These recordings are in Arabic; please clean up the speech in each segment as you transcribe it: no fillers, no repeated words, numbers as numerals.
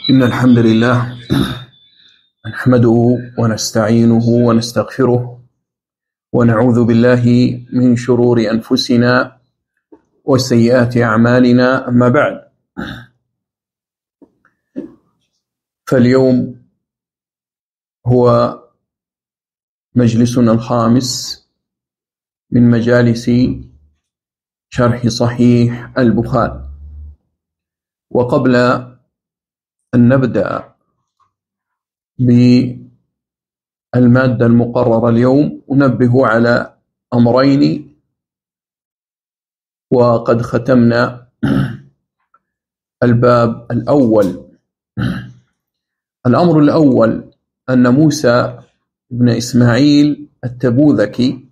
إن الحمد لله نحمده ونستعينه ونستغفره ونعوذ بالله من شرور أنفسنا وسيئات أعمالنا. أما بعد، فاليوم هو مجلسنا الخامس من مجالس شرح صحيح البخاري. وقبل أن نبدأ بالمادة المقررة اليوم أنبه على أمرين، وقد ختمنا الباب الأول. الأمر الأول أن موسى بن إسماعيل التبوذكي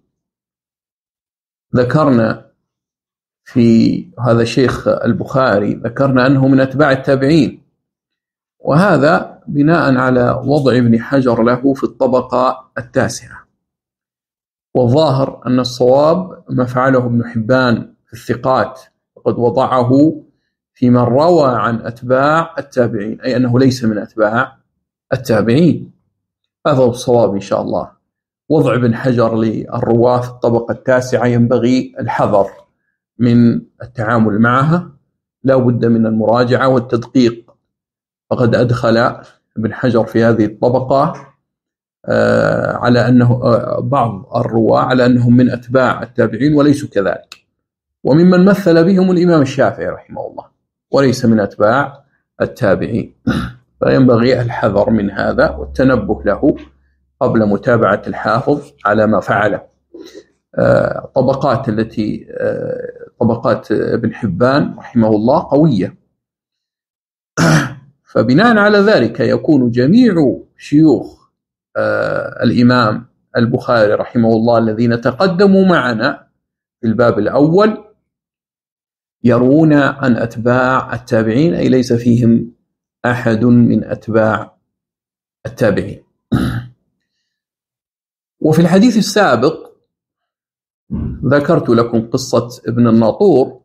ذكرنا في هذا شيخ البخاري، ذكرنا أنه من أتباع التابعين، وهذا بناء على وضع ابن حجر له في الطبقة التاسعة. والظاهر أن الصواب ما فعله ابن حبان في الثقات، وقد وضعه في من روى عن أتباع التابعين، أي أنه ليس من أتباع التابعين. هذا هو الصواب إن شاء الله. وضع ابن حجر للرواة في الطبقة التاسعة ينبغي الحذر من التعامل معها، لا بد من المراجعة والتدقيق. فقد أدخل ابن حجر في هذه الطبقة على أنه بعض الرواة على أنهم من أتباع التابعين وليسوا كذلك، وممن مثل بهم الإمام الشافعي رحمه الله، وليس من أتباع التابعين. فينبغي الحذر من هذا والتنبه له قبل متابعة الحافظ على ما فعله. طبقات ابن حبان رحمه الله قوية، فبناء على ذلك يكون جميع شيوخ الإمام البخاري رحمه الله الذين تقدموا معنا في الباب الأول يروون عن أتباع التابعين، أي ليس فيهم أحد من أتباع التابعين. وفي الحديث السابق ذكرت لكم قصة ابن الناطور،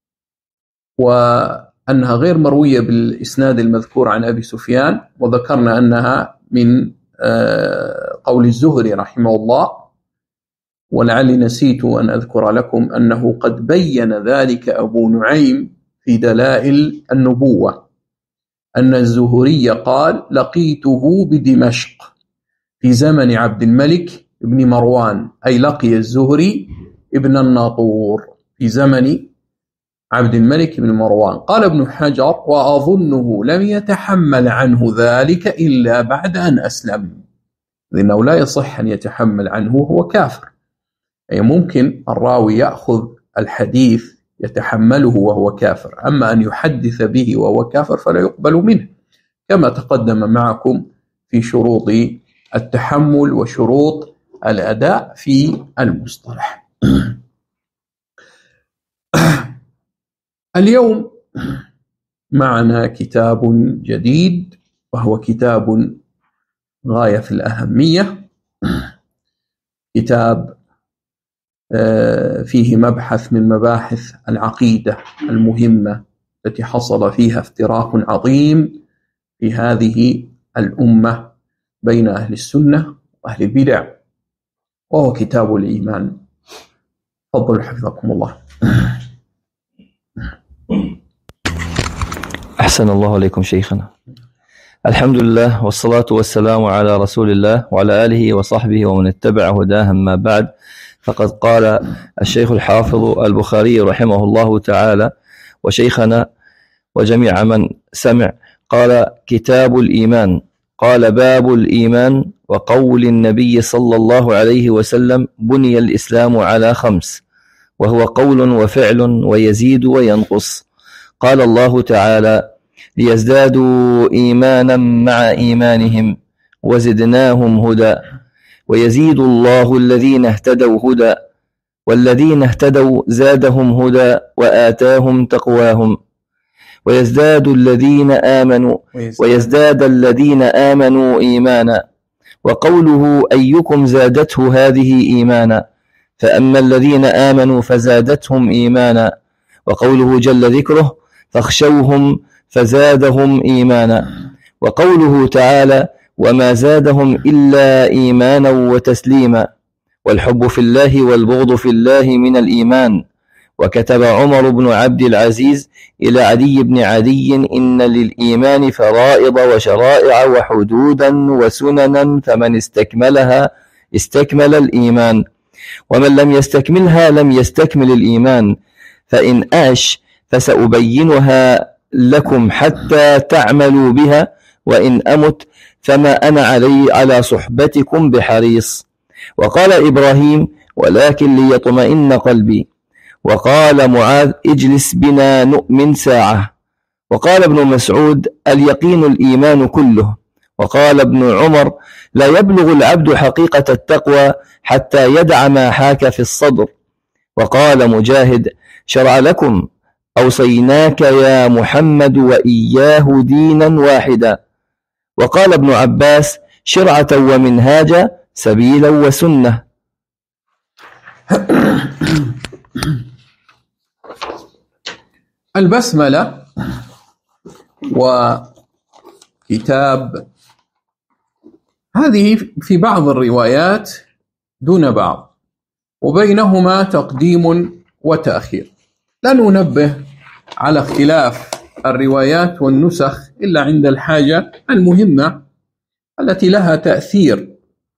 وأنها غير مروية بالإسناد المذكور عن أبي سفيان، وذكرنا أنها من قول الزهري رحمه الله. ولعلي نسيت أن أذكر لكم أنه قد بين ذلك أبو نعيم في دلائل النبوة، أن الزهري قال: لقيته بدمشق في زمن عبد الملك بن مروان، أي لقي الزهري ابن الناطور في زمن عبد الملك بن مروان. قال ابن حجر: وأظنه لم يتحمل عنه ذلك إلا بعد أن أسلم، لأنه لا يصح أن يتحمل عنه وهو كافر. أي ممكن الراوي يأخذ الحديث يتحمله وهو كافر، أما أن يحدث به وهو كافر فلا يقبل منه، كما تقدم معكم في شروط التحمل وشروط الأداء في المصطلح. اليوم معنا كتاب جديد، وهو كتاب غاية في الأهمية، كتاب فيه مبحث من مباحث العقيدة المهمة التي حصل فيها افتراق عظيم في هذه الأمة بين أهل السنة وأهل البدع، وهو كتاب الإيمان. تفضلوا حفظكم الله. أحسن الله عليكم شيخنا. الحمد لله، والصلاة والسلام على رسول الله وعلى آله وصحبه ومن اتبع هداه. ما بعد، فقد قال الشيخ الحافظ البخاري رحمه الله تعالى وشيخنا وجميع من سمع، قال: كتاب الإيمان. قال: باب الإيمان. وقول النبي صلى الله عليه وسلم: بني الإسلام على 5، وهو قول وفعل ويزيد وينقص. قال الله تعالى: ليزدادوا إيمانا مع إيمانهم وزدناهم هدى، ويزيد الله الذين اهتدوا هدى، والذين اهتدوا زادهم هدى وآتاهم تقواهم، ويزداد الذين آمنوا إيمانا. وقوله: أيكم زادته هذه إيمانا، فأما الذين آمنوا فزادتهم إيمانا. وقوله جل ذكره: فاخشوهم فزادهم إيمانا. وقوله تعالى: وما زادهم إلا إيمانا وتسليما، والحب في الله والبغض في الله من الإيمان. وكتب عمر بن عبد العزيز إلى عدي بن عدي: إن للإيمان فرائض وشرائع وحدودا وسننا، فمن استكملها استكمل الإيمان، ومن لم يستكملها لم يستكمل الإيمان. فإن أعش فسأبينها لكم حتى تعملوا بها، وإن أمت فما أنا على صحبتكم بحريص. وقال إبراهيم: ولكن ليطمئن قلبي. وقال معاذ: اجلس بنا نؤمن ساعة. وقال ابن مسعود: اليقين الإيمان كله. وقال ابن عمر: لا يبلغ العبد حقيقة التقوى حتى يدع ما حاك في الصدر. وقال مجاهد: شرع لكم أوصيناك يا محمد وإياه دينا واحدا. وقال ابن عباس: شرعة ومنهاجا، سبيلا وسنة. البسملة وكتاب هذه في بعض الروايات دون بعض، وبينهما تقديم وتأخير. لا ننبه على اختلاف الروايات والنسخ إلا عند الحاجة المهمة التي لها تأثير،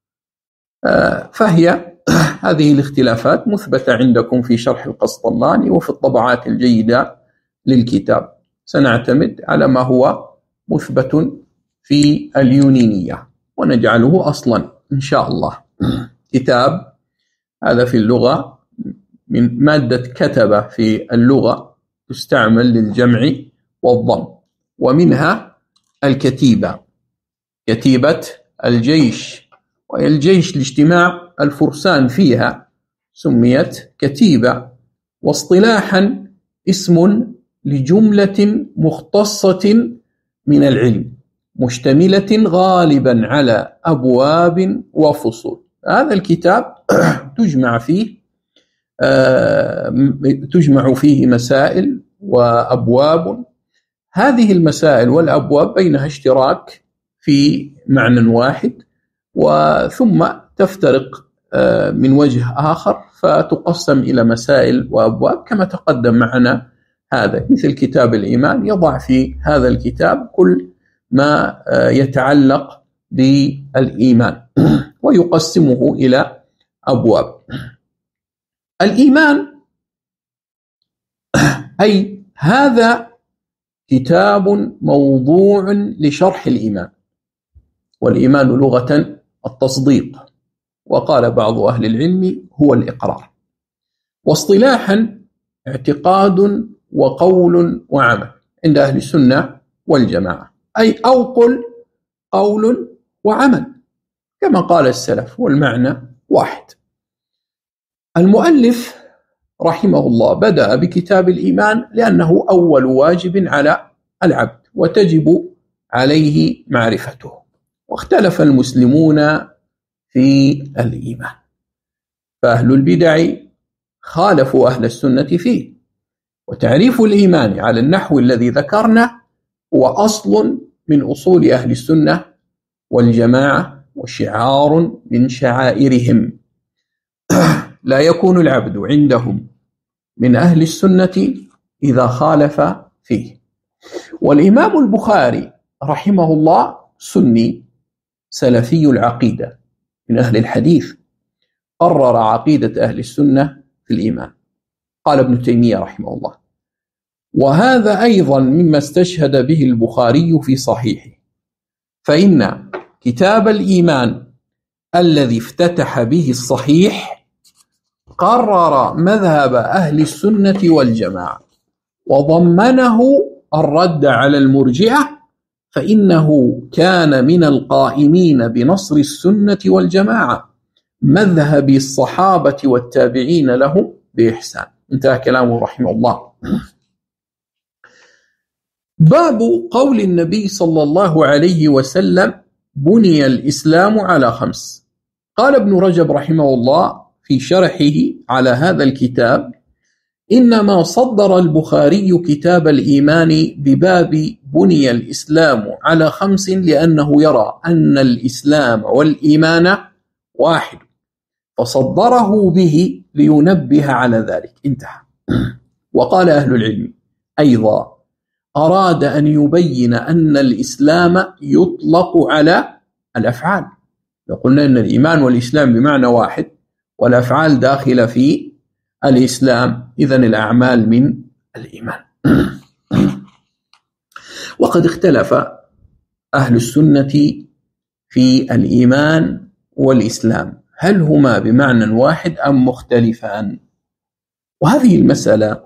فهي هذه الاختلافات مثبتة عندكم في شرح القسطلاني وفي الطبعات الجيدة للكتاب. سنعتمد على ما هو مثبت في اليونينية ونجعله أصلا إن شاء الله. كتاب هذا في اللغة من مادة كتب في اللغة، تستعمل للجمع والضم، ومنها الكتيبة، كتيبة الجيش، والجيش لاجتماع الفرسان فيها سميت كتيبة. واصطلاحا اسم لجملة مختصة من العلم مشتملة غالبا على أبواب وفصول. هذا الكتاب تجمع فيه مسائل وأبواب. هذه المسائل والأبواب بينها اشتراك في معنى واحد، وثم تفترق من وجه آخر فتقسم إلى مسائل وأبواب كما تقدم معنا. هذا مثل كتاب الإيمان، يضع في هذا الكتاب كل ما يتعلق بالإيمان ويقسمه إلى أبواب. الإيمان أي هذا كتاب موضوع لشرح الإيمان، والإيمان لغة التصديق، وقال بعض أهل العلم هو الإقرار، واصطلاحا اعتقاد وقول وعمل عند أهل السنة والجماعة، أي قل قول وعمل كما قال السلف، والمعنى واحد. المؤلف رحمه الله بدأ بكتاب الإيمان لأنه أول واجب على العبد وتجب عليه معرفته، واختلف المسلمون في الإيمان، فأهل البدع خالفوا أهل السنة فيه. وتعريف الإيمان على النحو الذي ذكرنا هو أصل من أصول أهل السنة والجماعة وشعار من شعائرهم. لا يكون العبد عندهم من أهل السنة إذا خالف فيه. والإمام البخاري رحمه الله سني سلفي العقيدة من أهل الحديث، قرر عقيدة أهل السنة في الإيمان. قال ابن تيمية رحمه الله: وهذا أيضا مما استشهد به البخاري في صحيحه، فإن كتاب الإيمان الذي افتتح به الصحيح قرر مذهب أهل السنة والجماعة، وضمنه الرد على المرجئة، فإنه كان من القائمين بنصر السنة والجماعة، مذهب الصحابة والتابعين لهم بإحسان. انتهى كلامه رحمه الله. باب قول النبي صلى الله عليه وسلم: بني الإسلام على 5. قال ابن رجب رحمه الله في شرحه على هذا الكتاب: إنما صدر البخاري كتاب الإيمان بباب بني الإسلام على 5 لأنه يرى أن الإسلام والإيمان واحد، فصدره به لينبه على ذلك. انتهى. وقال أهل العلم أيضا أراد أن يبين أن الإسلام يطلق على الأفعال. لو قلنا أن الإيمان والإسلام بمعنى واحد والأفعال داخلة في الإسلام، إذن الأعمال من الإيمان. وقد اختلف أهل السنة في الإيمان والإسلام، هل هما بمعنى واحد أم مختلفان؟ وهذه المسألة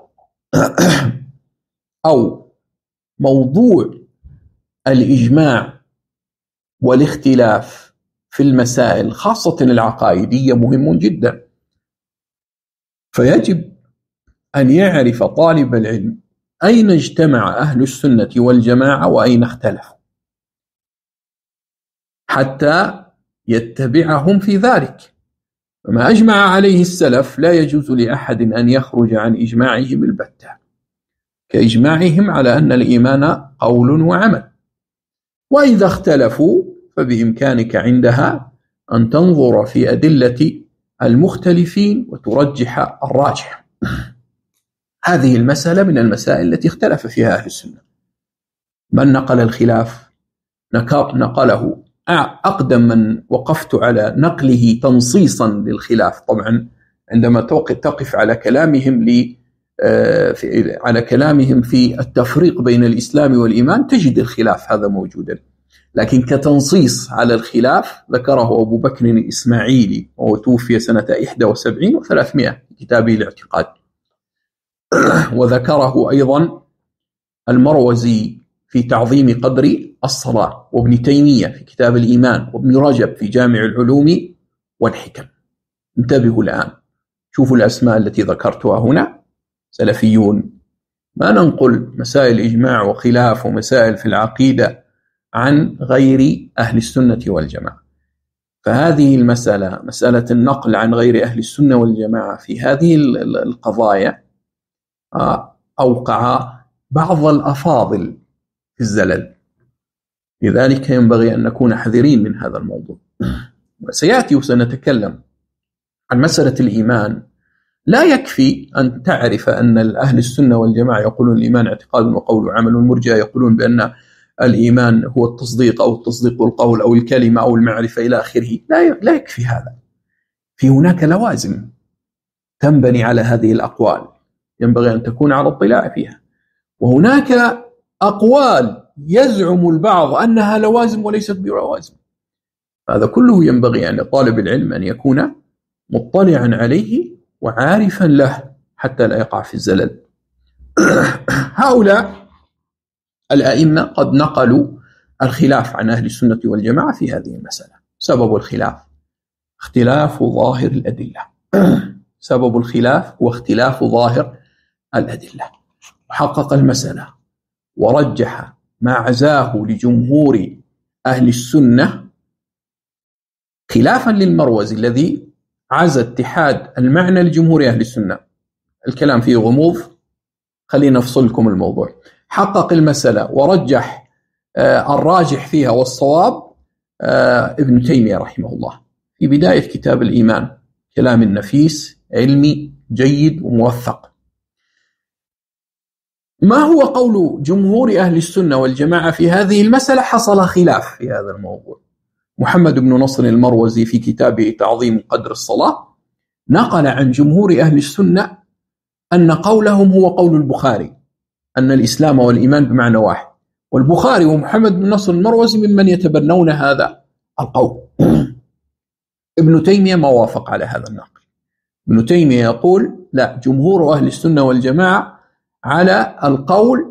أو موضوع الإجماع والاختلاف في المسائل خاصة العقائدية مهم جدا، فيجب أن يعرف طالب العلم أين اجتمع أهل السنة والجماعة وأين اختلفوا حتى يتبعهم في ذلك. فما أجمع عليه السلف لا يجوز لأحد أن يخرج عن إجماعهم البتة، كإجماعهم على أن الإيمان قول وعمل. وإذا اختلفوا فبإمكانك عندها أن تنظر في أدلة المختلفين وترجح الراجح. هذه المسألة من المسائل التي اختلف فيها أهل السنة. من نقل الخلاف نقله أقدم من وقفت على نقله تنصيصا للخلاف. طبعا عندما تقف على كلامهم في التفريق بين الإسلام والإيمان تجد الخلاف هذا موجودا، لكن كتنصيص على الخلاف ذكره أبو بكر الإسماعيلي وهو توفي سنة 71 و300 في كتابه الاعتقاد، وذكره أيضا المروزي في تعظيم قدر الصلاة، وابن تيمية في كتاب الإيمان، وابن رجب في جامع العلوم والحكم. انتبهوا الآن، شوفوا الأسماء التي ذكرتها هنا سلفيون. ما ننقل مسائل إجماع وخلاف ومسائل في العقيدة عن غير أهل السنة والجماعة. فهذه المسألة، مسألة النقل عن غير أهل السنة والجماعة في هذه القضايا أوقع بعض الأفاضل في الزلل، لذلك ينبغي أن نكون حذرين من هذا الموضوع. وسيأتي وسنتكلم عن مسألة الإيمان. لا يكفي أن تعرف أن أهل السنة والجماعة يقولون الإيمان اعتقاد وقول وعمل، والمرجئة يقولون بأن الإيمان هو التصديق أو التصديق والقول أو الكلمة أو المعرفة إلى آخره. لا يكفي هذا، في هناك لوازم تنبني على هذه الأقوال، ينبغي أن تكون على اطلاع فيها. وهناك أقوال يزعم البعض أنها لوازم وليست بلوازم. هذا كله ينبغي أن طالب العلم أن يكون مطلعا عليه وعارفا له حتى لا يقع في الزلل. هؤلاء الأئمة قد نقلوا الخلاف عن أهل السنة والجماعة في هذه المسألة. سبب الخلاف اختلاف ظاهر الأدلة. سبب الخلاف هو اختلاف ظاهر الأدلة. وحقق المسألة ورجح ما عزاه لجمهور أهل السنة، خلافا للمروزي الذي عزى اتحاد المعنى لجمهور أهل السنة. الكلام فيه غموض، خلينا نفصلكم الموضوع. حقق المسألة ورجح الراجح فيها والصواب ابن تيمية رحمه الله في بداية كتاب الإيمان. كلام نفيس علمي جيد وموثق. ما هو قول جمهور أهل السنة والجماعة في هذه المسألة؟ حصل خلاف في هذا الموضوع. محمد بن نصر المروزي في كتابه تعظيم قدر الصلاة نقل عن جمهور أهل السنة أن قولهم هو قول البخاري، أن الإسلام والإيمان بمعنى واحد. والبخاري ومحمد بن نصر المروزي ممن يتبنون هذا القول. ابن تيمية ما وافق على هذا النقل. ابن تيمية يقول لا، جمهور أهل السنة والجماعة على القول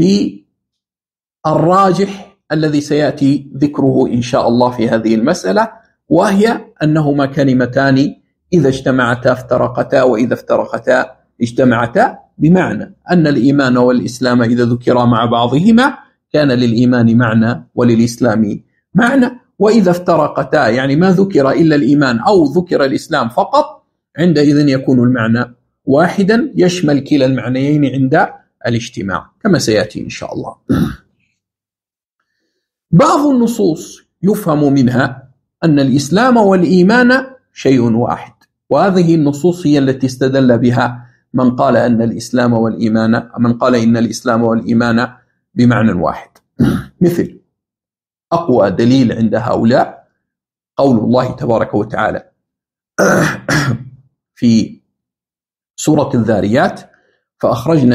بالراجح الذي سيأتي ذكره إن شاء الله في هذه المسألة، وهي أنهما كلمتان إذا اجتمعتا افترقتا وإذا افترقتا اجتمعتا، بمعنى أن الإيمان والإسلام إذا ذكرا مع بعضهما كان للإيمان معنى وللإسلام معنى، وإذا افترقتا يعني ما ذكر إلا الإيمان أو ذكر الإسلام فقط، عندئذ يكون المعنى واحدا يشمل كلا المعنيين عند الاجتماع كما سيأتي إن شاء الله. بعض النصوص يفهم منها أن الإسلام والإيمان شيء واحد، وهذه النصوص هي التي استدل بها من قال إن الإسلام والإيمان بمعنى واحد. مثل أقوى دليل عند هؤلاء قول الله تبارك وتعالى في سورة الذاريات: فأخرجنا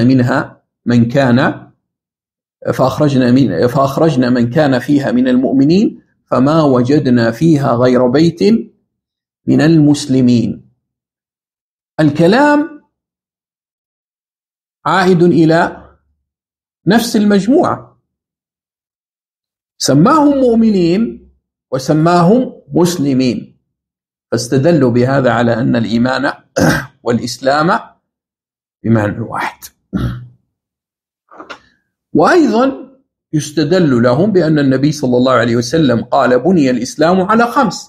من كان فيها من المؤمنين فما وجدنا فيها غير بيت من المسلمين. الكلام عائد إلى نفس المجموعة، سماهم مؤمنين وسماهم مسلمين، فاستدلوا بهذا على أن الإيمان والإسلام بمعنى واحد. وأيضا يستدل لهم بأن النبي صلى الله عليه وسلم قال: بني الإسلام على 5،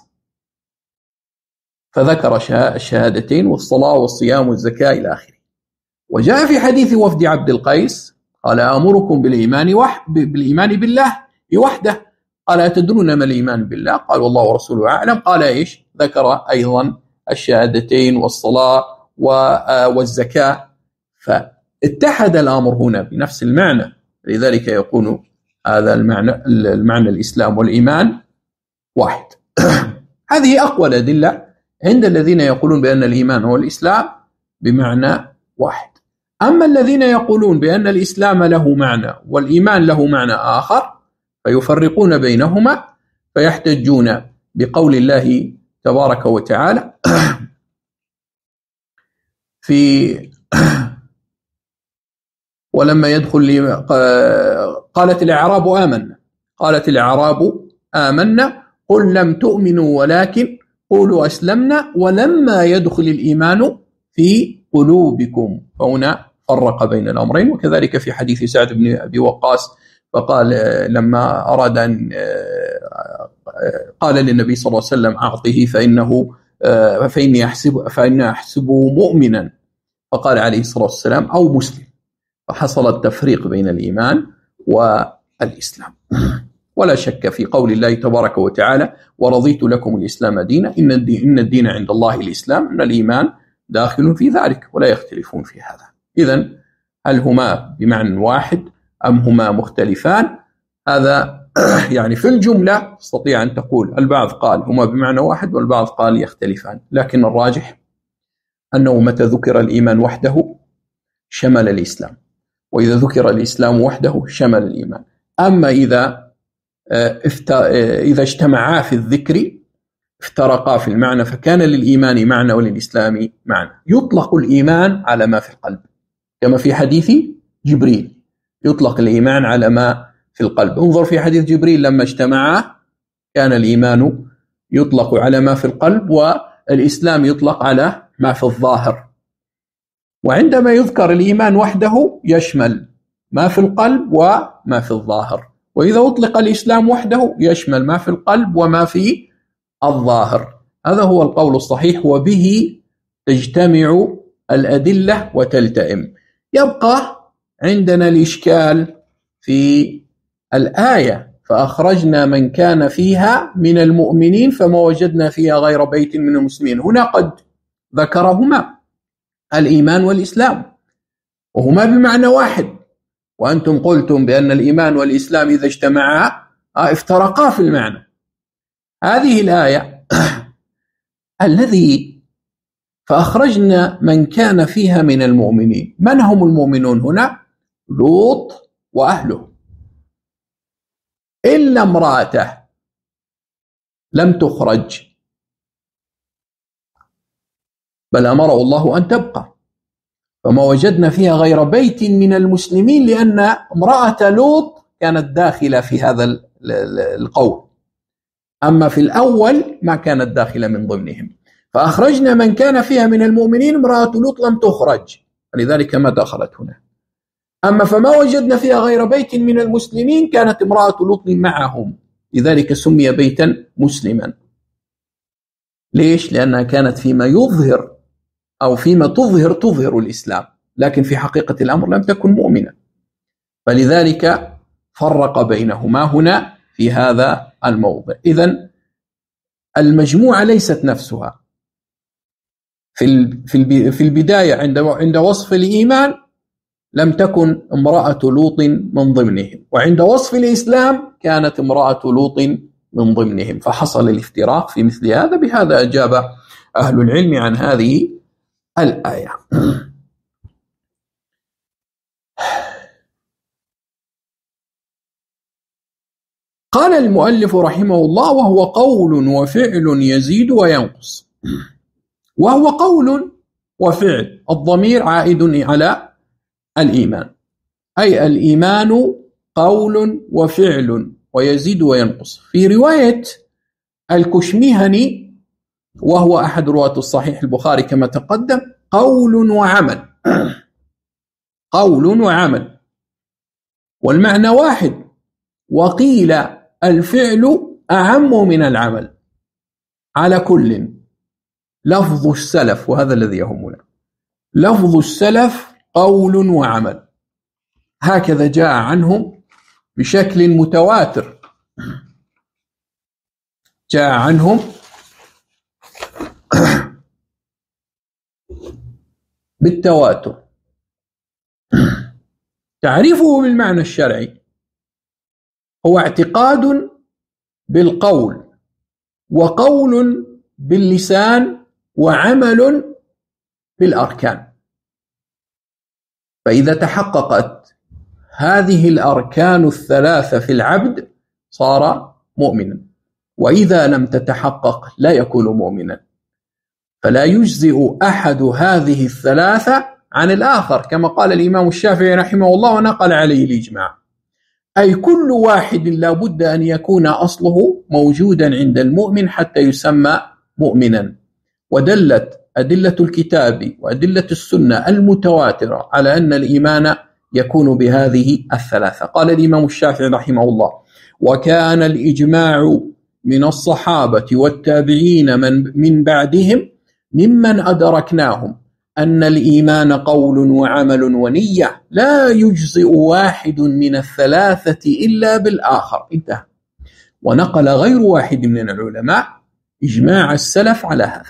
فذكر الشهادتين والصلاة والصيام والزكاة إلى آخره. وجاء في حديث وفد عبد القيس قال: أمركم بالإيمان بالله وحده. قال: أتدرون ما الإيمان بالله؟ قال: والله ورسوله أعلم. قال: إيش؟ ذكر أيضا الشهادتين والصلاة والزكاة، فاتحد الأمر هنا بنفس المعنى، لذلك يكون هذا المعنى الإسلام والإيمان واحد. هذه أقوى الأدلة عند الذين يقولون بأن الإيمان والإسلام بمعنى واحد. أما الذين يقولون بأن الإسلام له معنى والإيمان له معنى آخر فيفرقون بينهما، فيحتجون بقول الله تبارك وتعالى في ولما يدخل قالت الأعراب آمنا قل لم تؤمنوا ولكن قولوا أسلمنا ولما يدخل الإيمان في قلوبكم. فهنا فرق بين الأمرين. وكذلك في حديث سعد بن أبي وقاص فقال لما أراد أن قال للنبي صلى الله عليه وسلم: أعطه فإني أحسبه مؤمنا، فقال عليه الصلاة والسلام: أو مسلم. فحصل التفريق بين الإيمان والإسلام. ولا شك في قول الله تبارك وتعالى: ورضيت لكم الإسلام دينا إن الدين عند الله الإسلام، أن الإيمان داخل في ذلك ولا يختلفون في هذا. إذن هل هما بمعنى واحد أم هما مختلفان؟ هذا يعني في الجملة تستطيع أن تقول البعض قال هما بمعنى واحد والبعض قال يختلفان، لكن الراجح أنه متى ذكر الإيمان وحده شمل الإسلام، وإذا ذكر الإسلام وحده شمل الإيمان. أما إذا اجتمعا في الذكر افترقا في المعنى، فكان للإيمان معنى وللإسلام معنى. يطلق الإيمان على ما في القلب، كما في حديث جبريل يطلق الإيمان على ما في القلب. انظر في حديث جبريل لما اجتمعا كان الإيمان يطلق على ما في القلب والإسلام يطلق على ما في الظاهر. وعندما يذكر الإيمان وحده يشمل ما في القلب وما في الظاهر، وإذا أطلق الإسلام وحده يشمل ما في القلب وما في الظاهر. هذا هو القول الصحيح، وبه تجتمع الأدلة وتلتئم. يبقى عندنا الإشكال في الآية: فأخرجنا من كان فيها من المؤمنين فما وجدنا فيها غير بيت من المسلمين. هنا قد ذكرهما الإيمان والإسلام وهما بمعنى واحد، وأنتم قلتم بأن الإيمان والإسلام إذا اجتمعا افترقا في المعنى. هذه الآية الذي فأخرجنا من كان فيها من المؤمنين، من هم المؤمنون هنا؟ لوط وأهله، إلا امرأته لم تخرج، بل أمره الله أن تبقى. فما وجدنا فيها غير بيت من المسلمين، لأن امرأة لوط كانت داخلة في هذا القول، أما في الأول ما كانت داخلة من ضمنهم. فأخرجنا من كان فيها من المؤمنين، امرأة لوط لم تخرج، لذلك ما دخلت هنا. أما فما وجدنا فيها غير بيت من المسلمين، كانت امرأة لوط معهم، لذلك سمي بيتا مسلما. ليش؟ لأنها كانت فيما يظهر أو فيما تظهر الإسلام، لكن في حقيقة الأمر لم تكن مؤمنة، فلذلك فرق بينهما هنا في هذا الموضع. إذن المجموعة ليست نفسها. في البداية عند وصف الإيمان لم تكن امرأة لوط من ضمنهم، وعند وصف الإسلام كانت امرأة لوط من ضمنهم، فحصل الافتراق في مثل هذا. بهذا أجاب أهل العلم عن هذه الآية. قال المؤلف رحمه الله: وهو قول وفعل يزيد وينقص. وهو قول وفعل، الضمير عائد على الإيمان، أي الإيمان قول وفعل ويزيد وينقص. في رواية الكشميهني، وهو أحد رواة الصحيح البخاري كما تقدم، قول وعمل. قول وعمل والمعنى واحد. وقيل الفعل أعم من العمل. على كل، لفظ السلف، وهذا الذي يهمنا، لفظ السلف قول وعمل، هكذا جاء عنهم بشكل متواتر، جاء عنهم بالتواتر. تعريفه بالمعنى الشرعي هو اعتقاد بالقول، وقول باللسان، وعمل بالأركان. فإذا تحققت هذه الأركان الثلاثة في العبد صار مؤمنا، وإذا لم تتحقق لا يكون مؤمنا. فلا يجزئ أحد هذه الثلاثة عن الآخر، كما قال الإمام الشافعي رحمه الله ونقل عليه الإجماع. أي كل واحد لا بد أن يكون أصله موجودا عند المؤمن حتى يسمى مؤمنا. ودلت أدلة الكتاب وأدلة السنة المتواترة على أن الإيمان يكون بهذه الثلاثة. قال الإمام الشافعي رحمه الله: وكان الإجماع من الصحابة والتابعين من بعدهم ممن أدركناهم أن الإيمان قول وعمل ونية، لا يجزئ واحد من الثلاثة إلا بالآخر. انتهى. ونقل غير واحد من العلماء إجماع السلف على هذا.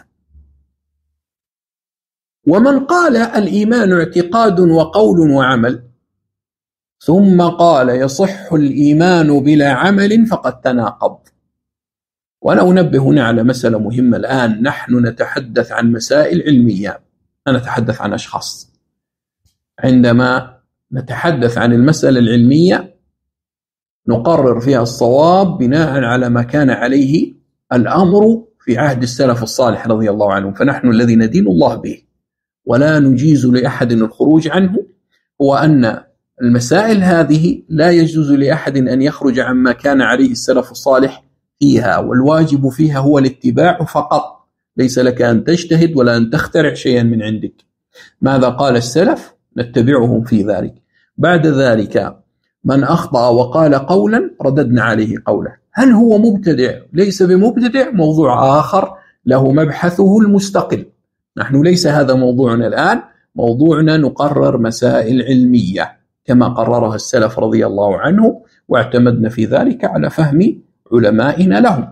ومن قال الإيمان اعتقاد وقول وعمل ثم قال يصح الإيمان بلا عمل فقد تناقض. وأنا أنبه هنا على مسألة مهمة. الآن نحن نتحدث عن مسائل علمية، أنا أتحدث عن أشخاص. عندما نتحدث عن المسألة العلمية نقرر فيها الصواب بناء على ما كان عليه الأمر في عهد السلف الصالح رضي الله عنهم، فنحن الذي ندين الله به ولا نجيز لأحد الخروج عنه. هو أن المسائل هذه لا يجوز لأحد أن يخرج عما كان عليه السلف الصالح فيها، والواجب فيها هو الاتباع فقط، ليس لك أن تجتهد ولا أن تخترع شيئا من عندك. ماذا قال السلف نتبعهم في ذلك. بعد ذلك من أخطأ وقال قولا رددنا عليه قوله. هل هو مبتدع ليس بمبتدع موضوع آخر له مبحثه المستقل. نحن ليس هذا موضوعنا الآن، موضوعنا نقرر مسائل علمية كما قررها السلف رضي الله عنه، واعتمدنا في ذلك على فهم علمائنا لهم.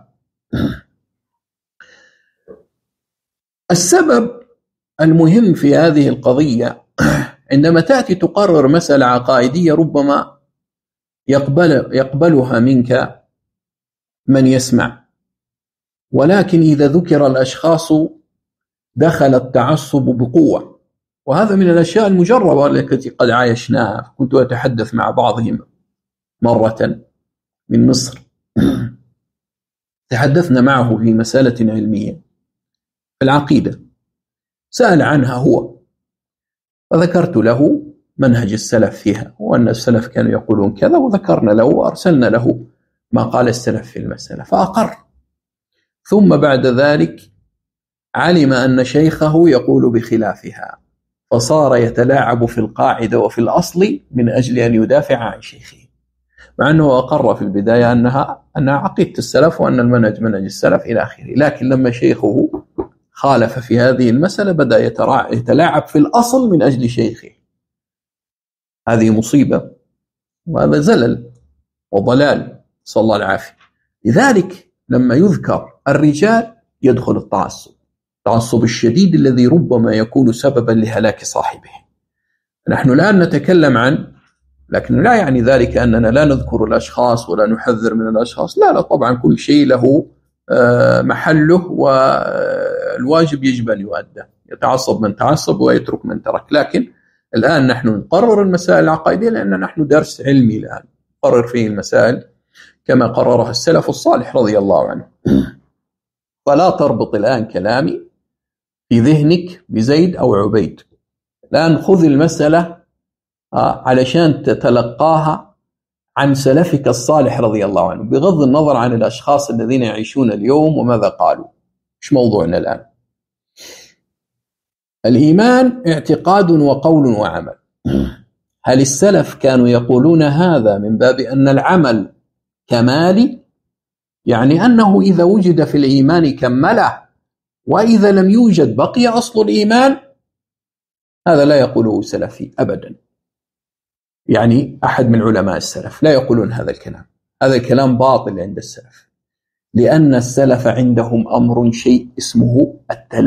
السبب المهم في هذه القضية عندما تأتي تقرر مسألة عقائدية ربما يقبلها منك من يسمع، ولكن إذا ذكر الأشخاص دخل التعصب بقوة، وهذا من الأشياء المجربة التي قد عايشناها. كنت أتحدث مع بعضهم مرة من مصر، تحدثنا معه في مسألة علمية في العقيدة، سأل عنها هو، فذكرت له منهج السلف فيها، وأن السلف كانوا يقولون كذا، وذكرنا له وأرسلنا له ما قال السلف في المسألة فأقر. ثم بعد ذلك علم أن شيخه يقول بخلافها، فصار يتلاعب في القاعدة وفي الأصل من أجل أن يدافع عن شيخه، مع أنه أقر في البداية أنها عقيدة السلف وأن المنهج منهج السلف إلى آخره. لكن لما شيخه خالف في هذه المسألة بدأ يتلاعب في الأصل من أجل شيخه. هذه مصيبة، وهذا زلل وضلال. صلى الله العافية. لذلك لما يذكر الرجال يدخل التعصب الشديد الذي ربما يكون سببا لهلاك صاحبه. نحن الآن نتكلم عن، لكن لا يعني ذلك أننا لا نذكر الأشخاص ولا نحذر من الأشخاص، لا طبعا كل شيء له محله والواجب يجب أن يؤدى، يتعصب من تعصب ويترك من ترك. لكن الآن نحن نقرر المسائل العقائدية لأن نحن درس علمي الآن نقرر فيه المسائل كما قررها السلف الصالح رضي الله عنه. فلا تربط الآن كلامي في ذهنك بزيد أو عبيد، الآن خذ المسألة علشان تتلقاها عن سلفك الصالح رضي الله عنه، بغض النظر عن الأشخاص الذين يعيشون اليوم وماذا قالوا. إيش موضوعنا الآن؟ الإيمان اعتقاد وقول وعمل. هل السلف كانوا يقولون هذا من باب أن العمل كمالي، يعني أنه إذا وجد في الإيمان كمله وإذا لم يوجد بقي أصل الإيمان؟ هذا لا يقوله سلفي أبدا، يعني أحد من علماء السلف لا يقولون هذا الكلام. هذا الكلام باطل عند السلف، لأن السلف عندهم أمر شيء اسمه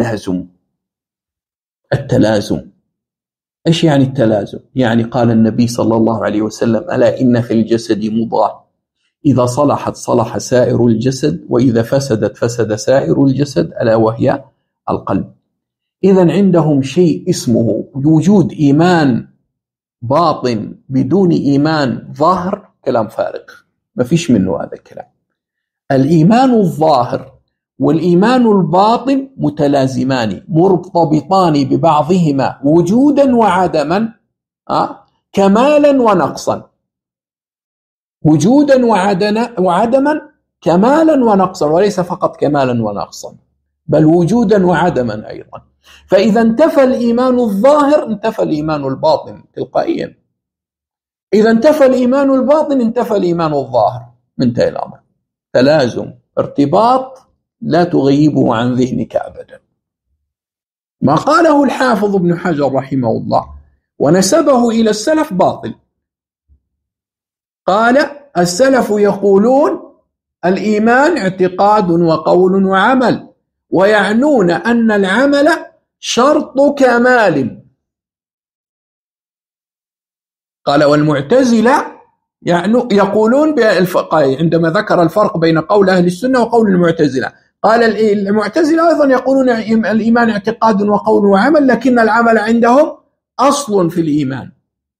التلازم. إيش يعني التلازم؟ يعني قال النبي صلى الله عليه وسلم: ألا إن في الجسد مضغة إذا صلحت صلح سائر الجسد وإذا فسدت فسد سائر الجسد ألا وهي القلب. إذن عندهم شيء اسمه وجود إيمان باطن بدون إيمان ظاهر، كلام فارغ ما فيش منه هذا الكلام. الإيمان الظاهر والإيمان الباطن متلازمان مرتبطان ببعضهما وجودا وعدما، كمالا ونقصا، وجودا وعدما، كمالا ونقصا، وليس فقط كمالا ونقصا بل وجودا وعدما أيضا. فإذا انتفى الإيمان الظاهر انتفى الإيمان الباطن تلقائيا، إذا انتفى الإيمان الباطن انتفى الإيمان الظاهر، منتهي الأمر. تلازم، ارتباط لا تغيبه عن ذهنك أبدا. ما قاله الحافظ ابن حجر رحمه الله ونسبه إلى السلف باطل. قال: السلف يقولون الإيمان اعتقاد وقول وعمل، ويعنون أن العمل شرط كمال. قال: والمعتزلة يقولون عندما ذكر الفرق بين قول أهل السنة وقول المعتزلة، قال المعتزلة أيضا يقولون الإيمان اعتقاد وقول وعمل، لكن العمل عندهم أصل في الإيمان،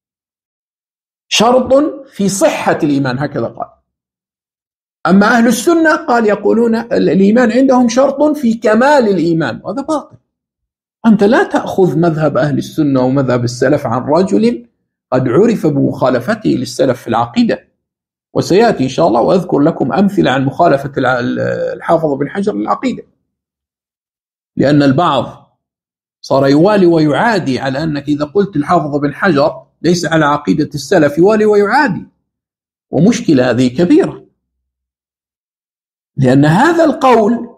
شرط في صحة الإيمان، هكذا قال. أما أهل السنة قال يقولون الإيمان عندهم شرط في كمال الإيمان، وهذا باطل. أنت لا تأخذ مذهب أهل السنة ومذهب السلف عن رجل قد عرف بمخالفته للسلف في العقيدة، وسيأتي إن شاء الله وأذكر لكم أمثلة عن مخالفة الحافظ بن حجر للعقيدة، لأن البعض صار يوالي ويعادي على أنك إذا قلت الحافظ بن حجر ليس على عقيدة السلف يوالي ويعادي، ومشكلة هذه كبيرة، لأن هذا القول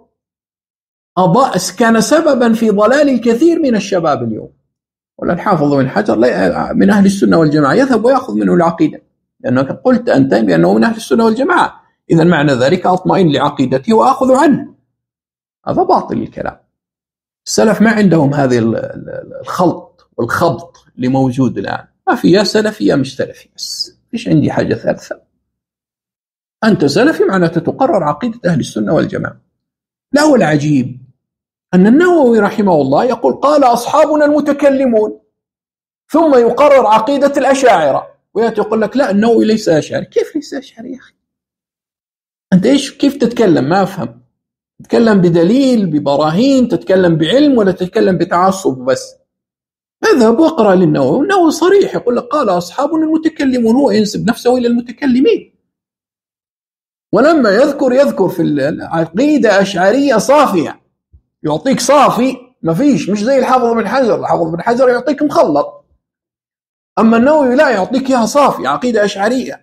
كان سببا في ضلال الكثير من الشباب اليوم. ولا الحافظ بن حجر من أهل السنة والجماعة يذهب ويأخذ منه العقيدة، لأنك قلت أنت بأنه من أهل السنة والجماعة، إذن معنى ذلك أطمئن لعقيدتي وأخذ عنه. هذا باطل الكلام. السلف ما عندهم هذه الخلط والخبط اللي موجود الآن، ما في يا سلفي يا مش سلفي، بس فيش عندي حاجة ثالثة. أنت سلفي معناته تقرر عقيدة أهل السنة والجماعة. لا، والعجيب أن النووي رحمه الله يقول قال أصحابنا المتكلمون، ثم يقرر عقيدة الأشاعرة، ويأتي يقول لك لا النووي ليس أشعري. كيف ليس أشعري يا أخي؟ أنت كيف تتكلم؟ ما أفهم. تتكلم بدليل ببراهين، تتكلم بعلم، ولا تتكلم بتعصب بس؟ اذهب واقرأ للنووي، النووي صريح يقول لك قال أصحابنا المتكلمون، هو ينسب نفسه إلى المتكلمين. ولما يذكر في العقيدة أشعرية صافية، يعطيك صافي، ما فيش، مش زي الحافظ بن حجر. الحافظ بن حجر يعطيك مخلط، أما النووي لا، يعطيك إياها صافي، عقيدة أشعرية.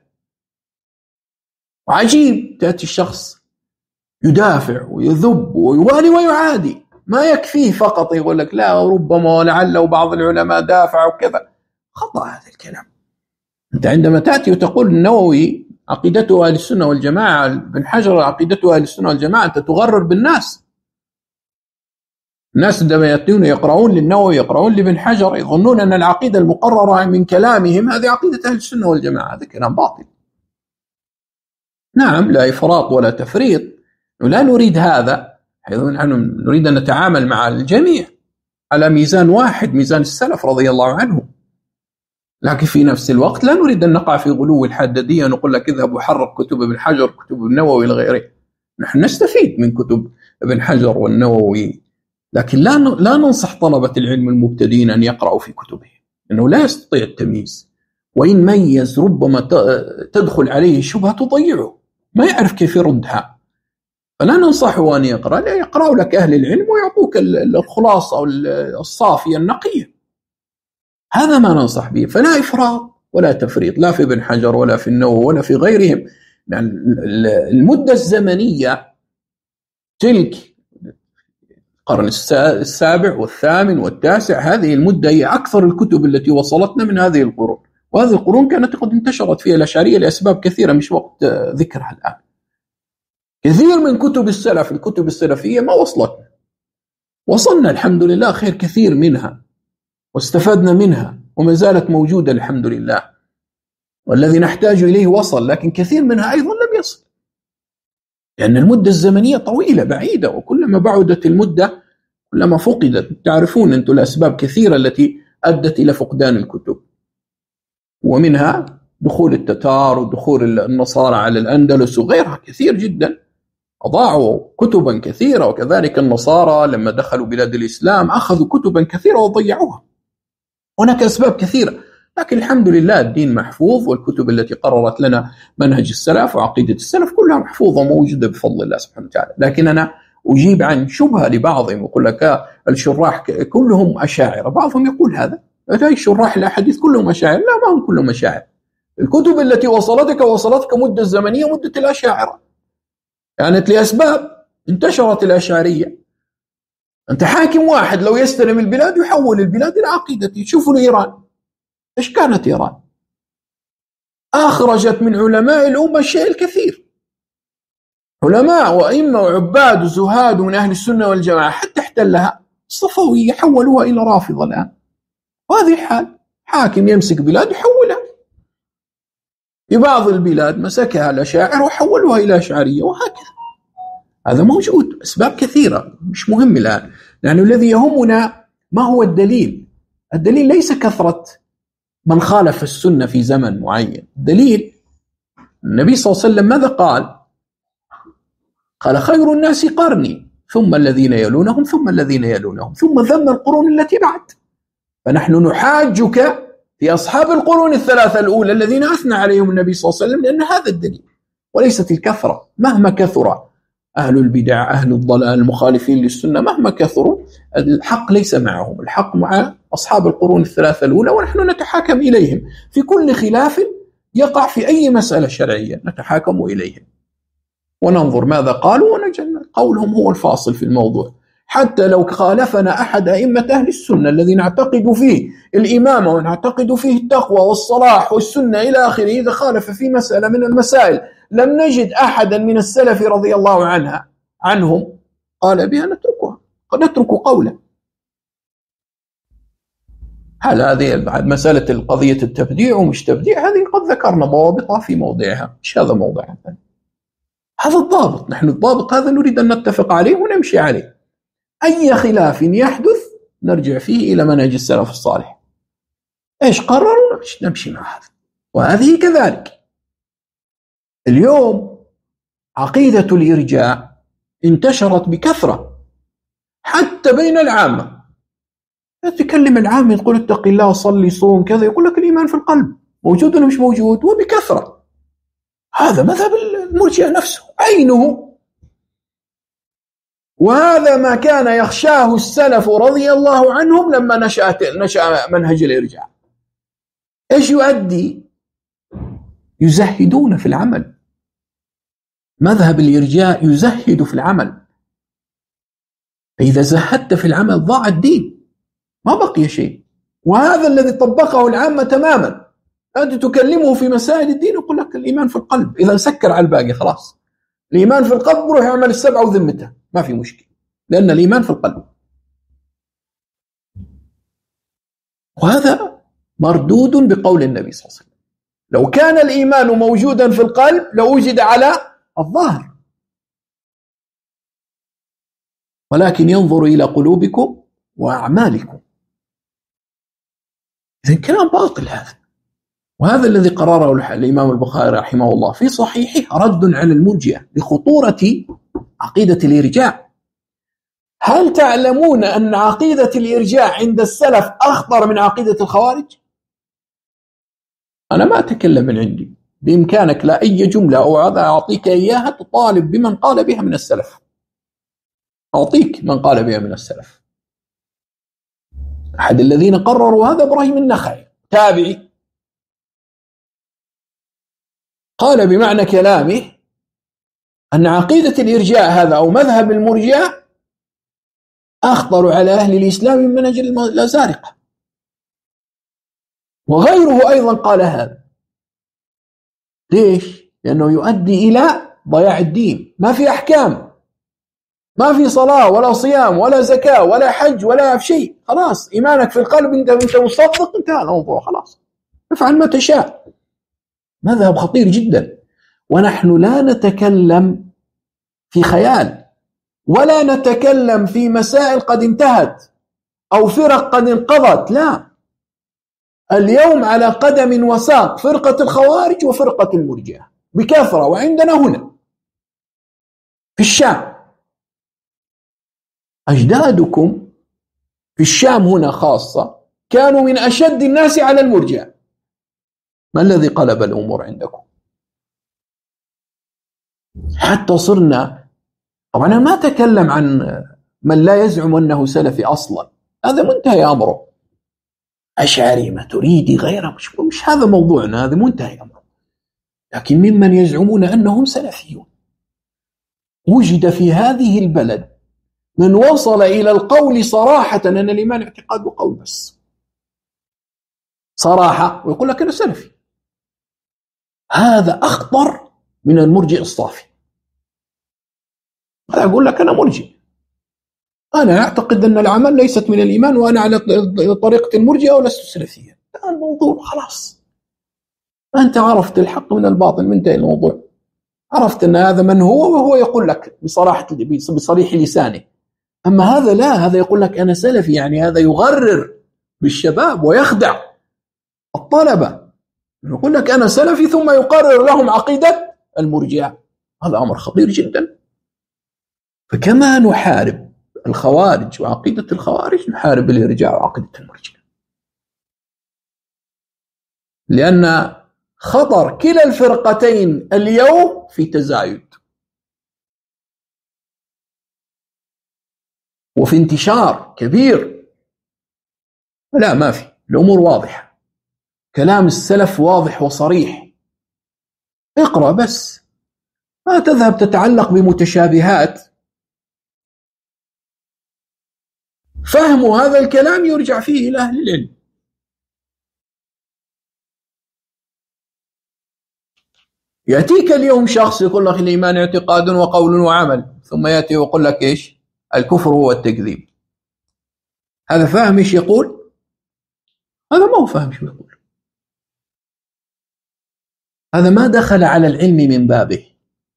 وعجيب تأتي الشخص يدافع ويذب ويوالي ويعادي، ما يكفيه فقط يقول لك لا ربما ولعل وبعض العلماء دافع وكذا. خطأ هذا الكلام. أنت عندما تأتي وتقول النووي عقيدته أهل السنة والجماعة. ابن حجر عقيدته أهل السنة والجماعة أنت تغرر بالناس. الناس عندما يأتون يقرؤون للنووي يقرؤون لابن حجر يظنون أن العقيدة المقررة من كلامهم هذه عقيدة أهل السنة والجماعة. هذا كلام باطل. نعم لا إفراط ولا تفريط، ولا نريد هذا، نحن نريد أن نتعامل مع الجميع على ميزان واحد، ميزان السلف رضي الله عنهم. لكن في نفس الوقت لا نريد أن نقع في غلو الحدادية ونقول لك اذهب وحرق كتب ابن حجر كتب النووي الغيري. نحن نستفيد من كتب ابن حجر والنووي، لكن لا ننصح طلبة العلم المبتدئين أن يقرأوا في كتبه، إنه لا يستطيع التمييز، وإن ميز ربما تدخل عليه شبهة تضيعه، ما يعرف كيف يردها. فلا ننصحه أن يقرأ، لا يقرأ لك أهل العلم ويعطوك الخلاصة الصافية النقية. هذا ما ننصح به. فلا إفراط ولا تفريط، لا في ابن حجر ولا في النووي ولا في غيرهم. يعني المدة الزمنية تلك القرن السابع والثامن والتاسع، هذه المدة هي أكثر الكتب التي وصلتنا من هذه القرون، وهذه القرون كانت قد انتشرت فيها الأشعرية لأسباب كثيرة مش وقت ذكرها الآن. كثير من كتب السلف الكتب السلفية ما وصلتنا، وصلنا الحمد لله خير كثير منها واستفدنا منها وما زالت موجودة الحمد لله، والذي نحتاج إليه وصل، لكن كثير منها أيضا لم يصل، لأن المدة الزمنية طويلة بعيدة، وكلما بعدت المدة كلما فقدت. تعرفون أنتم الأسباب كثيرة التي أدت إلى فقدان الكتب، ومنها دخول التتار ودخول النصارى على الأندلس وغيرها كثير جدا، أضاعوا كتبا كثيرة. وكذلك النصارى لما دخلوا بلاد الإسلام أخذوا كتبا كثيرة وضيعوها. هناك أسباب كثيرة، لكن الحمد لله الدين محفوظ، والكتب التي قررت لنا منهج السلف وعقيدة السلف كلها محفوظة وموجودة بفضل الله سبحانه وتعالى. لكن أنا أجيب عن شبهة لبعضهم وأقول لك الشراح كلهم أشاعرة. بعضهم يقول هذا، الشراح الأحاديث كلهم أشاعرة. لا، ما هم كلهم أشاعرة. الكتب التي وصلتك مدة الزمنية مدة الأشاعرة، كانت لأسباب انتشرت الأشعرية. أنت حاكم واحد لو يستلم البلاد يحول البلاد إلى عقيدته. شوفوا إيران، إيش كانت إيران؟ أخرجت من علماء الأمة الشيء الكثير، علماء وأئمة وعباد وزهاد من أهل السنة والجماعة، حتى احتلها الصفوية حولوها إلى رافضة الآن. وهذه الحال، حاكم يمسك بلاد يحولها. في بعض البلاد مسكها الأشاعرة وحولوها إلى أشعرية، وهكذا. هذا موجود، أسباب كثيرة مش مهم الآن، لأنه الذي يهمنا ما هو الدليل. الدليل ليس كثرة من خالف السنة في زمن معين. الدليل النبي صلى الله عليه وسلم ماذا قال؟ قال خير الناس قرني ثم الذين يلونهم ثم الذين يلونهم ثم ذم القرون التي بعد. فنحن نحاجك في أصحاب القرون الثلاثة الأولى الذين أثنى عليهم النبي صلى الله عليه وسلم، لأن هذا الدليل، وليست الكثرة. مهما كثر أهل البدع أهل الضلال المخالفين للسنة مهما كثروا، الحق ليس معهم، الحق مع أصحاب القرون الثلاثة الأولى، ونحن نتحاكم إليهم في كل خلاف يقع في أي مسألة شرعية، نتحاكم إليهم وننظر ماذا قالوا ونجل قولهم هو الفاصل في الموضوع. حتى لو خالفنا أحد أئمة أهل السنة الذي نعتقد فيه الإمامة ونعتقد فيه التقوى والصلاح والسنة إلى آخره، إذا خالف في مسألة من المسائل لم نجد أحدا من السلف رضي الله عنهم قال بها، نتركها، قد نترك قوله. هل هذه مسألة القضية التبديع ومش تبديع، هذه قد ذكرنا ضوابطها في موضعها، مش هذا موضعها. هذا الضابط، نحن الضابط هذا نريد أن نتفق عليه ونمشي عليه. أي خلاف يحدث نرجع فيه إلى منهج السلف الصالح، إيش قرروا نمشي مع هذا. وهذه كذلك. اليوم عقيدة الإرجاء انتشرت بكثرة حتى بين العامة. تتكلم العامة يقول اتق الله صلي صوم كذا، يقول لك الإيمان في القلب موجود ولا مش موجود، وبكثرة. هذا مذهب المرجئة نفسه عينه، وهذا ما كان يخشاه السلف رضي الله عنهم لما نشأ منهج الإرجاء. إيش يؤدي؟ يزهدون في العمل. مذهب الإرجاء يزهد في العمل، فإذا زهدت في العمل ضاع الدين، ما بقي شيء. وهذا الذي طبقه العامة تماما، أنت تكلمه في مسائل الدين يقول لك الإيمان في القلب، إذا سكر على الباقي خلاص. الإيمان في القلب بروح يعمل السبعة وذمته ما في مشكلة، لأن الإيمان في القلب. وهذا مردود بقول النبي صلى الله عليه وسلم: لو كان الإيمان موجودا في القلب لوجد على الظاهر، ولكن ينظر إلى قلوبكم وأعمالكم. إذن كلام باطل هذا. وهذا الذي قرره الإمام البخاري رحمه الله في صحيحه رد على المرجئة لخطورة عقيدة الإرجاع. هل تعلمون أن عقيدة الإرجاع عند السلف أخطر من عقيدة الخوارج؟ أنا ما أتكلم من عندي، بإمكانك لا أي جملة أو هذا أعطيك إياها تطالب بمن قال بها من السلف، أعطيك من قال بها من السلف. أحد الذين قرروا هذا إبراهيم النخعي تابعي، قال بمعنى كلامه أن عقيدة الإرجاء هذا أو مذهب المرجئة أخطر على أهل الإسلام من منهج الأزارقة. وغيره أيضا قال هذا. ليش؟ لأنه يؤدي إلى ضياع الدين، ما في أحكام، ما في صلاة ولا صيام ولا زكاة ولا حج ولا شيء، خلاص إيمانك في القلب، أنت مصدق، انتهى الموضوع خلاص، افعل ما تشاء. مذهب خطير جدا. ونحن لا نتكلم في خيال ولا نتكلم في مسائل قد انتهت أو فرق قد انقضت، لا، اليوم على قدم وساق فرقة الخوارج وفرقة المرجئة بكثرة، وعندنا هنا في الشام. أجدادكم في الشام هنا خاصة كانوا من أشد الناس على المرجئة. ما الذي قلب الأمور عندكم؟ حتى صرنا، طبعا أنا ما أتكلم عن من لا يزعم أنه سلفي أصلا، هذا منتهي أمره، أشعري ما تريدي غيره، مش هذا موضوعنا، هذا منتهي أمره. لكن ممن يزعمون أنهم سلفيون، وجد في هذه البلد من وصل إلى القول صراحة أن الإيمان اعتقاد وقول بس، صراحة، ويقول لك أنا سلفي. هذا أخطر من المرجئ الصافي. أنا أقول لك أنا مرجئ، أنا أعتقد أن العمل ليست من الإيمان وأنا على طريقة المرجئة ولست سلفيا. الموضوع خلاص، أنت عرفت الحق من الباطل، منتهي الموضوع. عرفت أن هذا من هو، وهو يقول لك بصريح لسانه. أما هذا لا، هذا يقول لك أنا سلفي، يعني هذا يغرر بالشباب ويخدع الطلبة، يقول لك أنا سلفي ثم يقرر لهم عقيدة المرجئة. هذا أمر خطير جدا. فكما نحارب الخوارج وعقيدة الخوارج نحارب الإرجاء وعقيدة المرجئة، لأن خطر كلا الفرقتين اليوم في تزايد وفي انتشار كبير. لا، ما في، الأمور واضحة، كلام السلف واضح وصريح. اقرأ بس، ما تذهب تتعلق بمتشابهات. فهم هذا الكلام يرجع فيه إلى أهل العلم. يأتيك اليوم شخص يقول لك الإيمان اعتقاد وقول وعمل، ثم يأتي ويقول لك إيش؟ الكفر هو التكذيب. هذا فاهم إيش يقول؟ هذا ما هو فاهم إيش يقول. هذا ما دخل على العلم من بابه،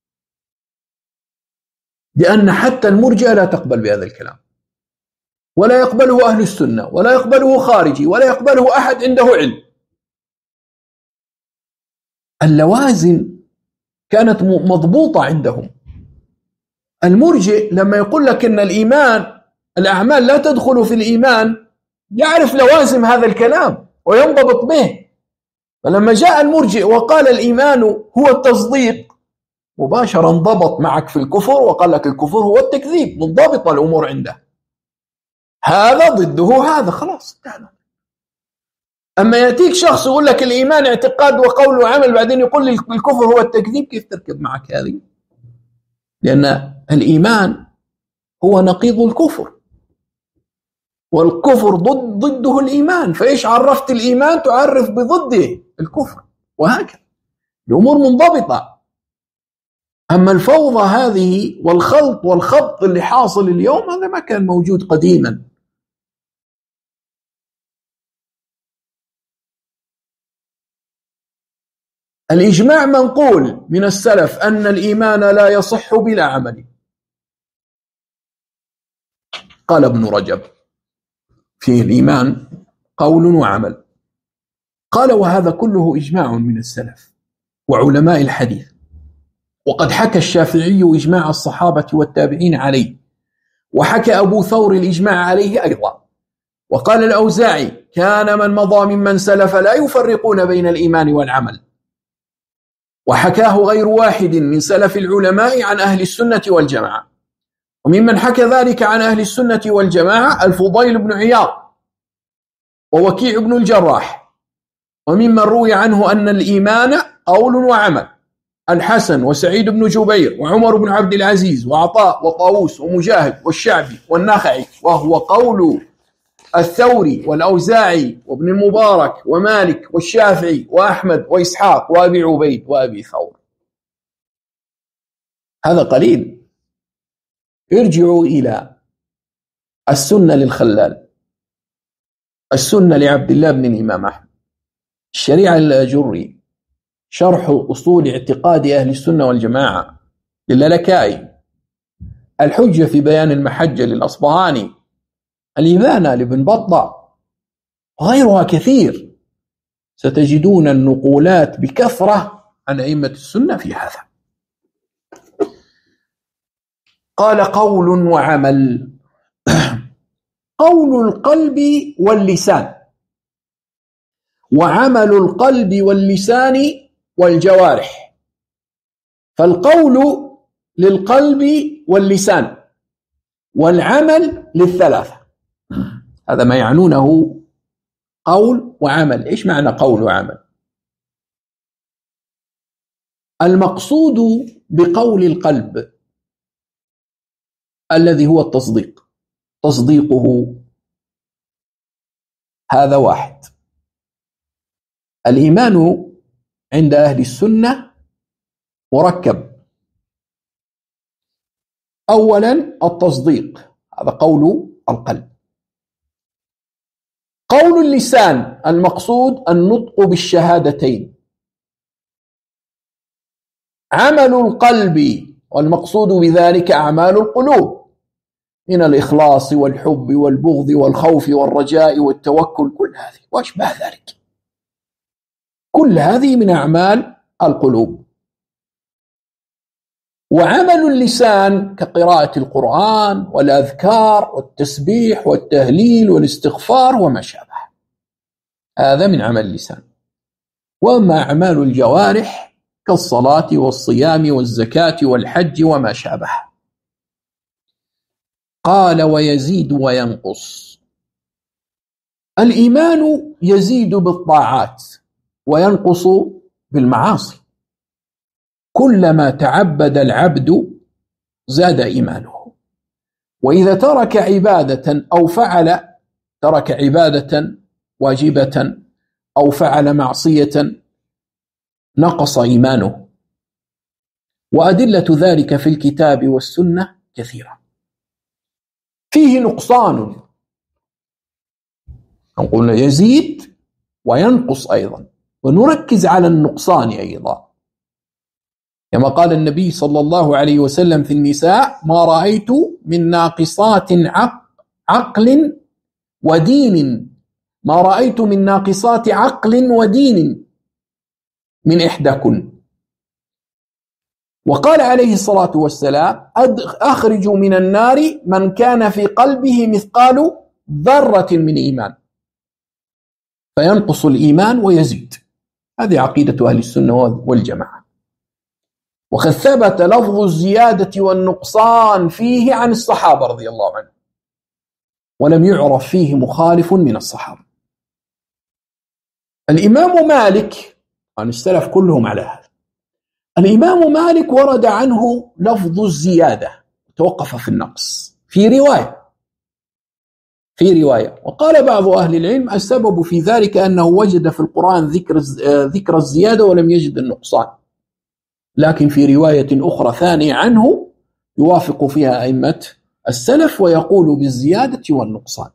لأن حتى المرجئة لا تقبل بهذا الكلام، ولا يقبله أهل السنة، ولا يقبله خارجي، ولا يقبله أحد عنده علم. اللوازم كانت مضبوطة عندهم. المرجئ لما يقول لك أن الإيمان الأعمال لا تدخل في الإيمان يعرف لوازم هذا الكلام وينضبط به. فلما جاء المرجئ وقال الإيمان هو التصديق، مباشرة انضبط معك في الكفر وقال لك الكفر هو التكذيب، منضبطة الأمور عنده. هذا ضده هذا، خلاص انتهى. أما يأتيك شخص يقول لك الإيمان اعتقاد وقول وعمل، بعدين يقول لي الكفر هو التكذيب، كيف تركب معك هذه؟ لأن الإيمان هو نقيض الكفر، والكفر ضده الإيمان. فإيش عرفت الإيمان؟ تعرف بضده الكفر، وهكذا الأمور منضبطة. أما الفوضى هذه والخلط والخبط اللي حاصل اليوم هذا ما كان موجود قديما. الإجماع منقول من السلف أن الإيمان لا يصح بلا عمل. قال ابن رجب في الإيمان قول وعمل، قال وهذا كله إجماع من السلف وعلماء الحديث، وقد حكى الشافعي إجماع الصحابة والتابعين عليه، وحكى أبو ثور الإجماع عليه أيضا، وقال الأوزاعي كان من مضى ممن سلف لا يفرقون بين الإيمان والعمل، وحكاه غير واحد من سلف العلماء عن أهل السنة والجماعة. وممن حكى ذلك عن أهل السنة والجماعة الفضيل بن عياض ووكيع بن الجراح، وممن روي عنه أن الإيمان قول وعمل الحسن وسعيد بن جبير وعمر بن عبد العزيز وعطاء وطاووس ومجاهد والشعبي والنخعي، وهو قول الثوري والأوزاعي وابن المبارك ومالك والشافعي وأحمد وإسحاق وأبي عبيد وأبي ثور. هذا قليل. ارجعوا إلى السنة للخلال، السنة لعبد الله بن الإمام أحمد، الشريعة للأجري، شرح أصول اعتقاد أهل السنة والجماعة للالكائي، الحجة في بيان المحجة للأصبهاني، الإبانة لابن بطة، وغيرها كثير. ستجدون النقولات بكثرة عن أئمة السنة في هذا. قال قول وعمل. قول القلب واللسان، وعمل القلب واللسان والجوارح. فالقول للقلب واللسان، والعمل للثلاثة. هذا ما يعنونه قول وعمل. إيش معنى قول وعمل؟ المقصود بقول القلب الذي هو التصديق، تصديقه هذا واحد. الإيمان عند أهل السنة مركب. أولا التصديق، هذا قول القلب. قول اللسان المقصود النطق بالشهادتين. عمل القلب والمقصود بذلك أعمال القلوب من الإخلاص والحب والبغض والخوف والرجاء والتوكل، كل هذه وأشباه ذلك، كل هذه من أعمال القلوب. وعمل اللسان كقراءة القرآن والأذكار والتسبيح والتهليل والاستغفار وما شابه، هذا من عمل اللسان. وأما أعمال الجوارح كالصلاة والصيام والزكاة والحج وما شابه. قال ويزيد وينقص. الإيمان يزيد بالطاعات وينقص بالمعاصي. كلما تعبد العبد زاد إيمانه، وإذا ترك عبادة أو ترك عبادة واجبة أو فعل معصية نقص إيمانه. وأدلة ذلك في الكتاب والسنة كثيرة. فيه نقصان، نقول يزيد وينقص أيضا، ونركز على النقصان أيضا، كما قال النبي صلى الله عليه وسلم في النساء: ما رأيت من ناقصات عقل ودين، ما رأيت من ناقصات عقل ودين من إحداكن. وقال عليه الصلاة والسلام: أخرج من النار من كان في قلبه مثقال ذرة من إيمان. فينقص الإيمان ويزيد. هذه عقيدة أهل السنة والجماعة. وقد ثبت لفظ الزيادة والنقصان فيه عن الصحابة رضي الله عنهم، ولم يعرف فيه مخالف من الصحابة. الإمام مالك، عن السلف كلهم على هذا، الإمام مالك ورد عنه لفظ الزيادة، توقف في النقص في رواية، في رواية. وقال بعض أهل العلم السبب في ذلك أنه وجد في القرآن ذكر الزيادة ولم يجد النقصان، لكن في رواية أخرى ثانية عنه يوافق فيها أئمة السلف ويقول بالزيادة والنقصان.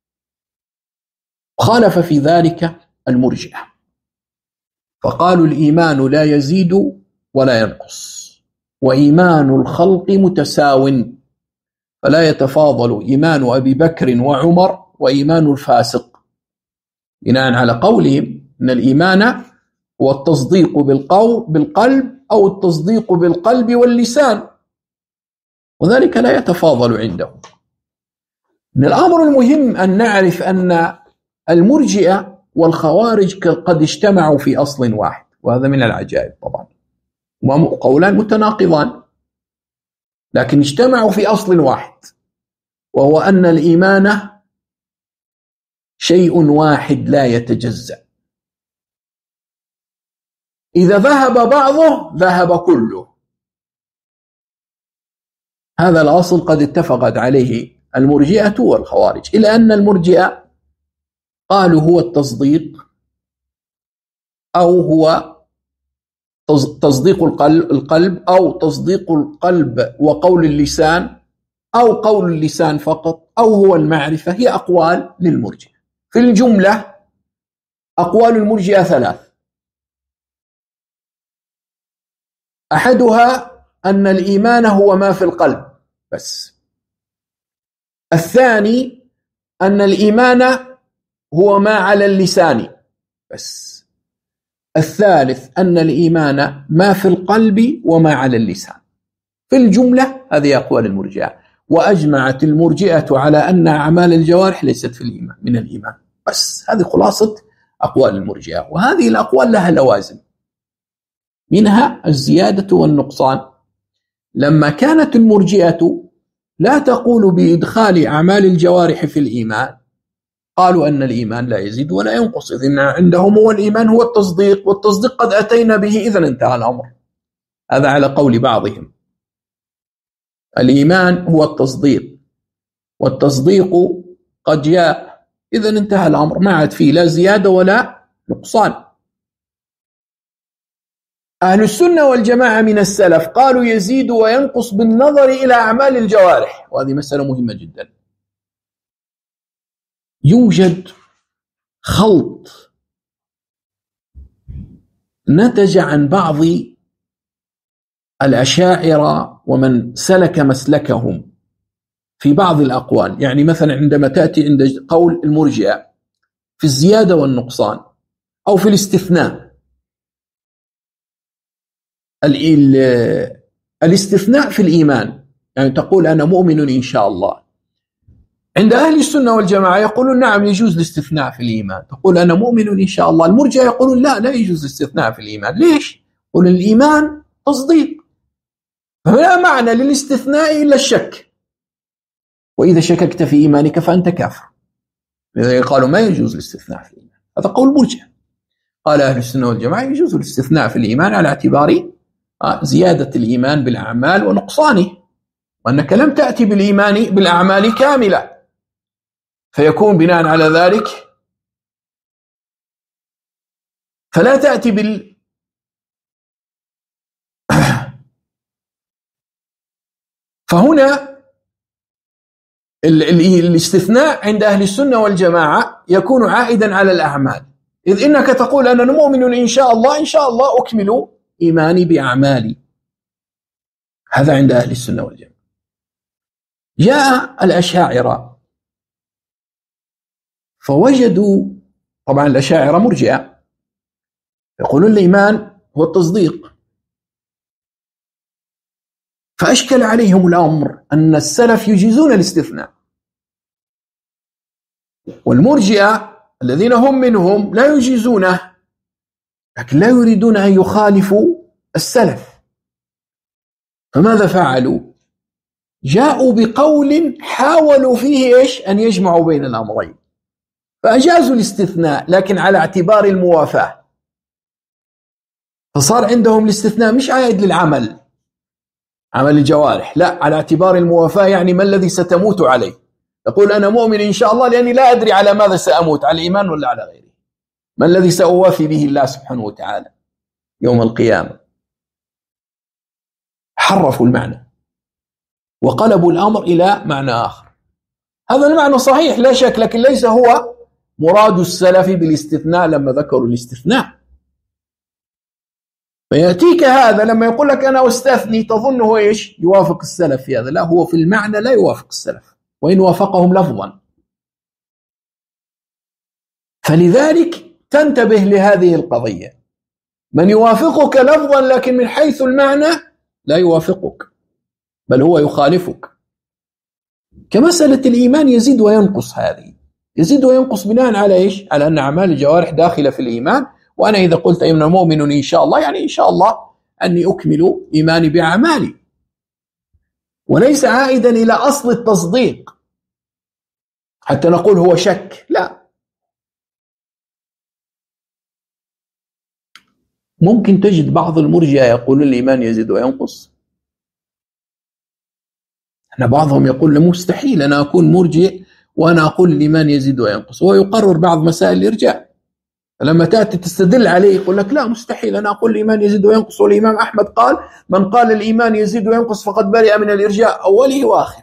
خالف في ذلك المرجئة فقالوا الإيمان لا يزيد ولا ينقص، وإيمان الخلق متساو، فلا يتفاضل إيمان أبي بكر وعمر وإيمان الفاسق، بناء على قولهم أن الإيمان هو التصديق بالقلب أو التصديق بالقلب واللسان، وذلك لا يتفاضل عنده. من الأمر المهم أن نعرف أن المرجئة والخوارج قد اجتمعوا في أصل واحد، وهذا من العجائب طبعا، وقولان متناقضان لكن اجتمعوا في أصل واحد، وهو أن الإيمان شيء واحد لا يتجزأ، إذا ذهب بعضه ذهب كله. هذا الأصل قد اتفقت عليه المرجئة والخوارج، إلى أن المرجئة قالوا هو التصديق، أو هو تصديق القلب، أو تصديق القلب وقول اللسان، أو قول اللسان فقط، أو هو المعرفة. هي أقوال للمرجئة. في الجملة أقوال المرجئة ثلاث: أحدها أن الإيمان هو ما في القلب بس، الثاني أن الإيمان هو ما على اللسان بس، الثالث أن الإيمان ما في القلب وما على اللسان. في الجملة هذه أقوال المرجئة، وأجمعت المرجئة على أن أعمال الجوارح ليست في الإيمان من الإيمان بس. هذه خلاصة أقوال المرجئة، وهذه الأقوال لها لوازم، منها الزيادة والنقصان. لما كانت المرجئة لا تقول بإدخال أعمال الجوارح في الإيمان، قالوا أن الإيمان لا يزيد ولا ينقص، إذن عندهم هو الإيمان هو التصديق، والتصديق قد أتينا به إذن انتهى الأمر. هذا على قول بعضهم، الإيمان هو التصديق، والتصديق قد جاء، إذن انتهى الأمر، ما عاد فيه لا زيادة ولا نقصان. أهل السنة والجماعة من السلف قالوا يزيد وينقص بالنظر إلى أعمال الجوارح، وهذه مسألة مهمة جدا. يوجد خلط نتج عن بعض الأشاعرة ومن سلك مسلكهم في بعض الأقوال. يعني مثلا عندما تأتي عند قول المرجئة في الزيادة والنقصان أو في الاستثناء، الاستثناء في الإيمان، يعني تقول أنا مؤمن إن شاء الله. عند أهل السنة والجماعة يقولون نعم يجوز الاستثناء في الإيمان، تقول أنا مؤمن إن شاء الله. المرجئة يقولون لا يجوز الاستثناء في الإيمان. ليش؟ يقول الإيمان تصديق، فلا معنى للاستثناء إلا الشك، وإذا شككت في إيمانك فأنت كافر. لذلك قالوا ما يجوز الاستثناء في الإيمان. هذا قول مرجئة. قال أهل السنة والجماعة يجوز الاستثناء في الإيمان على اعتبار زيادة الإيمان بالأعمال ونقصانه، وأنك لم تأتي بالإيمان بالأعمال كاملة، فيكون بناء على ذلك فلا تأتي فهنا الاستثناء عند أهل السنة والجماعة يكون عائدا على الأعمال، إذ إنك تقول أنا مؤمن إن شاء الله، إن شاء الله أكمل إيماني بأعمالي. هذا عند أهل السنة والجماعة. جاء الأشاعرة فوجدوا، طبعا الأشاعرة مرجئة، يقولون الإيمان هو التصديق، فأشكل عليهم الأمر أن السلف يجيزون الاستثناء، والمرجئة الذين هم منهم لا يجيزونه، لكن لا يريدون أن يخالفوا السلف. فماذا فعلوا؟ جاءوا بقول حاولوا فيه أن يجمعوا بين الأمرين، فأجازوا الاستثناء لكن على اعتبار الموافاة، فصار عندهم الاستثناء مش عائد للعمل، عمل الجوارح، لا، على اعتبار الموافاة، يعني ما الذي ستموت عليه. تقول أنا مؤمن إن شاء الله لأني لا أدري على ماذا سأموت، على الإيمان ولا على غيره، ما الذي سأوافي به الله سبحانه وتعالى يوم القيامة. حرفوا المعنى وقلبوا الأمر إلى معنى آخر. هذا المعنى صحيح لا شك، لكن ليس هو مراد السلف بالاستثناء لما ذكروا الاستثناء. فيأتيك هذا لما يقول لك أنا أستثني تظنه إيش؟ يوافق السلف في هذا. لا، هو في المعنى لا يوافق السلف وإن وافقهم لفظا. فلذلك تنتبه لهذه القضية، من يوافقك لفظا لكن من حيث المعنى لا يوافقك بل هو يخالفك. كمسألة الإيمان يزيد وينقص، هذه يزيد وينقص بناء على إيش؟ على أن أعمال الجوارح داخلة في الإيمان. وأنا إذا قلت إن مؤمن إن شاء الله يعني إن شاء الله أني أكمل إيماني بأعمالي، وليس عائدا إلى أصل التصديق حتى نقول هو شك. لا، ممكن تجد بعض المرجئة يقول الإيمان يزيد وينقص. أنا بعضهم يقول مستحيل أنا أكون مرجئ وأنا أقول الإيمان يزيد وينقص، وهو يقرر بعض مسائل الإرجاء. لما تأتي تستدل عليه يقول لك لا مستحيل أنا أقول الإيمان يزيد وينقص، والإمام أحمد قال من قال الإيمان يزيد وينقص فقد برئ من الإرجاء أوله وآخره.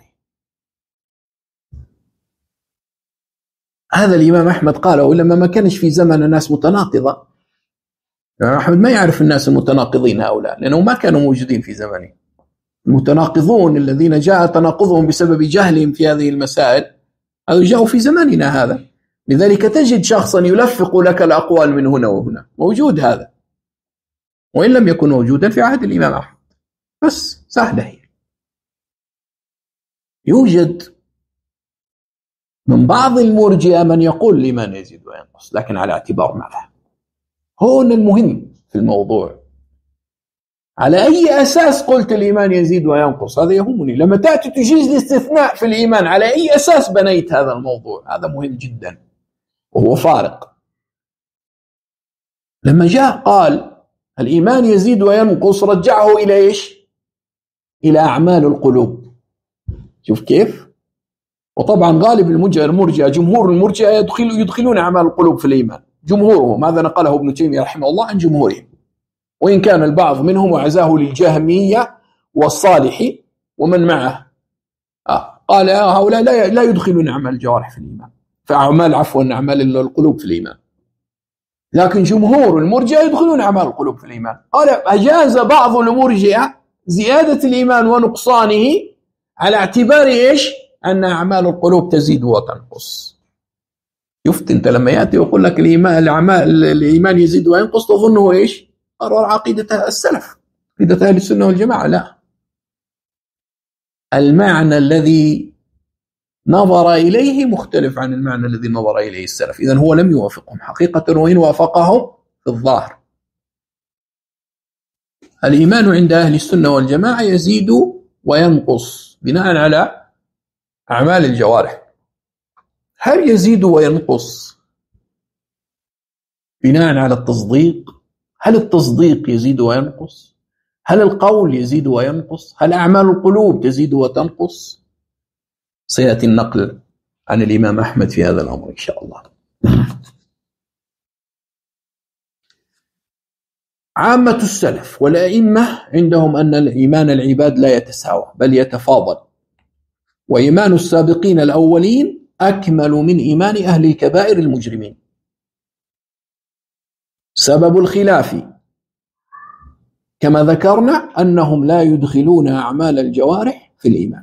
هذا الإمام أحمد قاله، ولما ما كانش في زمن الناس متناقضة. الإمام أحمد ما يعرف الناس المتناقضين هؤلاء لأنه ما كانوا موجودين في زمنه. المتناقضون الذين جاء تناقضهم بسبب جهلهم في هذه المسائل هذا جاءوا في زماننا هذا. لذلك تجد شخصا يلفق لك الأقوال من هنا وهنا، موجود هذا وإن لم يكن موجودا في عهد الإمام أحمد، بس سهلة. يوجد من بعض المرجئة من يقول الإيمان يزيد وينقص لكن على اعتبار ماذا؟ هون المهم في الموضوع، على أي أساس قلت الإيمان يزيد وينقص؟ هذا يهمني. لما تأتي تجيز الاستثناء في الإيمان على أي أساس بنيت هذا الموضوع؟ هذا مهم جدا وهو فارق. لما جاء قال الإيمان يزيد وينقص رجعه إلى إيش؟ إلى أعمال القلوب. شوف كيف؟ وطبعا غالب المرجئة جمهور المرجئة يدخلون أعمال القلوب في الإيمان، جمهورهم. هذا نقله ابن تيمية رحمه الله عن جمهورهم، وإن كان البعض منهم وعزاه للجهمية والصالحي ومن معه قال هؤلاء لا يدخلون أعمال الجوارح في الإيمان، فأعمال أعمال القلوب في الإيمان. لكن جمهور المرجئة يدخلون أعمال القلوب في الإيمان. قال أجاز بعض المرجئة زيادة الإيمان ونقصانه على اعتبار إيش؟ أن أعمال القلوب تزيد وتنقص. شفت أنت لما يأتي ويقول لك الإيمان يزيد وينقص تظنه إيش؟ قرر عقيدة السلف، عقيدة أهل السنة والجماعة. لا، المعنى الذي نظر إليه مختلف عن المعنى الذي نظر إليه السلف. إذن هو لم يوافقهم حقيقة، وإن وافقهم في الظاهر. الإيمان عند أهل السنة والجماعة يزيد وينقص بناء على أعمال الجوارح. هل يزيد وينقص بناء على التصديق؟ هل التصديق يزيد وينقص؟ هل القول يزيد وينقص؟ هل أعمال القلوب تزيد وتنقص؟ سيأتي النقل عن الإمام أحمد في هذا الأمر إن شاء الله. عامة السلف والأئمة عندهم أن الإيمان العباد لا يتساوى بل يتفاضل، وإيمان السابقين الأولين أكمل من إيمان أهل الكبائر المجرمين. سبب الخلاف كما ذكرنا أنهم لا يدخلون أعمال الجوارح في الإيمان،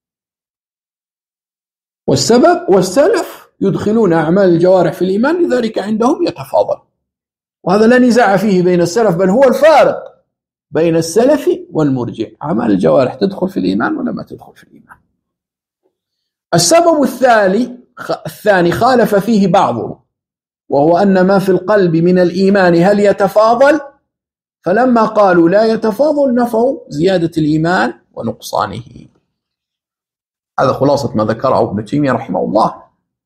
والسلف يدخلون أعمال الجوارح في الإيمان، لذلك عندهم يتفاضل. وهذا لا نزاع فيه بين السلف، بل هو الفارق بين السلف والمرجئ. أعمال الجوارح تدخل في الإيمان ولا ما تدخل في الإيمان. السبب الثاني خالف فيه بعضهم، وهو أن ما في القلب من الإيمان هل يتفاضل؟ فلما قالوا لا يتفاضل نفوا زيادة الإيمان ونقصانه. هذا خلاصة ما ذكره ابن تيمية رحمه الله.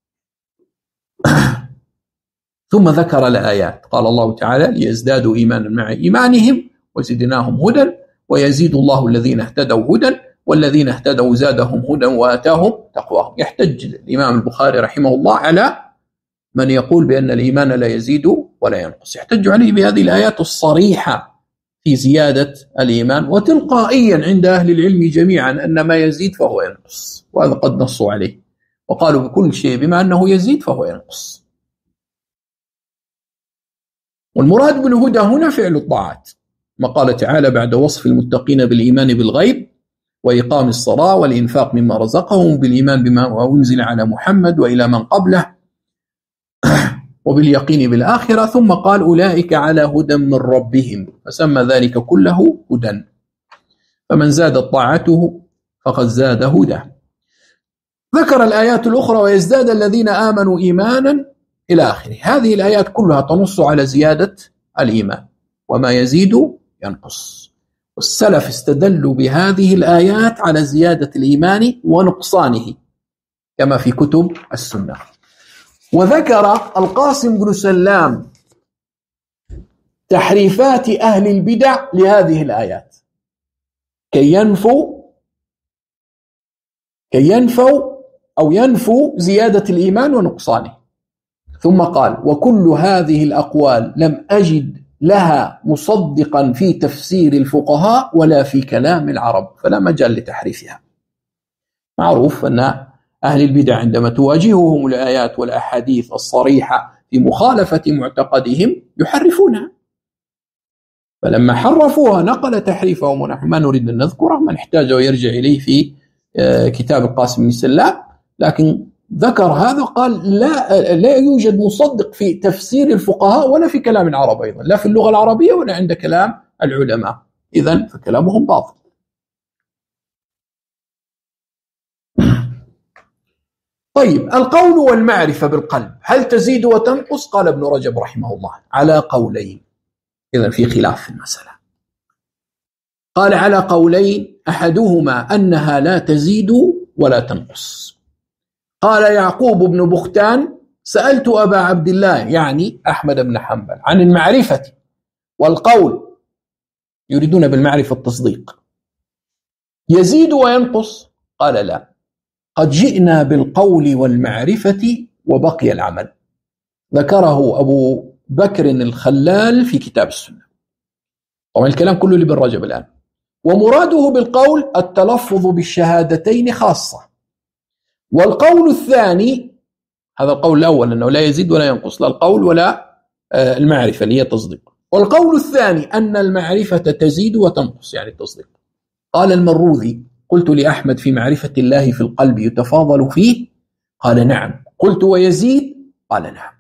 ثم ذكر الآيات. قال الله تعالى ليزدادوا إيمانا مع إيمانهم وزدناهم هدى ويزيد الله الذين اهتدوا هدى والذين اهتدوا زادهم هدى وآتاهم تقواهم. يحتج الإمام البخاري رحمه الله على من يقول بأن الإيمان لا يزيد ولا ينقص، يحتج عليه بهذه الآيات الصريحة في زيادة الإيمان، وتلقائيا عند أهل العلم جميعا أن ما يزيد فهو ينقص، وهذا قد نصوا عليه وقالوا بكل شيء بما أنه يزيد فهو ينقص. والمراد بالهدى هنا فعل الطاعات، ما قال تعالى بعد وصف المتقين بالإيمان بالغيب وإقام الصلاة والإنفاق مما رزقهم، بالإيمان بما أنزل على محمد وإلى من قبله، وباليقين بالآخرة، ثم قال أولئك على هدى من ربهم، فسمى ذلك كله هدى. فمن زادت طاعته فقد زاد هدى. ذكر الآيات الأخرى ويزداد الذين آمنوا إيمانا إلى آخره. هذه الآيات كلها تنص على زيادة الإيمان، وما يزيد ينقص. والسلف استدلوا بهذه الآيات على زيادة الإيمان ونقصانه كما في كتب السنة. وذكر القاسم بن سلام تحريفات أهل البدع لهذه الآيات كي ينفوا زيادة الإيمان ونقصانه. ثم قال: وكل هذه الأقوال لم أجد لها مصدقا في تفسير الفقهاء ولا في كلام العرب، فلا مجال لتحريفها. معروف أن أهل البدع عندما تواجههم الآيات والأحاديث الصريحة في مخالفة معتقدهم يحرفونها، فلما حرفوها نقل تحريفهم، ونحن ما نريد أن نذكره، من احتاج ويرجع إليه في كتاب القاسم بن سلام. لكن ذكر هذا، قال لا يوجد مصدق في تفسير الفقهاء ولا في كلام العرب أيضا، لا في اللغة العربية ولا عند كلام العلماء، إذن فكلامهم باطل. طيب، القول والمعرفة بالقلب هل تزيد وتنقص؟ قال ابن رجب رحمه الله على قولين، إذن في خلاف في المسألة. قال على قولين، أحدهما أنها لا تزيد ولا تنقص. قال يعقوب بن بختان: سألت أبا عبد الله يعني أحمد بن حنبل عن المعرفة والقول، يريدون بالمعرفة التصديق، يزيد وينقص؟ قال لا، قد جئنا بالقول والمعرفة وبقي العمل. ذكره أبو بكر الخلال في كتاب السنة. طبعا الكلام كله لابن رجب الآن. ومراده بالقول التلفظ بالشهادتين خاصة، والقول الثاني، هذا القول الأول أنه لا يزيد ولا ينقص، لا القول ولا المعرفة اللي هي التصديق. والقول الثاني أن المعرفة تزيد وتنقص يعني التصديق. قال المروذي: قلت لأحمد في معرفة الله في القلب يتفاضل فيه؟ قال نعم. قلت ويزيد؟ قال نعم.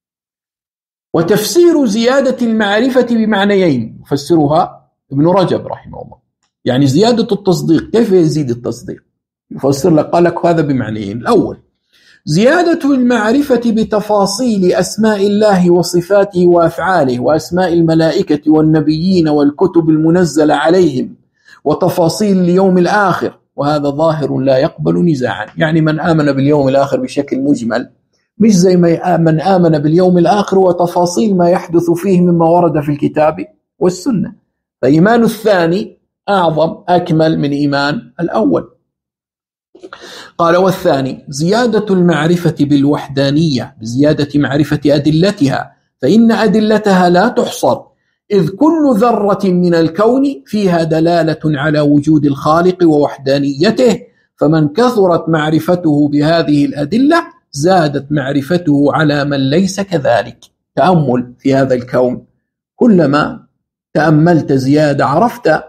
وتفسير زيادة المعرفة بمعنيين يفسرها ابن رجب رحمه الله، يعني زيادة التصديق، كيف يزيد التصديق؟ يفسر لك، قال لك هذا بمعنيين. الأول زيادة المعرفة بتفاصيل أسماء الله وصفاته وأفعاله وأسماء الملائكة والنبيين والكتب المنزلة عليهم وتفاصيل اليوم الآخر، وهذا ظاهر لا يقبل نزاعا. يعني من آمن باليوم الآخر بشكل مجمل، مش زي من آمن باليوم الآخر وتفاصيل ما يحدث فيه مما ورد في الكتاب والسنة. فإيمان الثاني أعظم أكمل من إيمان الأول. قال والثاني زيادة المعرفة بالوحدانية بزيادة معرفة أدلتها، فإن أدلتها لا تحصر، إذ كل ذرة من الكون فيها دلالة على وجود الخالق ووحدانيته، فمن كثرت معرفته بهذه الأدلة زادت معرفته على من ليس كذلك. تأمل في هذا الكون، كلما تأملت زيادة عرفت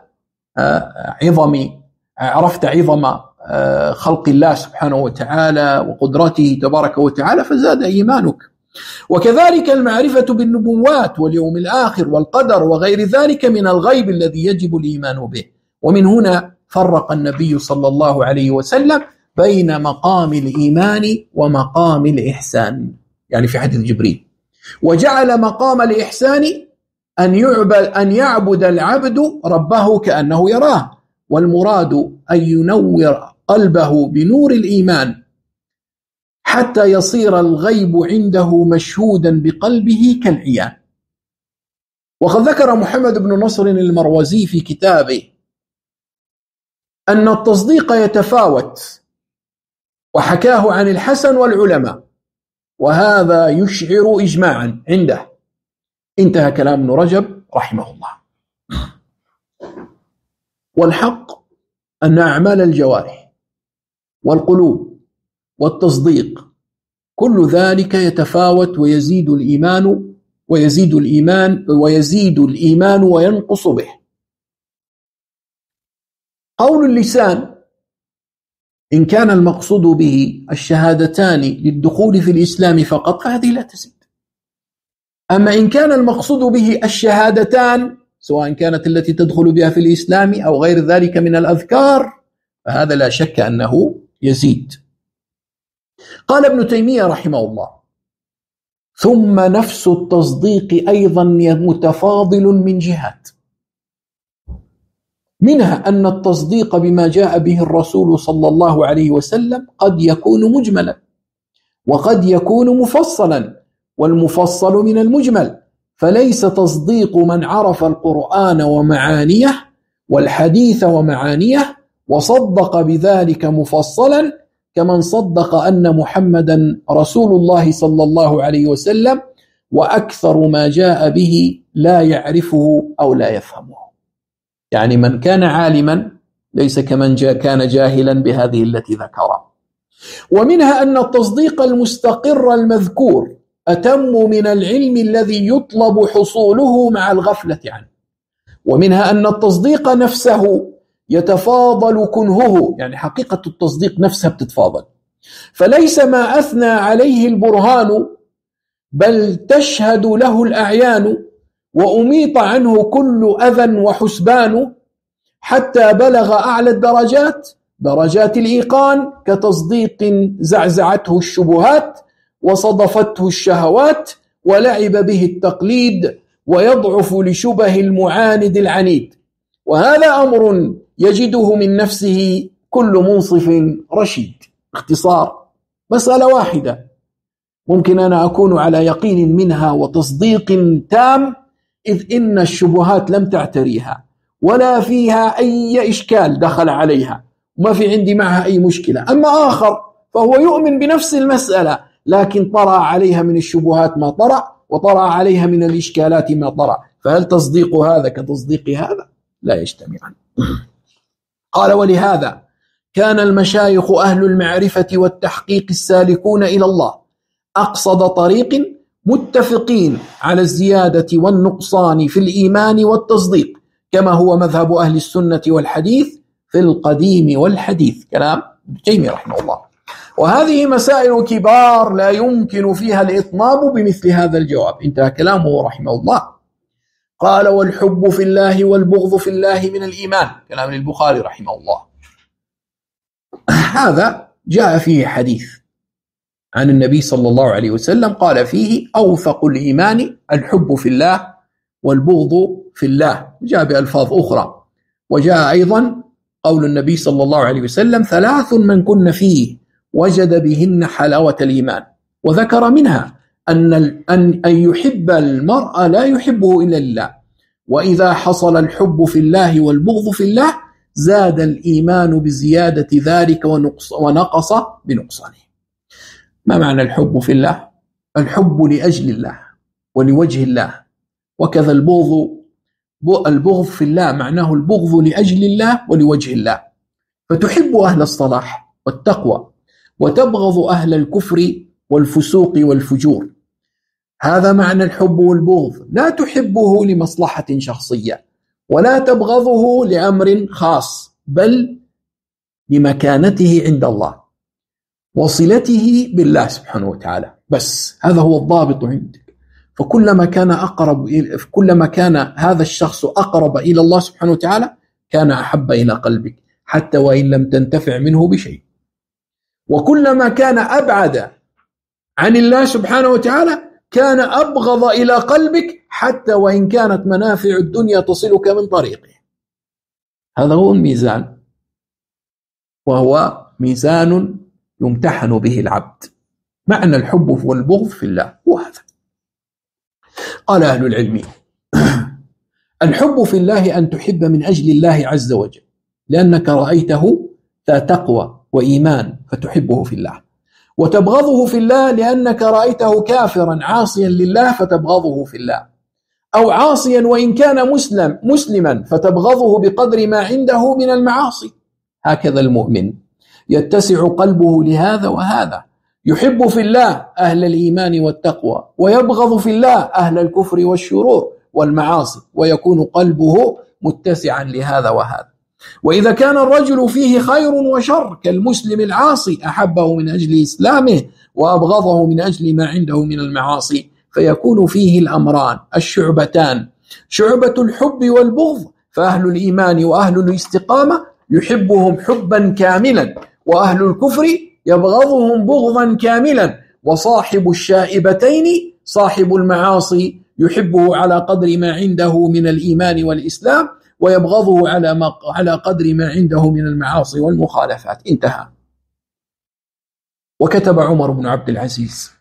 عظم خلق الله سبحانه وتعالى وقدرته تبارك وتعالى، فزاد إيمانك. وكذلك المعرفة بالنبوات واليوم الآخر والقدر وغير ذلك من الغيب الذي يجب الإيمان به. ومن هنا فرق النبي صلى الله عليه وسلم بين مقام الإيمان ومقام الإحسان، يعني في حديث جبريل، وجعل مقام الإحسان أن يعبد العبد ربه كأنه يراه، والمراد أن ينور قلبه بنور الإيمان حتى يصير الغيب عنده مشهودا بقلبه كالعيان. وقد ذكر محمد بن نصر المروزي في كتابه أن التصديق يتفاوت، وحكاه عن الحسن والعلماء، وهذا يشعر إجماعا عنده. انتهى كلام ابن رجب رحمه الله. والحق أن أعمال الجوارح والقلوب والتصديق كل ذلك يتفاوت ويزيد الإيمان وينقص به. قول اللسان إن كان المقصود به الشهادتان للدخول في الإسلام فقط فهذه لا تزيد. أما إن كان المقصود به الشهادتان سواء كانت التي تدخل بها في الإسلام أو غير ذلك من الأذكار فهذا لا شك أنه يزيد. قال ابن تيمية رحمه الله: ثم نفس التصديق أيضا متفاضل من جهات، منها أن التصديق بما جاء به الرسول صلى الله عليه وسلم قد يكون مجملا وقد يكون مفصلا، والمفصل من المجمل، فليس تصديق من عرف القرآن ومعانيه والحديث ومعانيه وصدق بذلك مفصلا كمن صدق أن محمدا رسول الله صلى الله عليه وسلم وأكثر ما جاء به لا يعرفه أو لا يفهمه. يعني من كان عالما ليس كمن كان جاهلا بهذه التي ذكرها. ومنها أن التصديق المستقر المذكور أتم من العلم الذي يطلب حصوله مع الغفلة عنه. ومنها أن التصديق نفسه يتفاضل كنهه، يعني حقيقة التصديق نفسها بتتفاضل، فليس ما أثنى عليه البرهان بل تشهد له الأعيان، وأميط عنه كل أذى وحسبان، حتى بلغ أعلى الدرجات درجات الإيقان كتصديق زعزعته الشبهات وصدفته الشهوات ولعب به التقليد ويضعف لشبه المعاند العنيد. وهذا أمر يجده من نفسه كل منصف رشيد. باختصار مسألة واحدة ممكن أنا أكون على يقين منها وتصديق تام، إذ إن الشبهات لم تعتريها ولا فيها أي إشكال دخل عليها وما في عندي معها أي مشكلة. أما آخر فهو يؤمن بنفس المسألة لكن طرأ عليها من الشبهات ما طرأ وطرأ عليها من الإشكالات ما طرأ، فهل تصديق هذا كتصديق هذا؟ لا يجتمعان. قال: ولهذا كان المشايخ أهل المعرفة والتحقيق السالكون إلى الله أقصد طريق متفقين على الزيادة والنقصان في الإيمان والتصديق، كما هو مذهب أهل السنة والحديث في القديم والحديث. كلام ابن تيمية رحمه الله. وهذه مسائل كبار لا يمكن فيها الإطناب بمثل هذا الجواب. انتهى كلامه رحمه الله. قال: والحب في الله والبغض في الله من الإيمان. كلام البخاري رحمه الله. هذا جاء فيه حديث عن النبي صلى الله عليه وسلم قال فيه: أوثق الإيمان الحب في الله والبغض في الله. جاء بألفاظ أخرى. وجاء أيضا قول النبي صلى الله عليه وسلم: 3 من كن فيه وجد بهن حلاوة الإيمان. وذكر منها أن يحب المرء لا يحبه إلا لله، وإذا حصل الحب في الله والبغض في الله زاد الإيمان بزيادة ذلك ونقص بنقصانه. ما معنى الحب في الله؟ الحب لأجل الله ولوجه الله. وكذا البغض في الله معناه البغض لأجل الله ولوجه الله. فتحب أهل الصلاح والتقوى وتبغض أهل الكفر والفسوق والفجور. هذا معنى الحب والبغض. لا تحبه لمصلحة شخصية ولا تبغضه لأمر خاص، بل لمكانته عند الله وصلته بالله سبحانه وتعالى. بس هذا هو الضابط عندك. كلما كان هذا الشخص أقرب إلى الله سبحانه وتعالى كان أحب إلى قلبك حتى وإن لم تنتفع منه بشيء. وكلما كان أبعد عن الله سبحانه وتعالى كان أبغض إلى قلبك حتى وإن كانت منافع الدنيا تصلك من طريقه. هذا هو الميزان، وهو ميزان يمتحن به العبد. معنى الحب والبغض في الله هو هذا. قال أهل العلم: الحب في الله أن تحب من أجل الله عز وجل لأنك رأيته ذا تقوى وإيمان فتحبه في الله، وتبغضه في الله لأنك رأيته كافرا عاصيا لله فتبغضه في الله، أو عاصيا وإن كان مسلما فتبغضه بقدر ما عنده من المعاصي. هكذا المؤمن يتسع قلبه لهذا وهذا، يحب في الله أهل الإيمان والتقوى، ويبغض في الله أهل الكفر والشرور والمعاصي، ويكون قلبه متسعا لهذا وهذا. وإذا كان الرجل فيه خير وشر كالمسلم العاصي أحبه من أجل إسلامه وأبغضه من أجل ما عنده من المعاصي، فيكون فيه الأمران الشعبتان، شعبة الحب والبغض، فأهل الإيمان وأهل الاستقامة يحبهم حبا كاملا، وأهل الكفر يبغضهم بغضا كاملا، وصاحب الشائبتين صاحب المعاصي يحبه على قدر ما عنده من الإيمان والإسلام، ويبغضه على قدر ما عنده من المعاصي والمخالفات. انتهى. وكتب عمر بن عبد العزيز.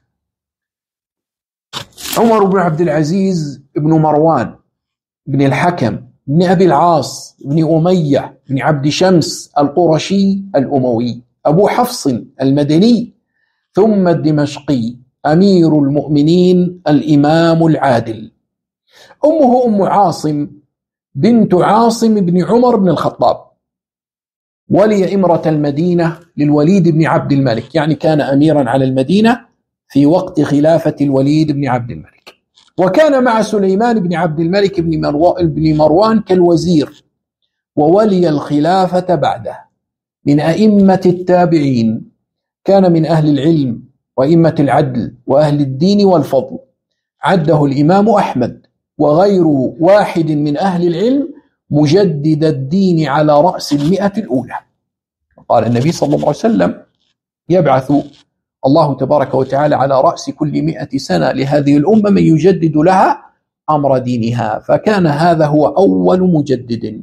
عمر بن عبد العزيز بن مروان بن الحكم بن أبي العاص بن أمية بن عبد شمس القرشي الأموي، أبو حفص المدني ثم الدمشقي، أمير المؤمنين الإمام العادل. أمه أم عاصم بنت عاصم بن عمر بن الخطاب، ولي إمرة المدينة للوليد بن عبد الملك، يعني كان أميرا على المدينة في وقت خلافة الوليد بن عبد الملك، وكان مع سليمان بن عبد الملك بن مروان كالوزير، وولي الخلافة بعده. من أئمة التابعين، كان من أهل العلم وأئمة العدل وأهل الدين والفضل، عده الإمام أحمد وغيره واحد من أهل العلم مجدد الدين على رأس 100 الأولى. قال النبي صلى الله عليه وسلم: يبعث الله تبارك وتعالى على رأس كل 100 سنة لهذه الأمة من يجدد لها أمر دينها، فكان هذا هو أول مجدد.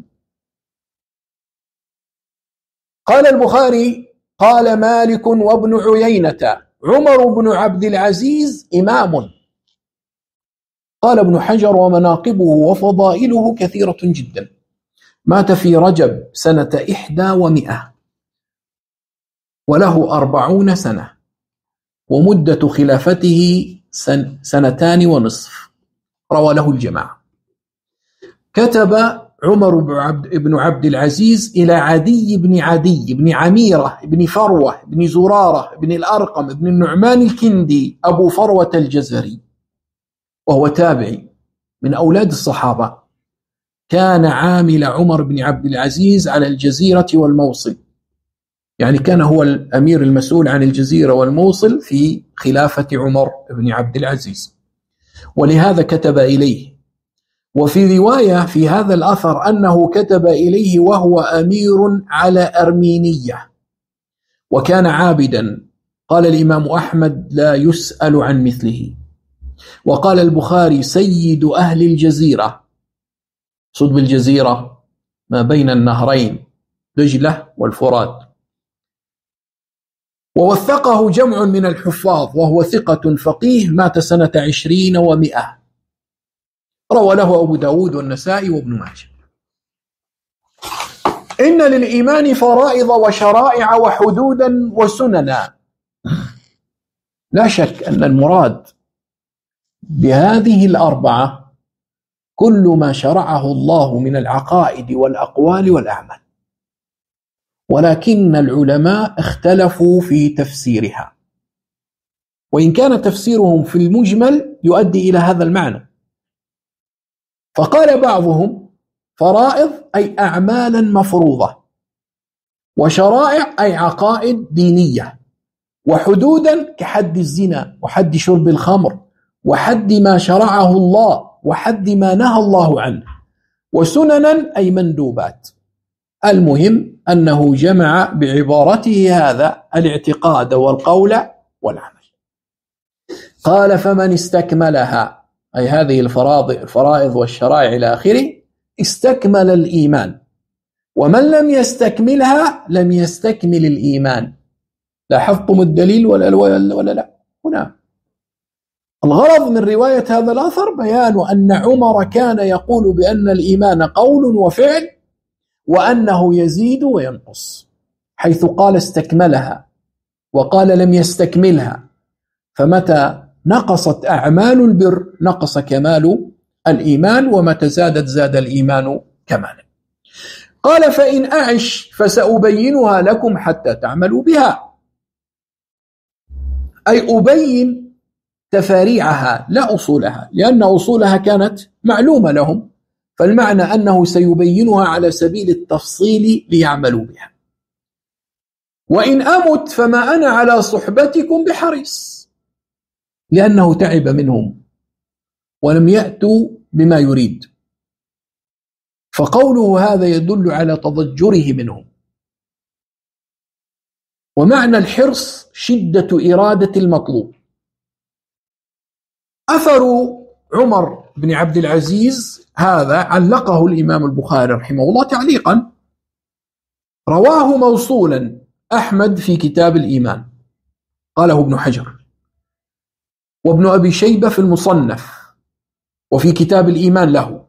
قال البخاري: قال مالك وابن عيينة: عمر بن عبد العزيز إمام. قال ابن حجر: ومناقبه وفضائله كثيرة جدا. مات في رجب سنة 100 وله 40 سنة، ومدة خلافته 2.5 سنة، روى له الجماعة. كتب عمر بن عبد العزيز إلى عدي بن عميرة بن فروة بن زرارة بن الأرقم بن النعمان الكندي أبو فروة الجزري، وهو تابعي من أولاد الصحابة، كان عامل عمر بن عبد العزيز على الجزيرة والموصل، يعني كان هو الأمير المسؤول عن الجزيرة والموصل في خلافة عمر بن عبد العزيز، ولهذا كتب إليه. وفي رواية في هذا الأثر أنه كتب إليه وهو أمير على أرمينية، وكان عابدا. قال الإمام أحمد: لا يسأل عن مثله. وقال البخاري: سيد أهل الجزيرة. صدب الجزيرة ما بين النهرين دجلة والفرات. ووثقه جمع من الحفاظ، وهو ثقة فقيه، مات سنة 20 و100، روى له أبو داود والنسائي وابن ماجه. إن للإيمان فرائض وشرائع وحدودا وسننا. لا شك أن المراد بهذه الأربعة كل ما شرعه الله من العقائد والأقوال والأعمال، ولكن العلماء اختلفوا في تفسيرها، وإن كان تفسيرهم في المجمل يؤدي إلى هذا المعنى. فقال بعضهم: فرائض أي أعمالا مفروضة، وشرائع أي عقائد دينية، وحدودا كحد الزنا وحد شرب الخمر وحد ما شرعه الله وحد ما نهى الله عنه، وسننا أي مندوبات. المهم أنه جمع بعبارته هذا الاعتقاد والقول والعمل. قال: فمن استكملها، أي هذه الفرائض والشرائع إلى آخره، استكمل الإيمان، ومن لم يستكملها لم يستكمل الإيمان. لاحظتم الدليل ولا لا؟ هنا الغرض من رواية هذا الأثر بيان أن عمر كان يقول بأن الإيمان قول وفعل، وأنه يزيد وينقص، حيث قال استكملها وقال لم يستكملها، فمتى نقصت أعمال البر نقص كمال الإيمان، ومتى زادت زاد الإيمان كمالا. قال فإن أعش فسأبينها لكم حتى تعملوا بها، أي أبين تفاريعها لا أصولها، لأن أصولها كانت معلومة لهم، فالمعنى أنه سيبينها على سبيل التفصيل ليعملوا بها. وإن أمت فما أنا على صحبتكم بحريص، لأنه تعب منهم ولم يأتوا بما يريد، فقوله هذا يدل على تضجره منهم. ومعنى الحرص شدة إرادة المطلوب. أثر عمر بن عبد العزيز هذا علقه الإمام البخاري رحمه الله تعليقا، رواه موصولا أحمد في كتاب الإيمان، قاله ابن حجر، وابن أبي شيبة في المصنف وفي كتاب الإيمان له،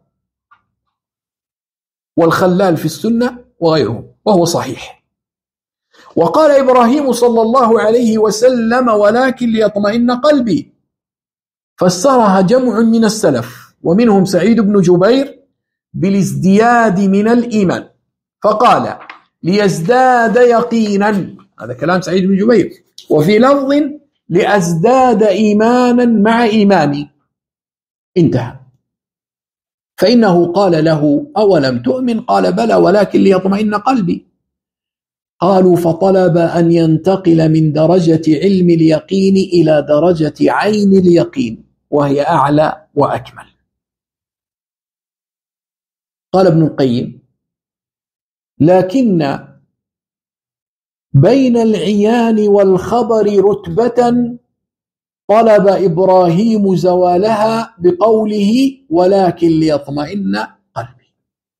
والخلال في السنة وغيره، وهو صحيح. وقال إبراهيم صلى الله عليه وسلم ولكن ليطمئن قلبي، فسرها جمع من السلف ومنهم سعيد بن جبير بالازدياد من الإيمان، فقال ليزداد يقينا، هذا كلام سعيد بن جبير، وفي لفظ لأزداد إيمانا مع إيماني، انتهى. فإنه قال له أولم تؤمن؟ قال بلى ولكن ليطمئن قلبي. قالوا فطلب أن ينتقل من درجة علم اليقين إلى درجة عين اليقين، وهي أعلى وأكمل. قال ابن القيم لكن بين العيان والخبر رتبة طلب إبراهيم زوالها بقوله ولكن ليطمئن قلبي.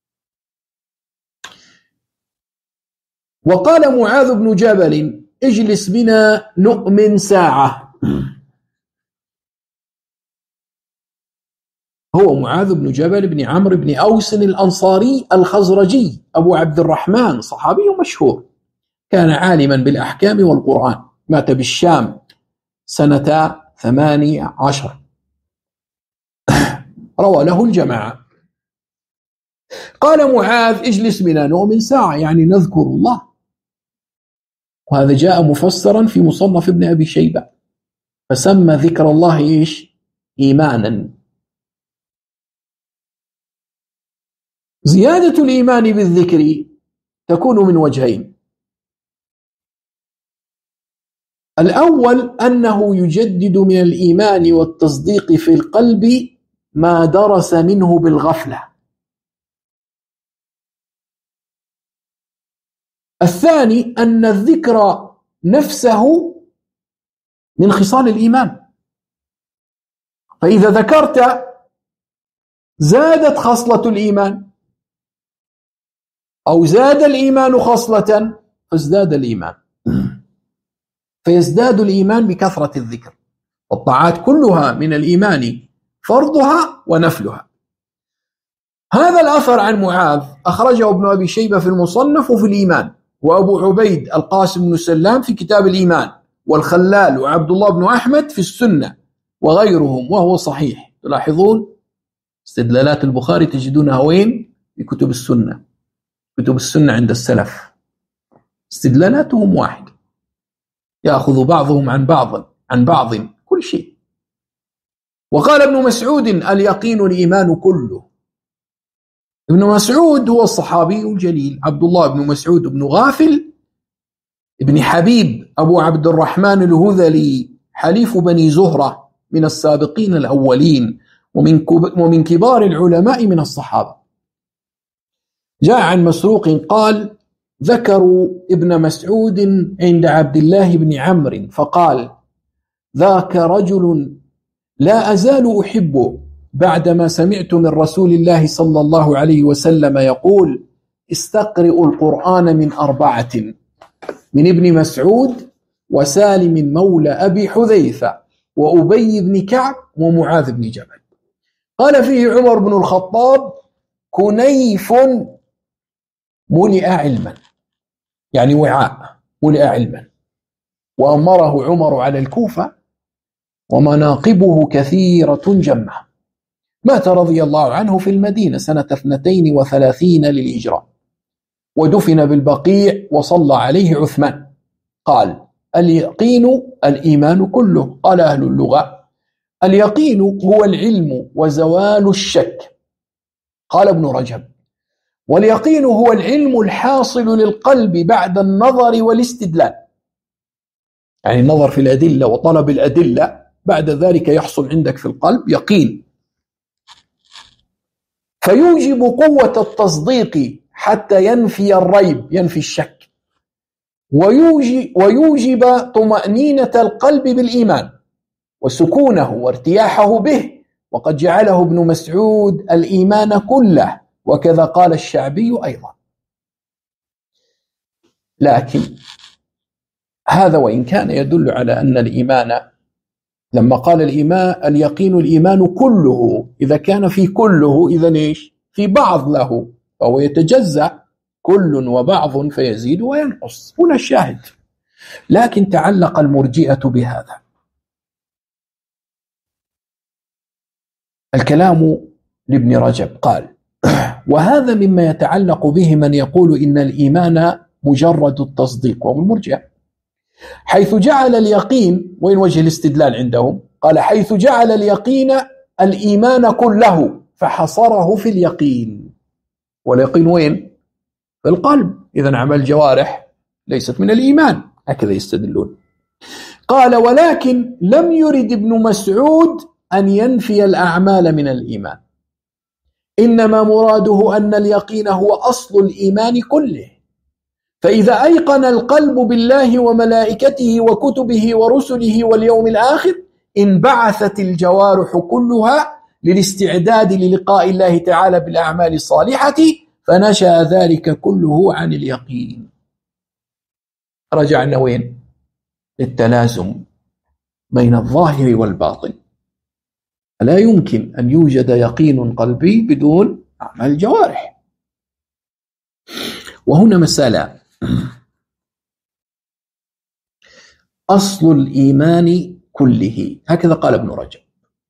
وقال معاذ بن جبل اجلس بنا نؤمن ساعة. هو معاذ بن جبل بن عمرو بن أوس الأنصاري الخزرجي أبو عبد الرحمن، صحابي مشهور، كان عالما بالأحكام والقرآن، مات بالشام سنة 18، روى له الجماعة. قال معاذ اجلس بنا نؤمن ساعة، يعني نذكر الله، وهذا جاء مفسرا في مصنف ابن أبي شيبة، فسمى ذكر الله إيش؟ إيمانا. زيادة الإيمان بالذكر تكون من وجهين: الأول أنه يجدد من الإيمان والتصديق في القلب ما درس منه بالغفلة. الثاني أن الذكر نفسه من خصال الإيمان، فإذا ذكرت زادت خصلة الإيمان، أو زاد الإيمان خصلة فازداد الإيمان، فيزداد الإيمان بكثرة الذكر. والطاعات كلها من الإيمان فرضها ونفلها. هذا الأثر عن معاذ أخرجه ابن أبي شيبة في المصنف وفي الإيمان، وأبو عبيد القاسم بن سلام في كتاب الإيمان، والخلال وعبد الله بن أحمد في السنة وغيرهم، وهو صحيح. تلاحظون استدلالات البخاري تجدونها وين؟ في كتب السنة. كتب السنة عند السلف استدلالاتهم واحد، يأخذ بعضهم عن بعض كل شيء. وقال ابن مسعود اليقين الإيمان كله. ابن مسعود هو الصحابي الجليل عبد الله بن مسعود بن غافل ابن حبيب أبو عبد الرحمن الهذلي، حليف بني زهرة، من السابقين الأولين، ومن كبار العلماء من الصحابة. جاء عن مسروق قال ذكروا ابن مسعود عند عبد الله بن عمرو فقال ذاك رجل لا أزال أحبه بعدما سمعت من رسول الله صلى الله عليه وسلم يقول استقرئوا القرآن من 4: من ابن مسعود، وسالم مولى أبي حذيفة، وأبي بن كعب، ومعاذ بن جبل. قال فيه عمر بن الخطاب كنيف ملئ علما، يعني وعاء ملئ علما، وأمره عمر على الكوفة، ومناقبه كثيرة جمة. مات رضي الله عنه في المدينة سنة 32 للهجرة، ودفن بالبقيع وصلى عليه عثمان. قال: اليقين الإيمان كله. قال أهل اللغة: اليقين هو العلم وزوال الشك. قال ابن رجب: واليقين هو العلم الحاصل للقلب بعد النظر والاستدلال، يعني النظر في الأدلة وطلب الأدلة، بعد ذلك يحصل عندك في القلب يقين، فيوجب قوة التصديق حتى ينفي الريب، ينفي الشك، ويوجب طمأنينة القلب بالإيمان وسكونه وارتياحه به. وقد جعله ابن مسعود الإيمان كله، وكذا قال الشعبي أيضا. لكن هذا وإن كان يدل على أن الإيمان، لما قال الإيمان اليقين الإيمان كله، إذا كان في كله إذن إيش؟ في بعض له، فهو يتجزأ كل وبعض فيزيد وينقص، هنا الشاهد. لكن تعلق المرجئة بهذا. الكلام لابن رجب قال: وهذا مما يتعلق به من يقول إن الإيمان مجرد التصديق، وهو المرجئة، حيث جعل اليقين، وين وجه الاستدلال عندهم؟ قال: حيث جعل اليقين الإيمان كله فحصره في اليقين، واليقين وين؟ في القلب، إذن عمل الجوارح ليست من الإيمان، هكذا يستدلون. قال: ولكن لم يرد ابن مسعود أن ينفي الأعمال من الإيمان، إنما مراده أن اليقين هو أصل الإيمان كله، فإذا أيقن القلب بالله وملائكته وكتبه ورسله واليوم الآخر انبعثت الجوارح كلها للاستعداد للقاء الله تعالى بالأعمال الصالحة، فنشأ ذلك كله عن اليقين. رجعنا وين؟ للتلازم بين الظاهر والباطن. لا يمكن أن يوجد يقين قلبي بدون أعمال الجوارح. وهنا مسألة: أصل الإيمان كله، هكذا قال ابن رجب.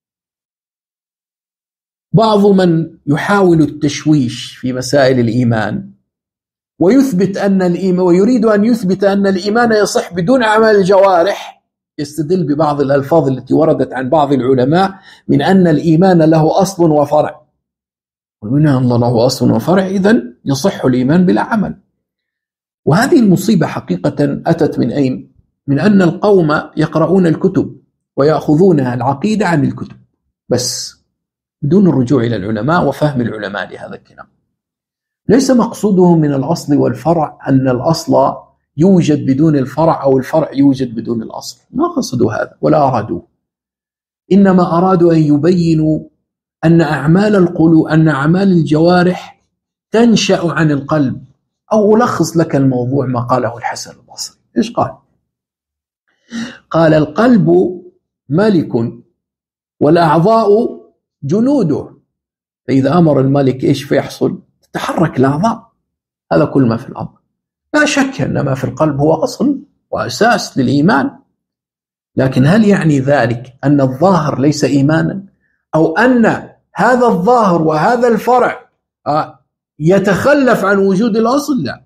بعض من يحاول التشويش في مسائل الإيمان ويثبت أن الإيمان، ويريد أن يثبت أن الإيمان يصح بدون أعمال الجوارح، يستدل ببعض الألفاظ التي وردت عن بعض العلماء من أن الإيمان له أصل وفرع، ومن أن الله له أصل وفرع إذن يصح الإيمان بلا عمل. وهذه المصيبة حقيقة أتت من أين؟ من أن القوم يقرؤون الكتب ويأخذونها العقيدة عن الكتب بس، بدون الرجوع إلى العلماء وفهم العلماء لهذا الكلام. ليس مقصودهم من الأصل والفرع أن الأصل يوجد بدون الفرع أو الفرع يوجد بدون الأصل، ما قصدوا هذا ولا أرادوا، إنما أرادوا أن يبينوا أن أعمال القلوب، أن أعمال الجوارح تنشأ عن القلب. أو ألخص لك الموضوع ما قاله الحسن البصري. إيش قال؟ قال: القلب ملك والأعضاء جنوده، فإذا أمر الملك إيش فيحصل؟ تتحرك الأعضاء. هذا كل ما في الأمر. لا شك أن ما في القلب هو أصل وأساس للإيمان، لكن هل يعني ذلك أن الظاهر ليس إيمانا، أو أن هذا الظاهر وهذا الفرع يتخلف عن وجود الأصل؟ لا،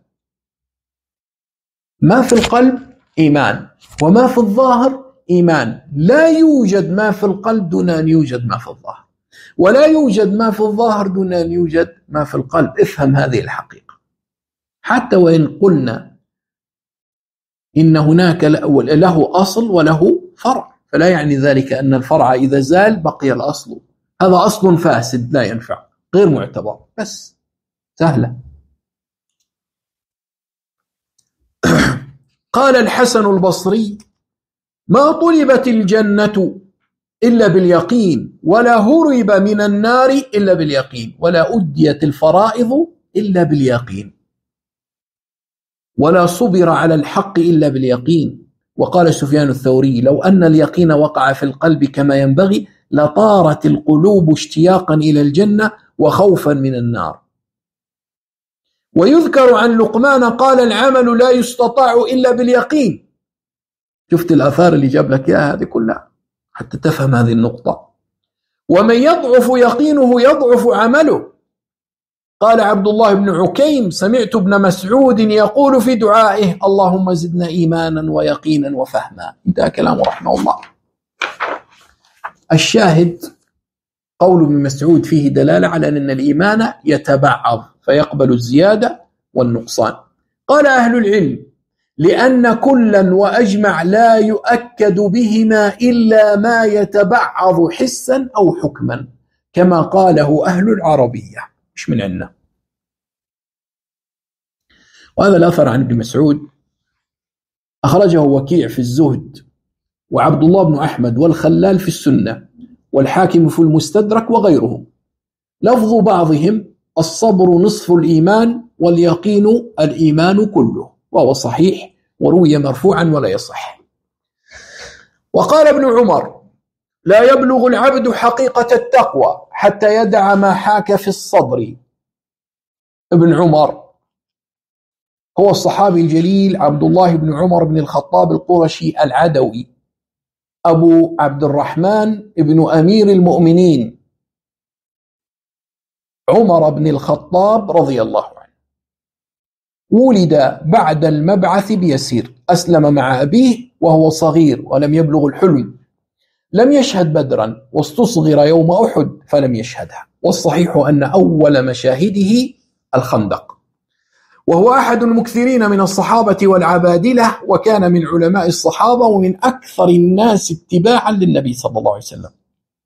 ما في القلب إيمان وما في الظاهر إيمان. لا يوجد ما في القلب دون أن يوجد ما في الظاهر، ولا يوجد ما في الظاهر دون أن يوجد ما في القلب. افهم هذه الحقيقة. حتى وإن قلنا إن هناك له أصل وله فرع، فلا يعني ذلك أن الفرع إذا زال بقي الأصل. هذا أصل فاسد لا ينفع، غير معتبر، بس سهلة. قال الحسن البصري: ما طلبت الجنة إلا باليقين، ولا هرب من النار إلا باليقين، ولا أديت الفرائض إلا باليقين، ولا صبر على الحق إلا باليقين. وقال سفيان الثوري: لو أن اليقين وقع في القلب كما ينبغي لطارت القلوب اشتياقا إلى الجنة وخوفا من النار. ويذكر عن لقمان قال العمل لا يستطاع إلا باليقين. شفت الآثار اللي جاب لك إياها هذه كلها حتى تفهم هذه النقطة. ومن يضعف يقينه يضعف عمله. قال عبد الله بن عكيم سمعت ابن مسعود يقول في دعائه اللهم زدنا إيمانا ويقينا وفهما. انتهى كلامه رحمه الله. الشاهد قول ابن مسعود فيه دلالة على أن الإيمان يتبعض فيقبل الزيادة والنقصان. قال أهل العلم لأن كلا وأجمع لا يؤكد بهما إلا ما يتبعض حسا أو حكما كما قاله أهل العربية، مش من عندنا. وهذا الأثر عن ابن مسعود أخرجه وكيع في الزهد، وعبد الله بن أحمد والخلال في السنة، والحاكم في المستدرك وغيرهم. لفظ بعضهم الصبر نصف الإيمان واليقين الإيمان كله، وهو صحيح وروي مرفوعا ولا يصح. وقال ابن عمر لا يبلغ العبد حقيقة التقوى حتى يدع ما حاك في الصدر. ابن عمر هو الصحابي الجليل عبد الله بن عمر بن الخطاب القرشي العدوي أبو عبد الرحمن ابن أمير المؤمنين عمر بن الخطاب رضي الله عنه. ولد بعد المبعث بيسير، أسلم مع أبيه وهو صغير ولم يبلغ الحلم، لم يشهد بدرا، واستصغر يوم أحد فلم يشهدها، والصحيح أن أول مشاهده الخندق. وهو أحد المكثرين من الصحابة والعبادلة، وكان من علماء الصحابة ومن أكثر الناس اتباعا للنبي صلى الله عليه وسلم.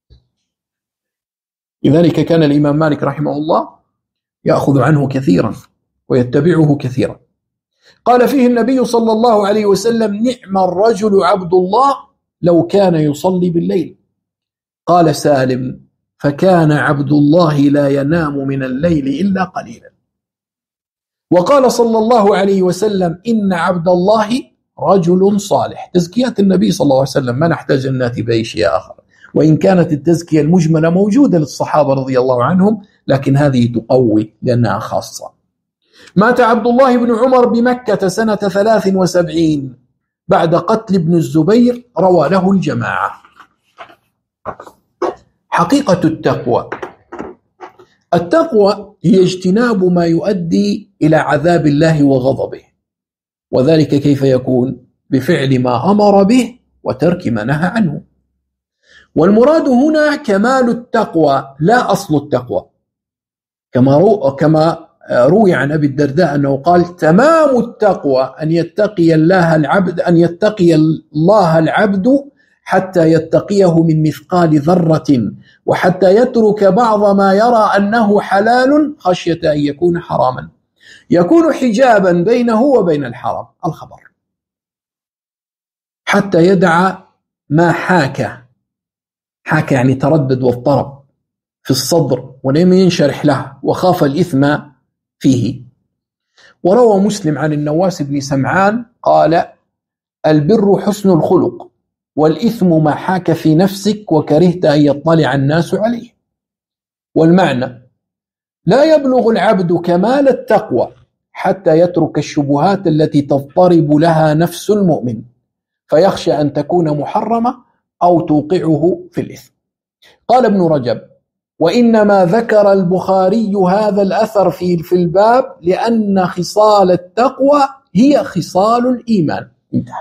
لذلك كان الإمام مالك رحمه الله يأخذ عنه كثيرا ويتبعه كثيرا. قال فيه النبي صلى الله عليه وسلم نعم الرجل عبد الله لو كان يصلي بالليل. قال سالم فكان عبد الله لا ينام من الليل إلا قليلا. وقال صلى الله عليه وسلم إن عبد الله رجل صالح. تزكيات النبي صلى الله عليه وسلم ما نحتاج أن نأتي بأي شيء آخر، وإن كانت التزكية المجملة موجودة للصحابة رضي الله عنهم، لكن هذه تقوي لأنها خاصة. مات عبد الله بن عمر بمكة سنة 73 بعد قتل ابن الزبير، روى له الجماعة. حقيقة التقوى: التقوى هي اجتناب ما يؤدي إلى عذاب الله وغضبه، وذلك كيف يكون؟ بفعل ما أمر به وترك ما نهى عنه. والمراد هنا كمال التقوى لا أصل التقوى، كما روي عن أبي الدرداء أنه قال تمام التقوى أن يتقي الله العبد حتى يتقيه من مثقال ذرة، وحتى يترك بعض ما يرى أنه حلال خشية أن يكون حراما، يكون حجابا بينه وبين الحرام الخبر، حتى يدع ما حاك يعني تردد واضطرب في الصدر ولم ينشرح له وخاف الإثم فيه. وروى مسلم عن النواس بن سمعان قال البر حسن الخلق، والإثم ما حاك في نفسك وكرهت أن يطلع الناس عليه. والمعنى لا يبلغ العبد كمال التقوى حتى يترك الشبهات التي تضطرب لها نفس المؤمن، فيخشى أن تكون محرمة أو توقعه في الإثم. قال ابن رجب وإنما ذكر البخاري هذا الأثر في الباب لأن خصال التقوى هي خصال الإيمان. انتهى.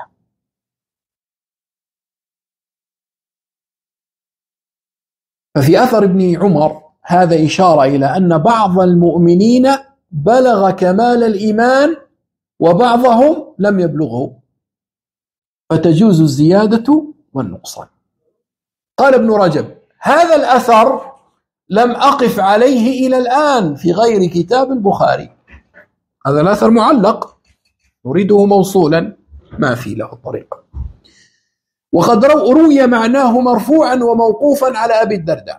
ففي أثر ابن عمر هذا إشارة إلى أن بعض المؤمنين بلغ كمال الإيمان وبعضهم لم يبلغه، فتجوز الزيادة والنقصان. قال ابن رجب هذا الأثر لم أقف عليه إلى الآن في غير كتاب البخاري. هذا الأثر معلق نريده موصولا ما في له طريقة. وقد روي معناه مرفوعا وموقوفا على أبي الدرداء.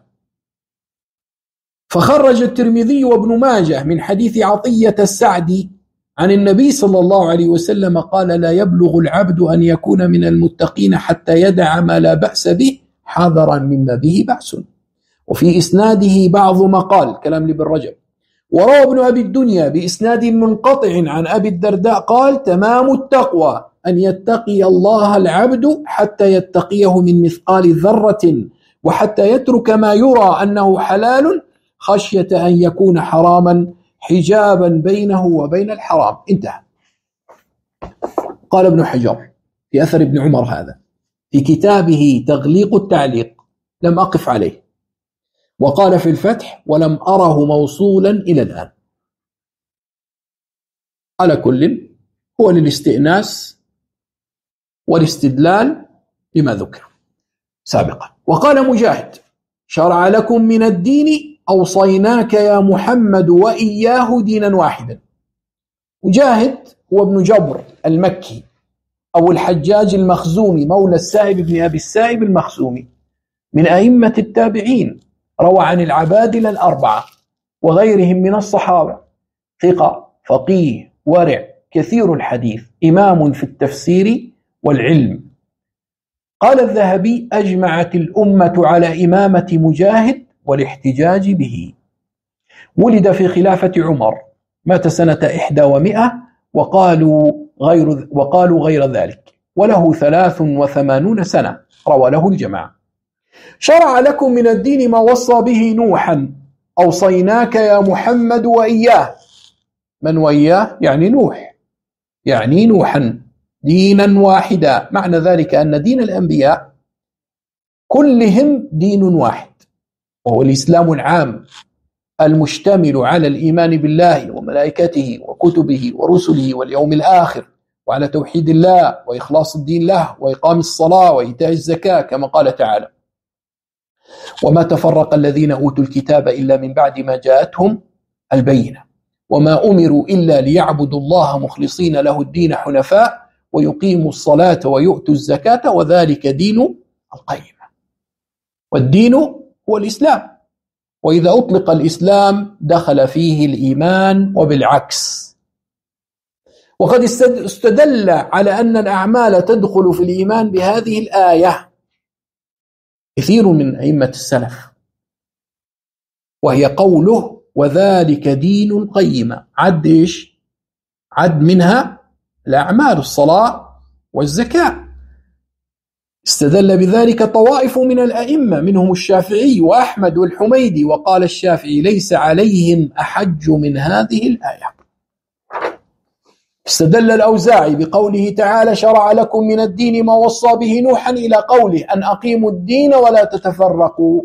فخرج الترمذي وابن ماجه من حديث عطية السعدي عن النبي صلى الله عليه وسلم قال لا يبلغ العبد أن يكون من المتقين حتى يدع ما لا بأس به حذرا مما به بأس. وفي إسناده بعض مقال كلام لابن رجب وروى ابن أبي الدنيا بإسناد منقطع عن أبي الدرداء قال: تمام التقوى أن يتقي الله العبد حتى يتقيه من مثقال ذرة، وحتى يترك ما يرى أنه حلال خشية أن يكون حراما حجابا بينه وبين الحرام. انتهى. قال ابن حجر في أثر ابن عمر هذا في كتابه تغليق التعليق، لم أقف عليه، وقال في الفتح: ولم أره موصولا إلى الآن. على كل هو للاستئناس والاستدلال لما ذكر سابقا. وقال مجاهد: شرع لكم من الدين أوصيناك يا محمد وإياه دينا واحدا. مجاهد هو ابن جبر المكي أو الحجاج المخزومي مولى السائب بن أبي السائب المخزومي، من أئمة التابعين، روى عن العبادلة الأربعة وغيرهم من الصحابة، ثقة، فقيه، ورع، كثير الحديث، إمام في التفسير والعلم. قال الذهبي: أجمعت الأمة على إمامة مجاهد والاحتجاج به. ولد في خلافة عمر، مات سنة 100 وقالوا غير ذلك، وله 83 سنة، روى له الجماعة. شرع لكم من الدين ما وصى به نوحا أوصيناك يا محمد وإياه. من وإياه؟ يعني نوح، يعني نوحا، دينا واحدا. معنى ذلك أن دين الأنبياء كلهم دين واحد، وهو الإسلام العام المشتمل على الإيمان بالله وملائكته وكتبه ورسله واليوم الآخر، وعلى توحيد الله وإخلاص الدين له وإقام الصلاة وإيتاء الزكاة، كما قال تعالى: وما تفرق الذين أوتوا الكتاب إلا من بعد ما جاءتهم البينة وما أمروا إلا ليعبدوا الله مخلصين له الدين حنفاء ويقيموا الصلاة ويؤتوا الزكاة وذلك دين القيمة. والدين هو الإسلام، وإذا أطلق الإسلام دخل فيه الإيمان وبالعكس. وقد استدل على أن الأعمال تدخل في الإيمان بهذه الآية كثير من أئمة السلف، وهي قوله: وذلك دين القيمة. عد إيش؟ عد منها الأعمال، الصلاة والزكاة. استدل بذلك طوائف من الأئمة، منهم الشافعي وأحمد والحميدي، وقال الشافعي: ليس عليهم أحج من هذه الآية. استدل الأوزاعي بقوله تعالى: شرع لكم من الدين ما وصى به نوحا، إلى قوله: أن أقيموا الدين ولا تتفرقوا.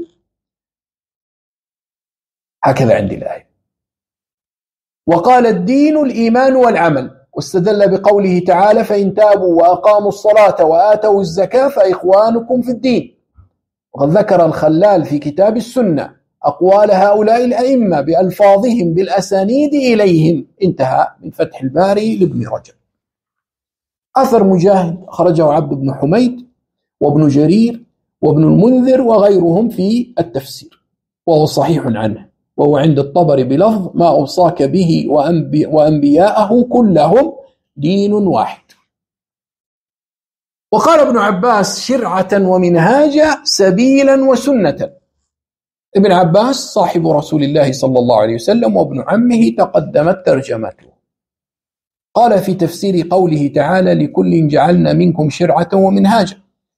هكذا عندي الآية. وقال: الدين الإيمان والعمل. واستدل بقوله تعالى: فإن تابوا وأقاموا الصلاة وآتوا الزكاة فإخوانكم في الدين. وقد ذكر الخلال في كتاب السنة أقوال هؤلاء الأئمة بألفاظهم بالأسانيد إليهم. انتهى من فتح الباري لابن رجب. أثر مجاهد خرجه عبد بن حميد وابن جرير وابن المنذر وغيرهم في التفسير، وهو صحيح عنه، وهو عند الطبري بلفظ: ما أوصاك به وأنبياءه كلهم دين واحد. وقال ابن عباس: شرعة ومنهاجا، سبيلا وسنة. ابن عباس صاحب رسول الله صلى الله عليه وسلم وابن عمه، تقدمت ترجمته. قال في تفسير قوله تعالى: لكل جعلنا منكم شرعة ومنهاجا.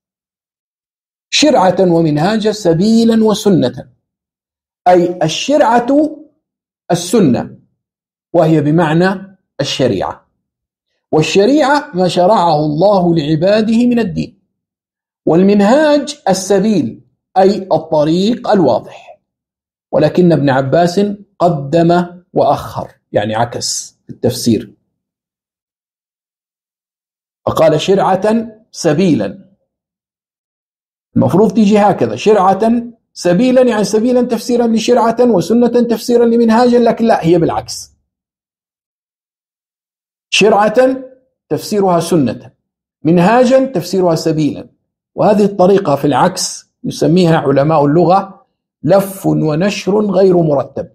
شرعة ومنهاجا، سبيلا وسنة، أي الشرعة السنة، وهي بمعنى الشريعة. والشريعة ما شرعه الله لعباده من الدين. والمنهاج السبيل، أي الطريق الواضح. ولكن ابن عباس قدم وأخر، يعني عكس في التفسير، فقال: شرعة سبيلا. المفروض تيجي هكذا: شرعة سبيلا، يعني سبيلا تفسيرا لشرعة، وسنة تفسيرا لمنهاجا، لكن لا، هي بالعكس. شرعة تفسيرها سنة، منهاجا تفسيرها سبيلا. وهذه الطريقة في العكس يسميها علماء اللغة لف ونشر غير مرتب.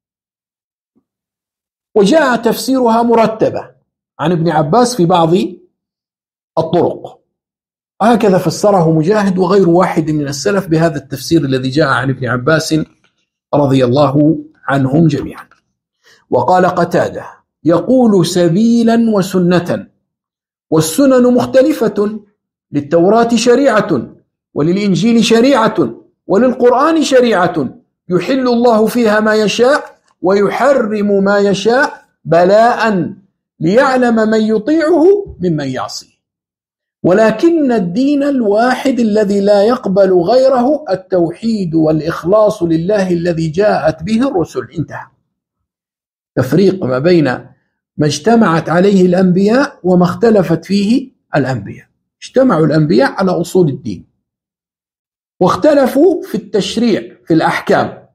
وجاء تفسيرها مرتبة عن ابن عباس في بعض الطرق، وهكذا فسره مجاهد وغير واحد من السلف بهذا التفسير الذي جاء عن ابن عباس رضي الله عنهم جميعا. وقال قتادة: يقول سبيلا وسنة، والسنن مختلفة، للتوراة شريعة، وللإنجيل شريعة، وللقرآن شريعة، يحل الله فيها ما يشاء ويحرم ما يشاء بلاء ليعلم من يطيعه ممن يعصيه، ولكن الدين الواحد الذي لا يقبل غيره التوحيد والإخلاص لله الذي جاءت به الرسل. انتهى. تفريق ما بين ما اجتمعت عليه الأنبياء وما اختلفت فيه الأنبياء. اجتمعوا الأنبياء على أصول الدين، واختلفوا في التشريع في الأحكام،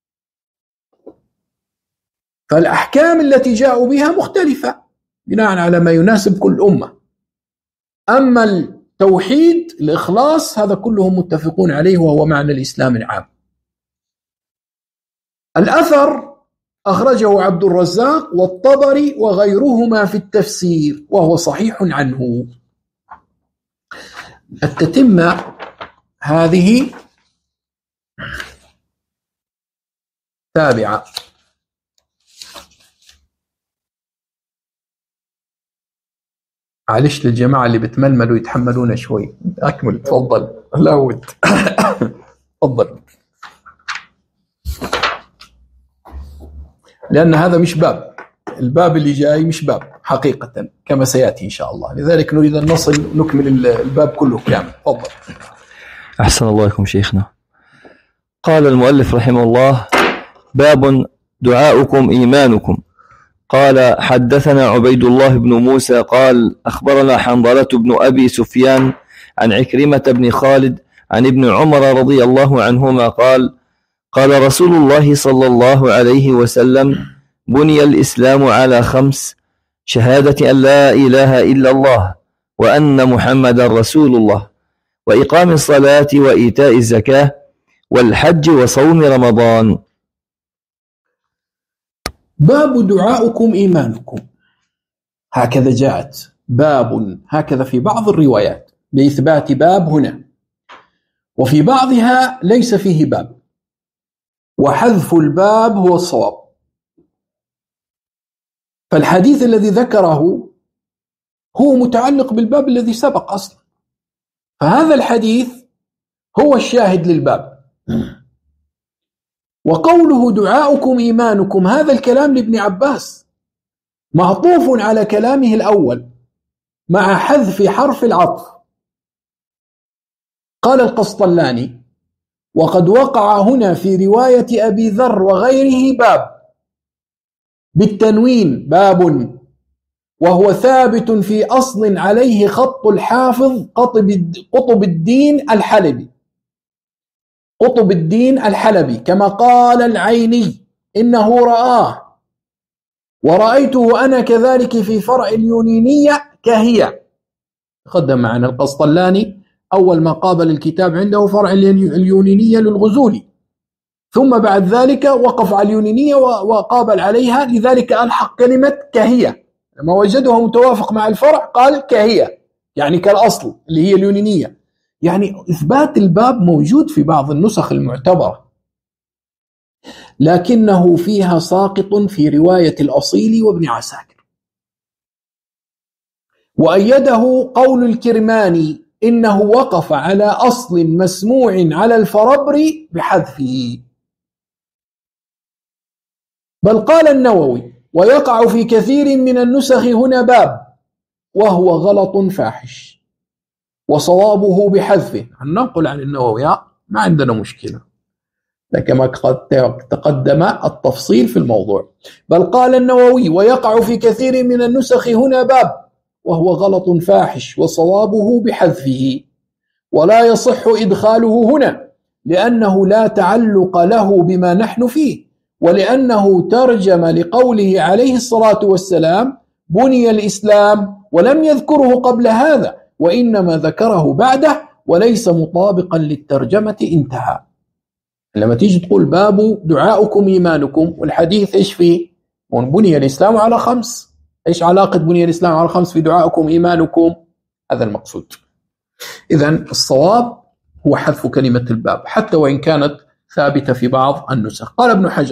فالأحكام التي جاءوا بها مختلفة بناء على ما يناسب كل أمة. أما التوحيد الإخلاص هذا كلهم متفقون عليه، وهو معنى الإسلام العام. الأثر أخرجه عبد الرزاق والطبري وغيرهما في التفسير، وهو صحيح عنه. التتمة هذه تابعة. معلش للجماعة اللي بتململوا يتحملونا شوي. أكمل. تفضل. لا ود. تفضل. لأن هذا مش باب، الباب اللي جاي مش باب حقيقة كما سيأتي إن شاء الله، لذلك نريد أن نكمل الباب كله كامل. تفضل. أحسن الله إليكم شيخنا. قال المؤلف رحمه الله: باب دعاؤكم إيمانكم. قال: حدثنا عبيد الله بن موسى قال: أخبرنا حنظلة بن أبي سفيان عن عكرمة بن خالد عن ابن عمر رضي الله عنهما قال: قال رسول الله صلى الله عليه وسلم: بني الإسلام على 5: شهادة أن لا إله إلا الله وأن محمد رسول الله، وإقام الصلاة وإيتاء الزكاة، والحج وصوم رمضان. باب دعاؤكم إيمانكم، هكذا جاءت. باب هكذا في بعض الروايات بإثبات باب هنا، وفي بعضها ليس فيه باب، وحذف الباب هو الصواب. فالحديث الذي ذكره هو متعلق بالباب الذي سبق أصلا، فهذا الحديث هو الشاهد للباب. وقوله دعاؤكم إيمانكم هذا الكلام لابن عباس معطوف على كلامه الأول مع حذف حرف العطف. قال القسطلاني: وقد وقع هنا في رواية أبي ذر وغيره باب بالتنوين، باب، وهو ثابت في أصل عليه خط الحافظ قطب الدين الحلبي، قطب الدين الحلبي، كما قال العيني إنه رآه، ورأيته أنا كذلك في فرع اليونينية كهي. تقدم معنا القسطلاني أول ما قابل الكتاب عنده فرع اليونينية للغزولي، ثم بعد ذلك وقف على اليونينية وقابل عليها، لذلك ألحق كلمة كهي، لما وجدها متوافق مع الفرع قال كهي، يعني كالأصل اللي هي اليونينية. يعني إثبات الباب موجود في بعض النسخ المعتبرة، لكنه فيها ساقط في رواية الأصيل وابن عساكر. وأيده قول الكرماني إنه وقف على أصل مسموع على الفربري بحذفه. بل قال النووي: ويقع في كثير من النسخ هنا باب، وهو غلط فاحش، وصوابه بحذفه. ننقل عن النووي، ما عندنا مشكلة، كما قد تقدم التفصيل في الموضوع. بل قال النووي: ويقع في كثير من النسخ هنا باب، وهو غلط فاحش، وصوابه بحذفه، ولا يصح إدخاله هنا، لأنه لا تعلق له بما نحن فيه، ولأنه ترجم لقوله عليه الصلاة والسلام: بني الإسلام، ولم يذكره قبل هذا، وإنما ذكره بعده، وليس مطابقا للترجمة. انتهى. لما تيجي تقول باب دعاؤكم إيمانكم، والحديث إيش فيه؟ بني الإسلام على 5. إيش علاقة بني الإسلام على 5 في دعاؤكم إيمانكم؟ هذا المقصود. إذن الصواب هو حذف كلمة الباب، حتى وإن كانت ثابتة في بعض النسخ. قال ابن حجر: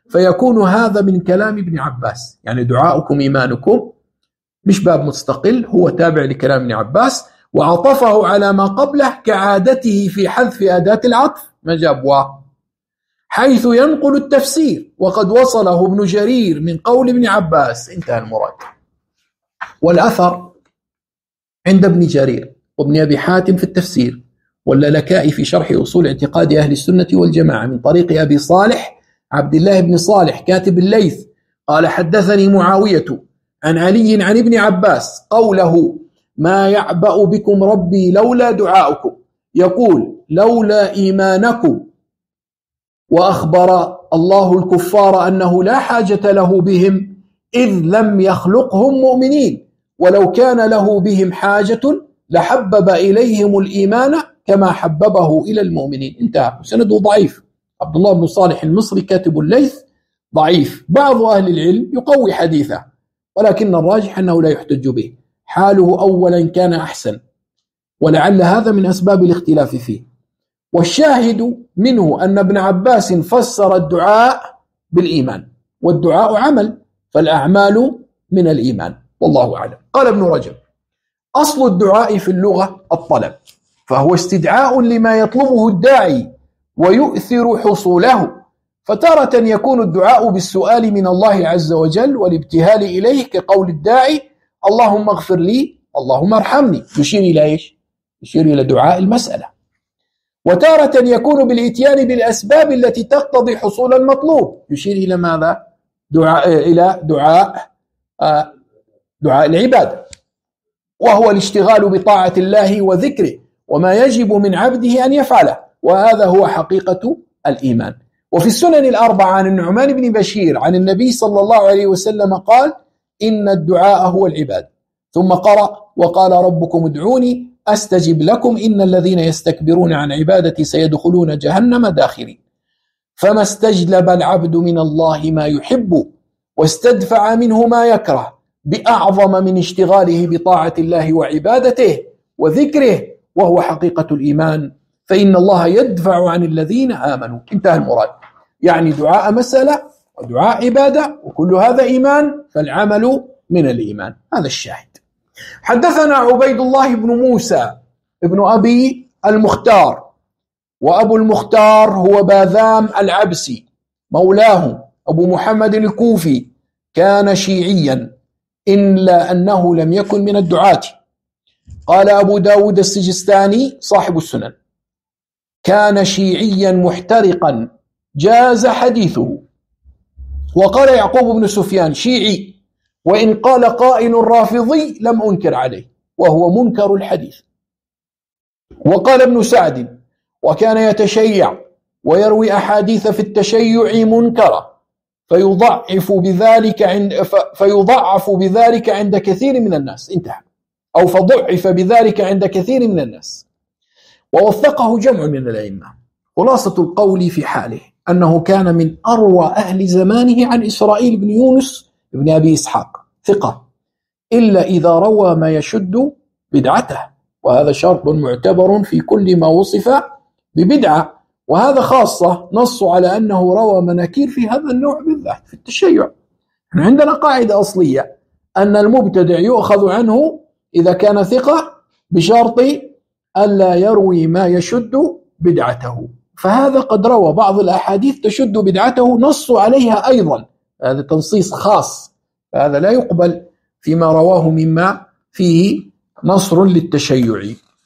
فيكون هذا من كلام ابن عباس، يعني دعاؤكم إيمانكم مش باب مستقل، هو تابع لكلام ابن عباس، وعطفه على ما قبله كعادته في حذف أداة العطف ما جاب حيث ينقل التفسير، وقد وصله ابن جرير من قول ابن عباس، انتهى المراد. والأثر عند ابن جرير وابن أبي حاتم في التفسير، واللالكائي في شرح أصول اعتقاد أهل السنة والجماعة من طريق أبي صالح عبد الله بن صالح كاتب الليث قال حدثني معاوية عن علي عن ابن عباس قوله ما يعبأ بكم ربي لولا دعاؤكم، يقول لولا إيمانكم، وأخبر الله الكفار أنه لا حاجة له بهم إذ لم يخلقهم مؤمنين، ولو كان له بهم حاجة لحبب إليهم الإيمان كما حببه إلى المؤمنين. انتهى. سنده ضعيف. عبد الله بن صالح المصري كاتب الليث ضعيف، بعض أهل العلم يقوي حديثه، ولكن الراجح أنه لا يحتج به، حاله أولا كان أحسن، ولعل هذا من أسباب الاختلاف فيه. والشاهد منه أن ابن عباس فسر الدعاء بالإيمان، والدعاء عمل، فالأعمال من الإيمان، والله أعلم. قال ابن رجب أصل الدعاء في اللغة الطلب، فهو استدعاء لما يطلبه الداعي ويؤثر حصوله، فتارة يكون الدعاء بالسؤال من الله عز وجل والابتهال إليه كقول الداعي اللهم اغفر لي، اللهم ارحمني، يشير إلى إيش؟ يشير إلى دعاء المسألة. وتارة يكون بالإتيان بالأسباب التي تقتضي حصول المطلوب، يشير إلى ماذا؟ إلى دعاء العبادة، وهو الاشتغال بطاعة الله وذكره وما يجب من عبده أن يفعله، وهذا هو حقيقة الإيمان. وفي السنن الأربعة عن النعمان بن بشير عن النبي صلى الله عليه وسلم قال إن الدعاء هو العبادة، ثم قرأ وقال ربكم ادعوني أستجب لكم إن الذين يستكبرون عن عبادتي سيدخلون جهنم داخرين. فما استجلب العبد من الله ما يحب واستدفع منه ما يكره بأعظم من اشتغاله بطاعة الله وعبادته وذكره، وهو حقيقة الإيمان، فإن الله يدفع عن الذين آمنوا. انتهى المراد. يعني دعاء مسألة ودعاء عبادة، وكل هذا إيمان، فالعمل من الإيمان. هذا الشاهد. حدثنا عبيد الله بن موسى ابن أبي المختار، وأبو المختار هو باذام العبسي مولاه أبو محمد الكوفي، كان شيعيا إلا أنه لم يكن من الدعاة. قال أبو داود السجستاني صاحب السنن كان شيعيا محترقا جاز حديثه. وقال يعقوب بن سفيان شيعي، وإن قال قائل رافضي لم أنكر عليه، وهو منكر الحديث. وقال ابن سعد وكان يتشيع ويروي أحاديث في التشيع منكرة فيضعف بذلك عند كثير من الناس. انتهى. أو فضعف بذلك عند كثير من الناس، ووثقه جمع من الأئمة. خلاصة القول في حاله أنه كان من أروى أهل زمانه عن إسرائيل بن يونس بن أبي إسحاق ثقة، إلا إذا روى ما يشد بدعته، وهذا شرط معتبر في كل ما وصف ببدعة، وهذا خاصة نص على أنه روى مناكير في هذا النوع بالذات في التشيع. عندنا قاعدة أصلية أن المبتدع يؤخذ عنه إذا كان ثقة بشرط ألا يروي ما يشد بدعته، فهذا قد روى بعض الأحاديث تشد بدعته نص عليها أيضا، هذا تنصيص خاص، فهذا لا يقبل فيما رواه مما فيه نصر للتشيع.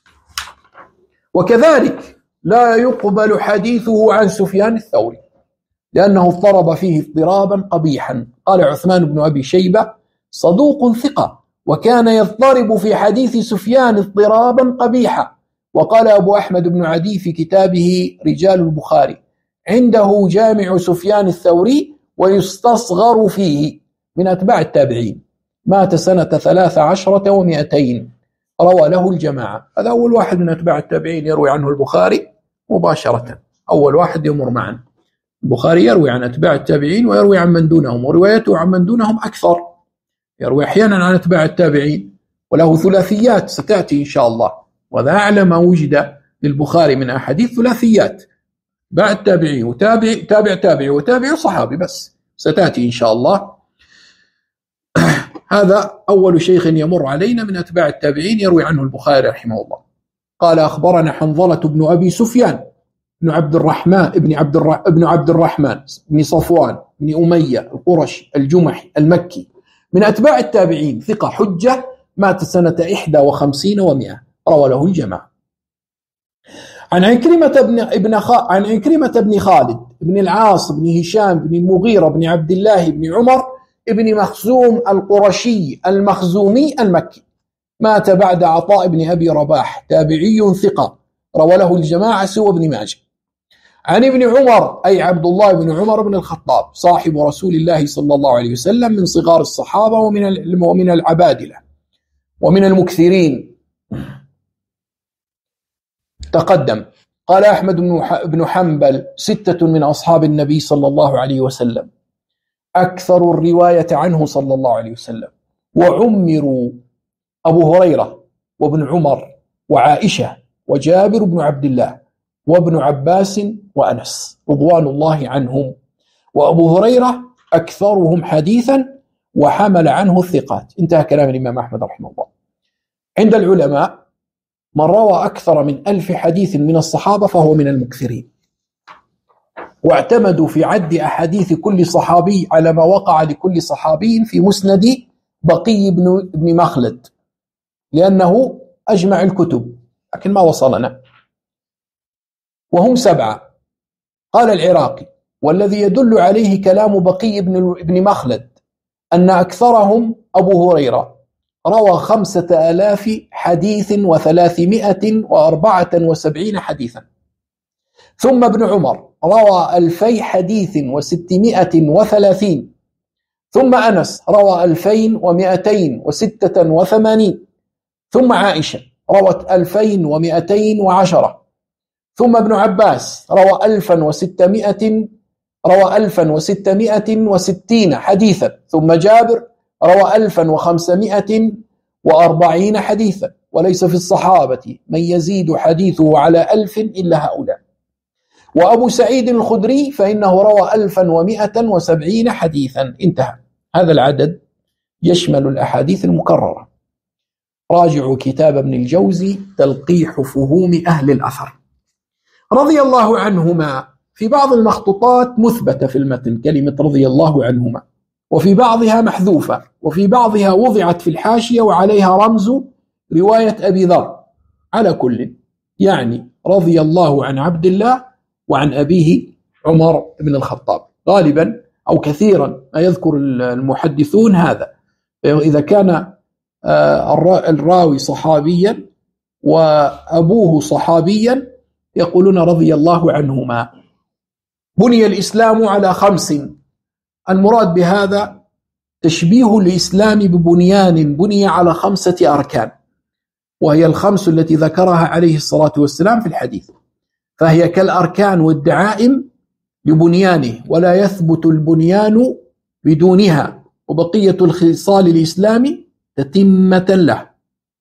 وكذلك لا يقبل حديثه عن سفيان الثوري لأنه اضطرب فيه اضطرابا قبيحا. قال عثمان بن أبي شيبة صدوق ثقة، وكان يضطرب في حديث سفيان اضطرابا قبيحا. وقال أبو أحمد بن عدي في كتابه رجال البخاري عنده جامع سفيان الثوري ويستصغر فيه، من أتباع التابعين، مات سنة 13 و200، روى له الجماعة. هذا أول واحد من أتباع التابعين يروي عنه البخاري مباشرة، أول واحد يمر معا. البخاري يروي عن أتباع التابعين ويروي عن من دونهم، وروايته عن من دونهم أكثر، يروي أحيانا عن أتباع التابعين، وله ثلاثيات ستأتي إن شاء الله، وهذا أعلى ما وجد للبخاري من أحاديث ثلاثيات، بعد تابعين وتابع وتابع صحابي بس، ستأتي إن شاء الله. هذا أول شيخ يمر علينا من أتباع التابعين يروي عنه البخاري رحمه الله. قال أخبرنا حنظلة بن أبي سفيان بن عبد الرحمن بن صفوان بن أمية القرشي الجمحي المكي من أتباع التابعين، ثقة حجة، مات سنة 51 و100، روى له الجماعة. عن عكرمة بن خالد بن العاص بن هشام بن المغيرة بن عبد الله بن عمر بن مخزوم القرشي المخزومي المكي، مات بعد عطاء بن أبي رباح، تابعي ثقة، روى له الجماعة سوى ابن ماجه. عن ابن عمر أي عبد الله بن عمر بن الخطاب صاحب رسول الله صلى الله عليه وسلم، من صغار الصحابة ومن العبادلة ومن المكثرين. تقدم. قال أحمد بن حنبل 6 من أصحاب النبي صلى الله عليه وسلم أكثر الرواية عنه صلى الله عليه وسلم، وعمروا: أبو هريرة وابن عمر وعائشة وجابر بن عبد الله وابن عباس وأنس رضوان الله عنهم. وأبو هريرة أكثرهم حديثا وحمل عنه الثقات. انتهى كلام الإمام أحمد رحمه الله. عند العلماء من روى أكثر من 1000 حديث من الصحابة فهو من المكثرين، واعتمدوا في عد أحاديث كل صحابي على ما وقع لكل صحابي في مسند بقي بن مخلد، لأنه أجمع الكتب، لكن ما وصلنا، وهم 7. قال العراقي: والذي يدل عليه كلام بقي بن مخلد أن أكثرهم أبو هريرة، روى 5000 حديث و374 حديثا، ثم ابن عمر روى 2000 حديث و630، ثم أنس روى 2286، ثم عائشة روت 2210، ثم ابن عباس روى 1660 حديثا، ثم جابر روى 1540 حديثا، وليس في الصحابة من يزيد حديثه على 1000 إلا هؤلاء. وأبو سعيد الخدري فإنه روى 1170 حديثا. انتهى. هذا العدد يشمل الأحاديث المكررة. راجعوا كتاب ابن الجوزي تلقيح فهوم أهل الأثر. رضي الله عنهما في بعض المخطوطات مثبتة في المتن كلمة رضي الله عنهما، وفي بعضها محذوفة، وفي بعضها وضعت في الحاشية وعليها رمز رواية أبي ذر. على كل يعني رضي الله عن عبد الله وعن أبيه عمر بن الخطاب. غالبا أو كثيرا ما يذكر المحدثون هذا، إذا كان الراوي صحابيا وأبوه صحابيا يقولون رضي الله عنهما. بني الإسلام على 5. المراد بهذا تشبيه الإسلام ببنيان بني على 5 أركان، وهي ال5 التي ذكرها عليه الصلاة والسلام في الحديث، فهي كالأركان والدعائم لبنيانه، ولا يثبت البنيان بدونها، وبقية الخصال الإسلام تتمة له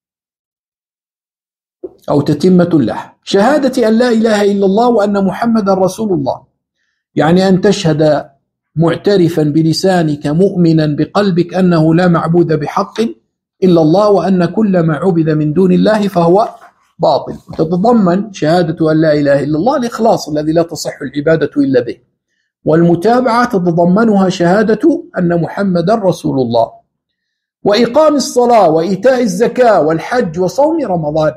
أو تتمة له. شهادة أن لا إله إلا الله وأن محمد رسول الله، يعني أن تشهد معترفا بلسانك مؤمنا بقلبك أنه لا معبود بحق إلا الله، وأن كل ما عبد من دون الله فهو باطل. وتتضمن شهادة أن لا إله إلا الله الإخلاص الذي لا تصح العبادة إلا به، والمتابعة تتضمنها شهادة أن محمد رسول الله، وإقام الصلاة وإيتاء الزكاة والحج وصوم رمضان.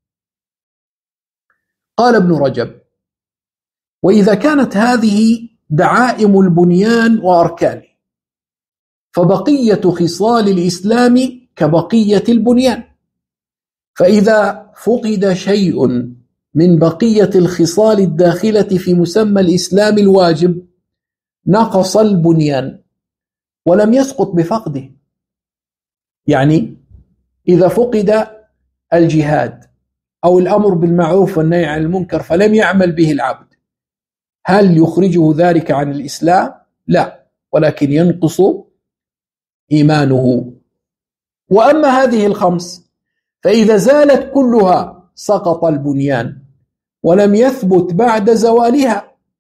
قال ابن رجب: وإذا كانت هذه دعائم البنيان وأركانه، فبقية خصال الإسلام كبقية البنيان، فإذا فقد شيء من بقية الخصال الداخلة في مسمى الإسلام الواجب نقص البنيان ولم يسقط بفقده. يعني إذا فقد الجهاد أو الأمر بالمعروف والنهي عن المنكر فلم يعمل به العبد، هل يخرجه ذلك عن الإسلام؟ لا، ولكن ينقص إيمانه. وأما هذه ال5 فإذا زالت كلها سقط البنيان ولم يثبت بعد زوالها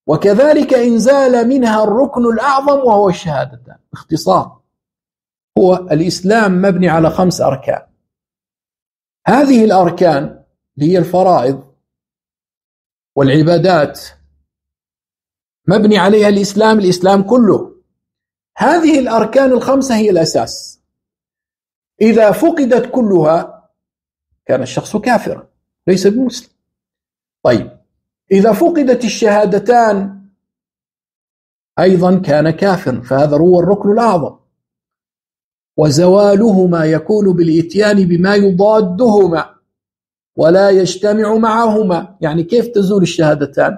وكذلك إن زال منها الركن الأعظم وهو الشهادتان. باختصار، هو الإسلام مبني على 5 أركان. هذه الأركان هي الفرائض والعبادات، مبني عليها الإسلام كله. هذه الأركان ال5 هي الأساس. إذا فقدت كلها كان الشخص كافرا ليس بمسلم. طيب، إذا فقدت الشهادتان أيضا كان كافرا، فهذا هو الركن الأعظم. وزوالهما يكون بالإتيان بما يضادهما ولا يجتمع معهما. يعني كيف تزول الشهادتان؟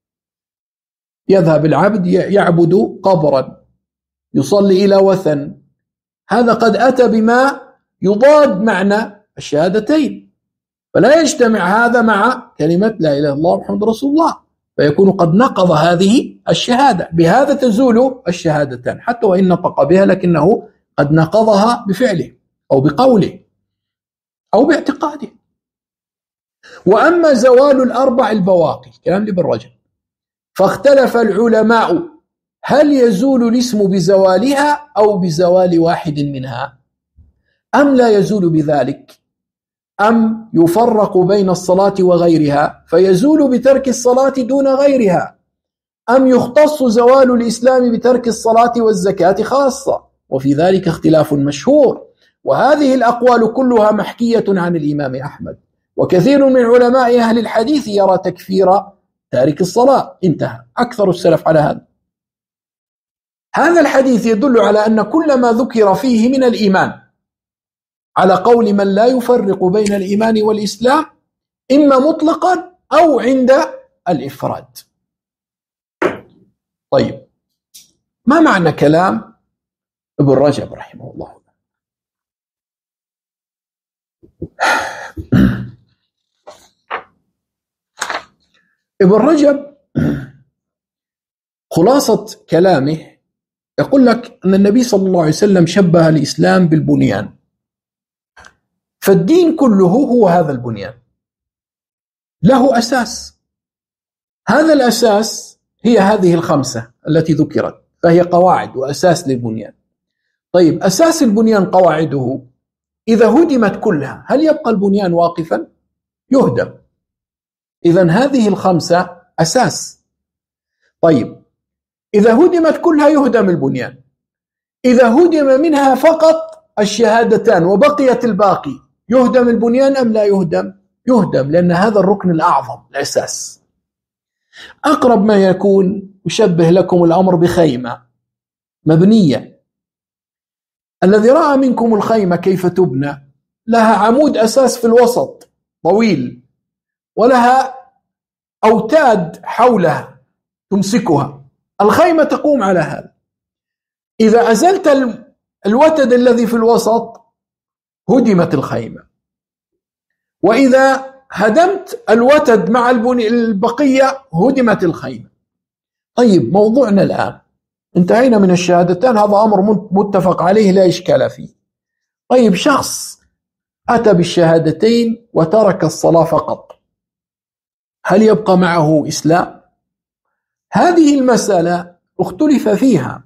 يذهب العبد يعبد قبرا، يصلي إلى وثن، هذا قد أتى بما يضاد معنى الشهادتين، فلا يجتمع هذا مع كلمة لا إله إلا الله محمد رسول الله، فيكون قد نقض هذه الشهادة. بهذا تزول الشهادتان، حتى وإن نطق بها لكنه قد نقضها بفعله أو بقوله أو باعتقاده. وأما زوال الأربع البواقي، كلام لابن رجب، فاختلف العلماء هل يزول الاسم بزوالها أو بزوال واحد منها، أم لا يزول بذلك، أم يفرق بين الصلاة وغيرها فيزول بترك الصلاة دون غيرها، أم يختص زوال الإسلام بترك الصلاة والزكاة خاصة. وفي ذلك اختلاف مشهور، وهذه الأقوال كلها محكية عن الإمام أحمد، وكثير من علماء أهل الحديث يرى تكفير تارك الصلاة. انتهى. أكثر السلف على هذا. هذا الحديث يدل على أن كل ما ذكر فيه من الإيمان على قول من لا يفرق بين الإيمان والإسلام إما مطلقا أو عند الإفراد. طيب، ما معنى كلام ابن رجب رحمه الله؟ ابن رجب خلاصة كلامه يقول لك أن النبي صلى الله عليه وسلم شبه الإسلام بالبنيان، فالدين كله هو هذا البنيان، له أساس. هذا الأساس هي هذه ال5 التي ذكرت، فهي قواعد وأساس للبنيان. طيب، أساس البنيان قواعده إذا هدمت كلها هل يبقى البنيان واقفا؟ يهدم. إذن هذه ال5 أساس. طيب، إذا هدمت كلها يهدم البنيان. إذا هدم منها فقط الشهادتان وبقيت الباقي يهدم البنيان أم لا يهدم؟ يهدم، لأن هذا الركن الأعظم، الأساس. أقرب ما يكون أشبه لكم الأمر بخيمة مبنية. الذي رأى منكم الخيمة كيف تبنى، لها عمود أساس في الوسط طويل، ولها أوتاد حولها تمسكها. الخيمة تقوم على هذا. إذا أزلت الوتد الذي في الوسط هدمت الخيمة، وإذا هدمت الوتد مع البقية هدمت الخيمة. طيب، موضوعنا الآن انتهينا من الشهادتان، هذا أمر متفق عليه لا إشكال فيه. طيب، شخص أتى بالشهادتين وترك الصلاة فقط، هل يبقى معه إسلام؟ هذه المسألة اختلف فيها،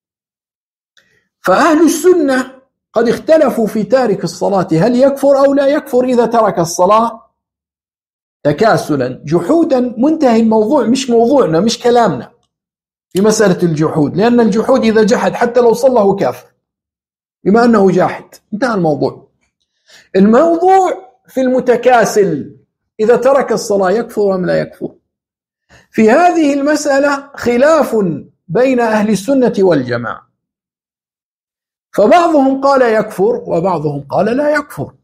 فأهل السنة قد اختلفوا في تارك الصلاة هل يكفر أو لا يكفر إذا ترك الصلاة تكاسلا جحودا. منتهي الموضوع، مش موضوعنا، مش كلامنا في مسألة الجحود، لأن الجحود إذا جحد حتى لو صلى هو كافر بما أنه جاحد، انتهى الموضوع. الموضوع في المتكاسل، إذا ترك الصلاة يكفر أم لا يكفر. في هذه المسألة خلاف بين أهل السنة والجماعة، فبعضهم قال يكفر وبعضهم قال لا يكفر.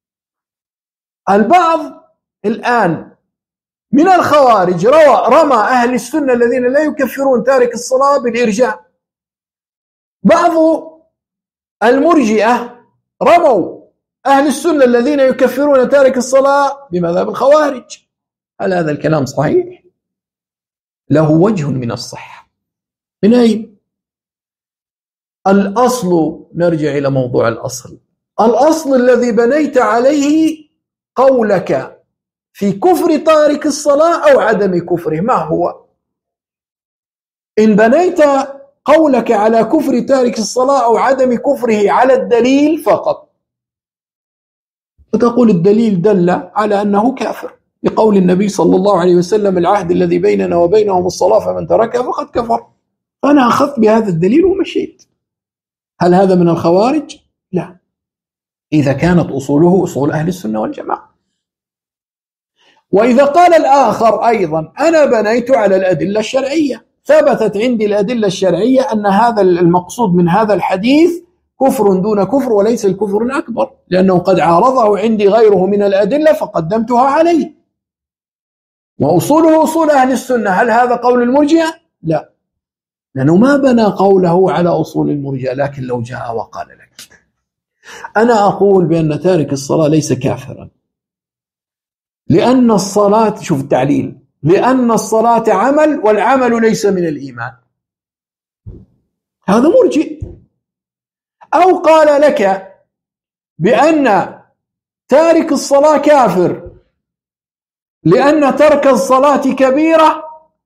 البعض الآن من الخوارج رمى أهل السنة الذين لا يكفرون تارك الصلاة بالإرجاء. بعض المرجئة رموا أهل السنة الذين يكفرون تارك الصلاة بمذهب الخوارج. هل هذا الكلام صحيح؟ له وجه من الصحة. من أين؟ الأصل، نرجع إلى موضوع الأصل. الأصل الذي بنيت عليه قولك في كفر تارك الصلاة أو عدم كفره ما هو؟ إن بنيت قولك على كفر تارك الصلاة أو عدم كفره على الدليل فقط، وتقول الدليل دل على أنه كافر، بقول النبي صلى الله عليه وسلم: العهد الذي بيننا وبينهم الصلاة فمن تركها فقد كفر. فأنا أخذت بهذا الدليل ومشيت. هل هذا من الخوارج؟ لا، إذا كانت أصوله أصول أهل السنة والجماعة. وإذا قال الآخر أيضا: أنا بنيت على الأدلة الشرعية، ثبتت عندي الأدلة الشرعية أن هذا المقصود من هذا الحديث كفر دون كفر وليس الكفر الأكبر، لأنه قد عارضه عندي غيره من الأدلة فقدمتها عليه. وأصوله أصول أهل السنة. هل هذا قول المرجئة؟ لا، لأنه ما بنى قوله على أصول المرجئة. لكن لو جاء وقال لك: أنا أقول بأن تارك الصلاة ليس كافرا لأن الصلاة، شوف التعليل، لأن الصلاة عمل والعمل ليس من الإيمان، هذا مرجئ. أو قال لك بأن تارك الصلاة كافر لأن ترك الصلاة كبيرة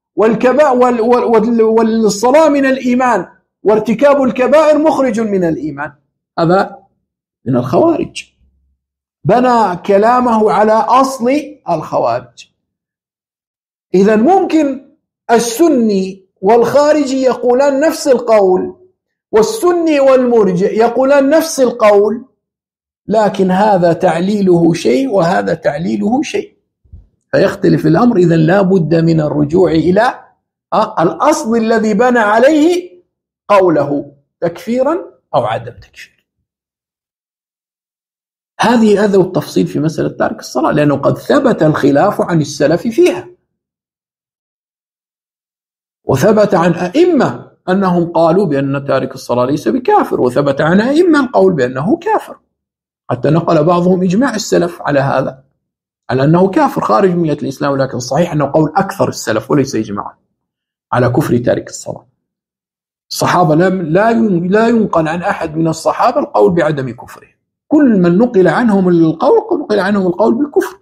والصلاة من الإيمان وارتكاب الكبائر مخرج من الإيمان، هذا من الخوارج. بنى كلامه على أصل الخوارج. إذا ممكن السني والخارجي يقولان نفس القول، والسني والمرجئ يقولان نفس القول، لكن هذا تعليله شيء وهذا تعليله شيء، فيختلف الأمر. إذا لا بد من الرجوع إلى الأصل الذي بنى عليه قوله، تكفيرا أو عدم تكفير. هذا التفصيل في مسألة تارك الصلاة، لأنه قد ثبت الخلاف عن السلف فيها، وثبت عن أئمة أنهم قالوا بأن تارك الصلاة ليس بكافر، وثبت عن أئمة القول بأنه كافر، حتى نقل بعضهم إجماع السلف على هذا، على أنه كافر خارج من ملة الإسلام. ولكن صحيح أنه قول أكثر السلف وليس إجماعا على كفر تارك الصلاة. الصحابة لا ينقل عن أحد من الصحابة القول بعدم كفره، كل من نقل عنهم القول بالكفر.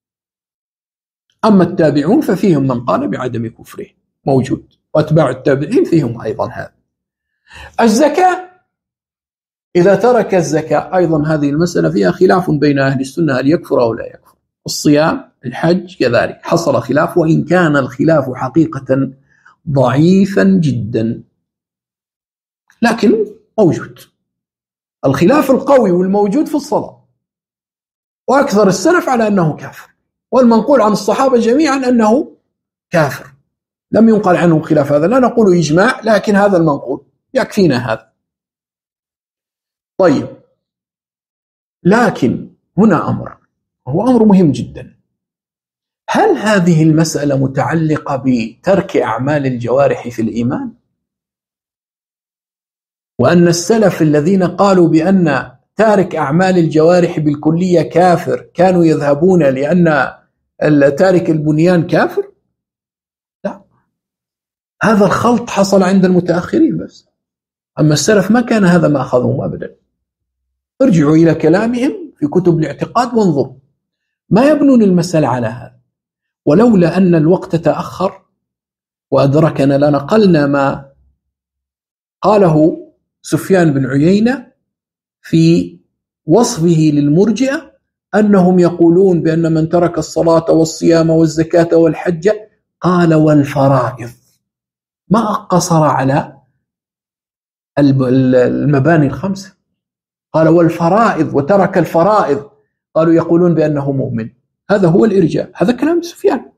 أما التابعون ففيهم من قال بعدم كفره موجود، وأتباع التابعين فيهم أيضا هذا. الزكاة، إذا ترك الزكاة أيضا هذه المسألة فيها خلاف بين أهل السنة، هل يكفر أو لا يكفر. الصيام، الحج كذلك حصل خلاف، وإن كان الخلاف حقيقة ضعيفا جدا لكن موجود. الخلاف القوي والموجود في الصلاة، وأكثر السلف على أنه كافر، والمنقول عن الصحابة جميعا أنه كافر، لم ينقل عنهم خلاف هذا. لا نقول إجماع، لكن هذا المنقول يكفينا هذا. طيب، لكن هنا أمر، هو أمر مهم جدا. هل هذه المسألة متعلقة بترك أعمال الجوارح في الإيمان؟ وأن السلف الذين قالوا بأن تارك أعمال الجوارح بالكلية كافر كانوا يذهبون لأن تارك البنيان كافر؟ لا، هذا الخلط حصل عند المتأخرين بس، أما السلف ما كان هذا ما أخذهم أبدا. ارجعوا إلى كلامهم في كتب الاعتقاد وانظروا، ما يبنون المسألة على هذا. ولولا أن الوقت تأخر وأدركنا لنقلنا ما قاله سفيان بن عيينة في وصفه للمرجئة، أنهم يقولون بأن من ترك الصلاة والصيام والزكاة والحج، قال والفرائض، ما قصر على المباني الخمسة، قال والفرائض، وترك الفرائض، قالوا يقولون بأنه مؤمن. هذا هو الإرجاء، هذا كلام سفيان.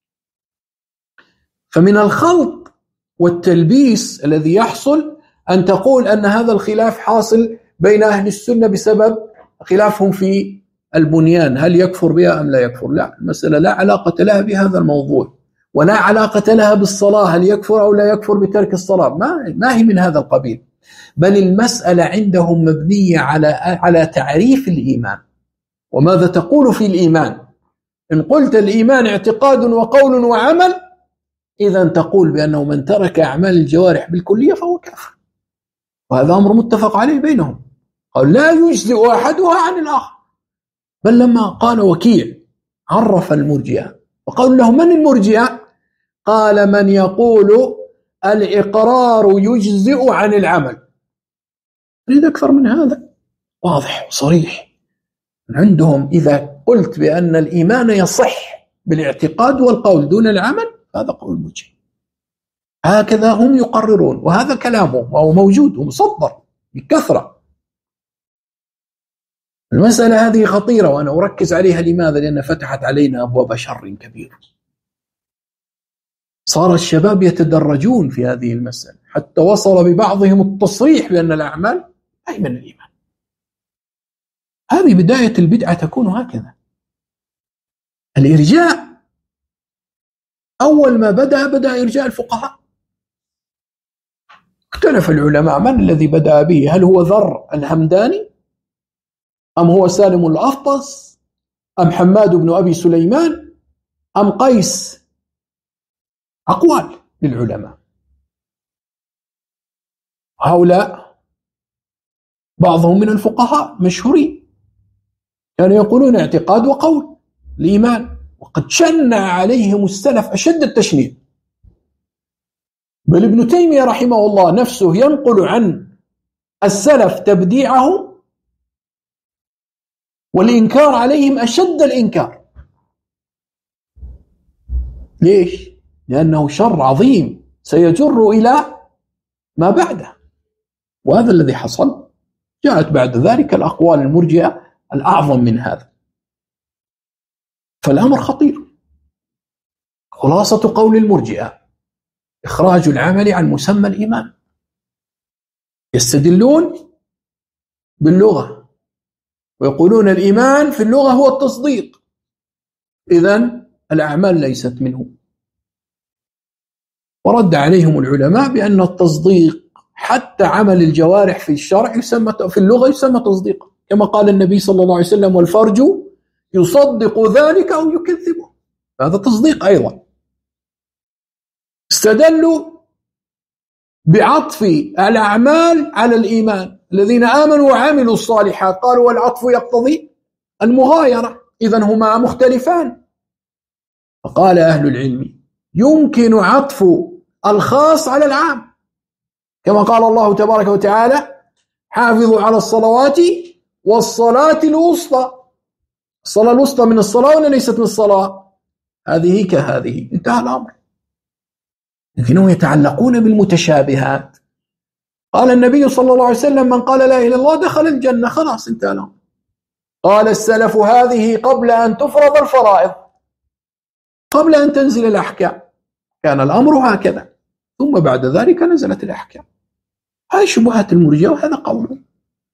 فمن الخلط والتلبيس الذي يحصل أن تقول أن هذا الخلاف حاصل بين أهل السنة بسبب خلافهم في البنيان، هل يكفر بها أم لا يكفر. لا، المسألة لا علاقة لها بهذا الموضوع، ولا علاقة لها بالصلاة، هل يكفر أو لا يكفر بترك الصلاة، ما هي من هذا القبيل. بل المسألة عندهم مبنية على تعريف الإيمان، وماذا تقول في الإيمان. إن قلت الإيمان اعتقاد وقول وعمل، إذا تقول بأنه من ترك أعمال الجوارح بالكلية فهو كافر، وهذا أمر متفق عليه بينهم. قال لا يجزئ أحدها عن الآخر. بل لما قال وكيع عرف المرجئة وقال له من المرجئة، قال من يقول الإقرار يجزئ عن العمل. أريد أكثر من هذا؟ واضح وصريح عندهم. إذا قلت بأن الإيمان يصح بالاعتقاد والقول دون العمل، هذا قول مرجئة. هكذا هم يقررون، وهذا كلامهم وهو موجود ومصدر بكثرة. المسألة هذه خطيرة وأنا أركز عليها. لماذا؟ لأن فتحت علينا أبواب شر كبير. صار الشباب يتدرجون في هذه المسألة حتى وصل ببعضهم التصريح بأن الأعمال أي من الإيمان. هذه بداية البدعة تكون هكذا. الإرجاء أول ما بدأ إرجاء الفقهاء. اختلف العلماء من الذي بدأ به، هل هو ذر الهمداني أم هو سالم الأفطس أم حماد بن أبي سليمان أم قيس؟ أقوال للعلماء. هؤلاء بعضهم من الفقهاء مشهورين كانوا يقولون اعتقاد وقول الإيمان، وقد شنع عليهم السلف أشد التشنيع. بل ابن تيمية رحمه الله نفسه ينقل عن السلف تبديعهم والإنكار عليهم أشد الإنكار. ليش؟ لأنه شر عظيم سيجر إلى ما بعده، وهذا الذي حصل. جاءت بعد ذلك الأقوال المرجئة الأعظم من هذا. فالأمر خطير. خلاصة قول المرجئة إخراج العمل عن مسمى الإيمان. يستدلون باللغة ويقولون الإيمان في اللغة هو التصديق، إذن الأعمال ليست منه. ورد عليهم العلماء بأن التصديق حتى عمل الجوارح في الشرع يسمى في اللغة يسمى تصديقا، كما قال النبي صلى الله عليه وسلم: والفرج يصدق ذلك أو يكذبه. هذا تصديق أيضا. استدلوا بعطف الأعمال على الإيمان، الذين آمنوا وعملوا الصالحات، قالوا والعطف يقتضي المغايرة، إذن هما مختلفان. فقال أهل العلم: يمكن عطف الخاص على العام، كما قال الله تبارك وتعالى: حافظوا على الصلوات والصلاة الوسطى. الصلاة الوسطى من الصلاة ولا ليست من الصلاة؟ هذه كهذه، انتهى الأمر. لكنهم يتعلقون بالمتشابهات. قال النبي صلى الله عليه وسلم: من قال لا إله إلا الله دخل الجنة، خلاص انتهى الأمر. قال السلف: هذه قبل أن تفرض الفرائض، قبل أن تنزل الأحكام، كان الأمر هكذا، ثم بعد ذلك نزلت الأحكام. هذه شبهات المرجئة وهذا قولهم.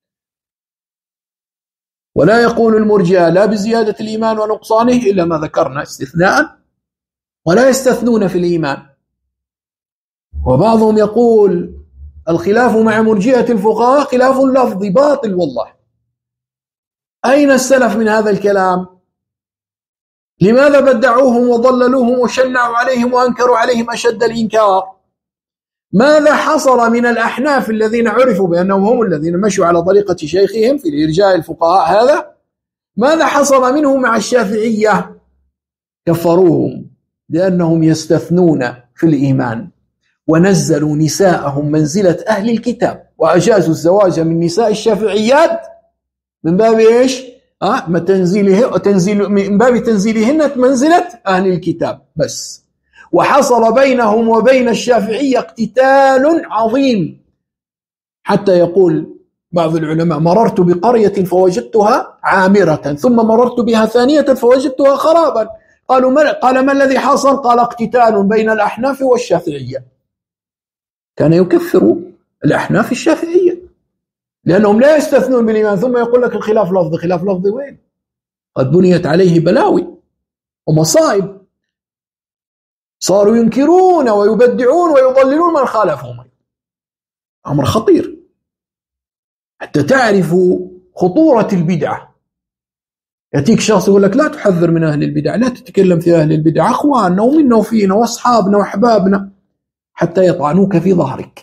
ولا يقول المرجئة لا بزيادة الإيمان ونقصانه إلا ما ذكرنا استثناء، ولا يستثنون في الإيمان. وبعضهم يقول الخلاف مع مرجئة الفقهاء خلاف لفظي باطل. والله أين السلف من هذا الكلام؟ لماذا بدعوهم وضللوهم وشنعوا عليهم وأنكروا عليهم أشد الإنكار؟ ماذا حصل من الأحناف الذين عرفوا بأنهم هم الذين مشوا على طريقة شيخهم في الإرجاء الفقهاء هذا؟ ماذا حصل منهم مع الشافعية؟ كفروهم لأنهم يستثنون في الإيمان، ونزلوا نساءهم منزلة أهل الكتاب، وأجازوا الزواج من نساء الشافعيات من باب إيش؟ من باب تنزيلهن منزلة أهل الكتاب بس. وحصل بينهم وبين الشافعية اقتتال عظيم، حتى يقول بعض العلماء: مررت بقرية فوجدتها عامرة، ثم مررت بها ثانية فوجدتها خرابا. قال ما الذي حصل؟ قال: اقتتال بين الأحناف والشافعية. كان يكفر الأحناف الشافعية لأنهم لا يستثنون بالإيمان، ثم يقول لك الخلاف لفظي. خلاف لفظي وين؟ قد بنيت عليه بلاوي ومصائب، صاروا ينكرون ويبدعون ويضللون من خالفهم. أمر خطير حتى تعرفوا خطورة البدعة. يأتيك شخص يقول لك لا تحذر من أهل البدع، لا تتكلم في أهل البدع، أخواننا ومنا وفينا وأصحابنا وأحبابنا، حتى يطعنوك في ظهرك،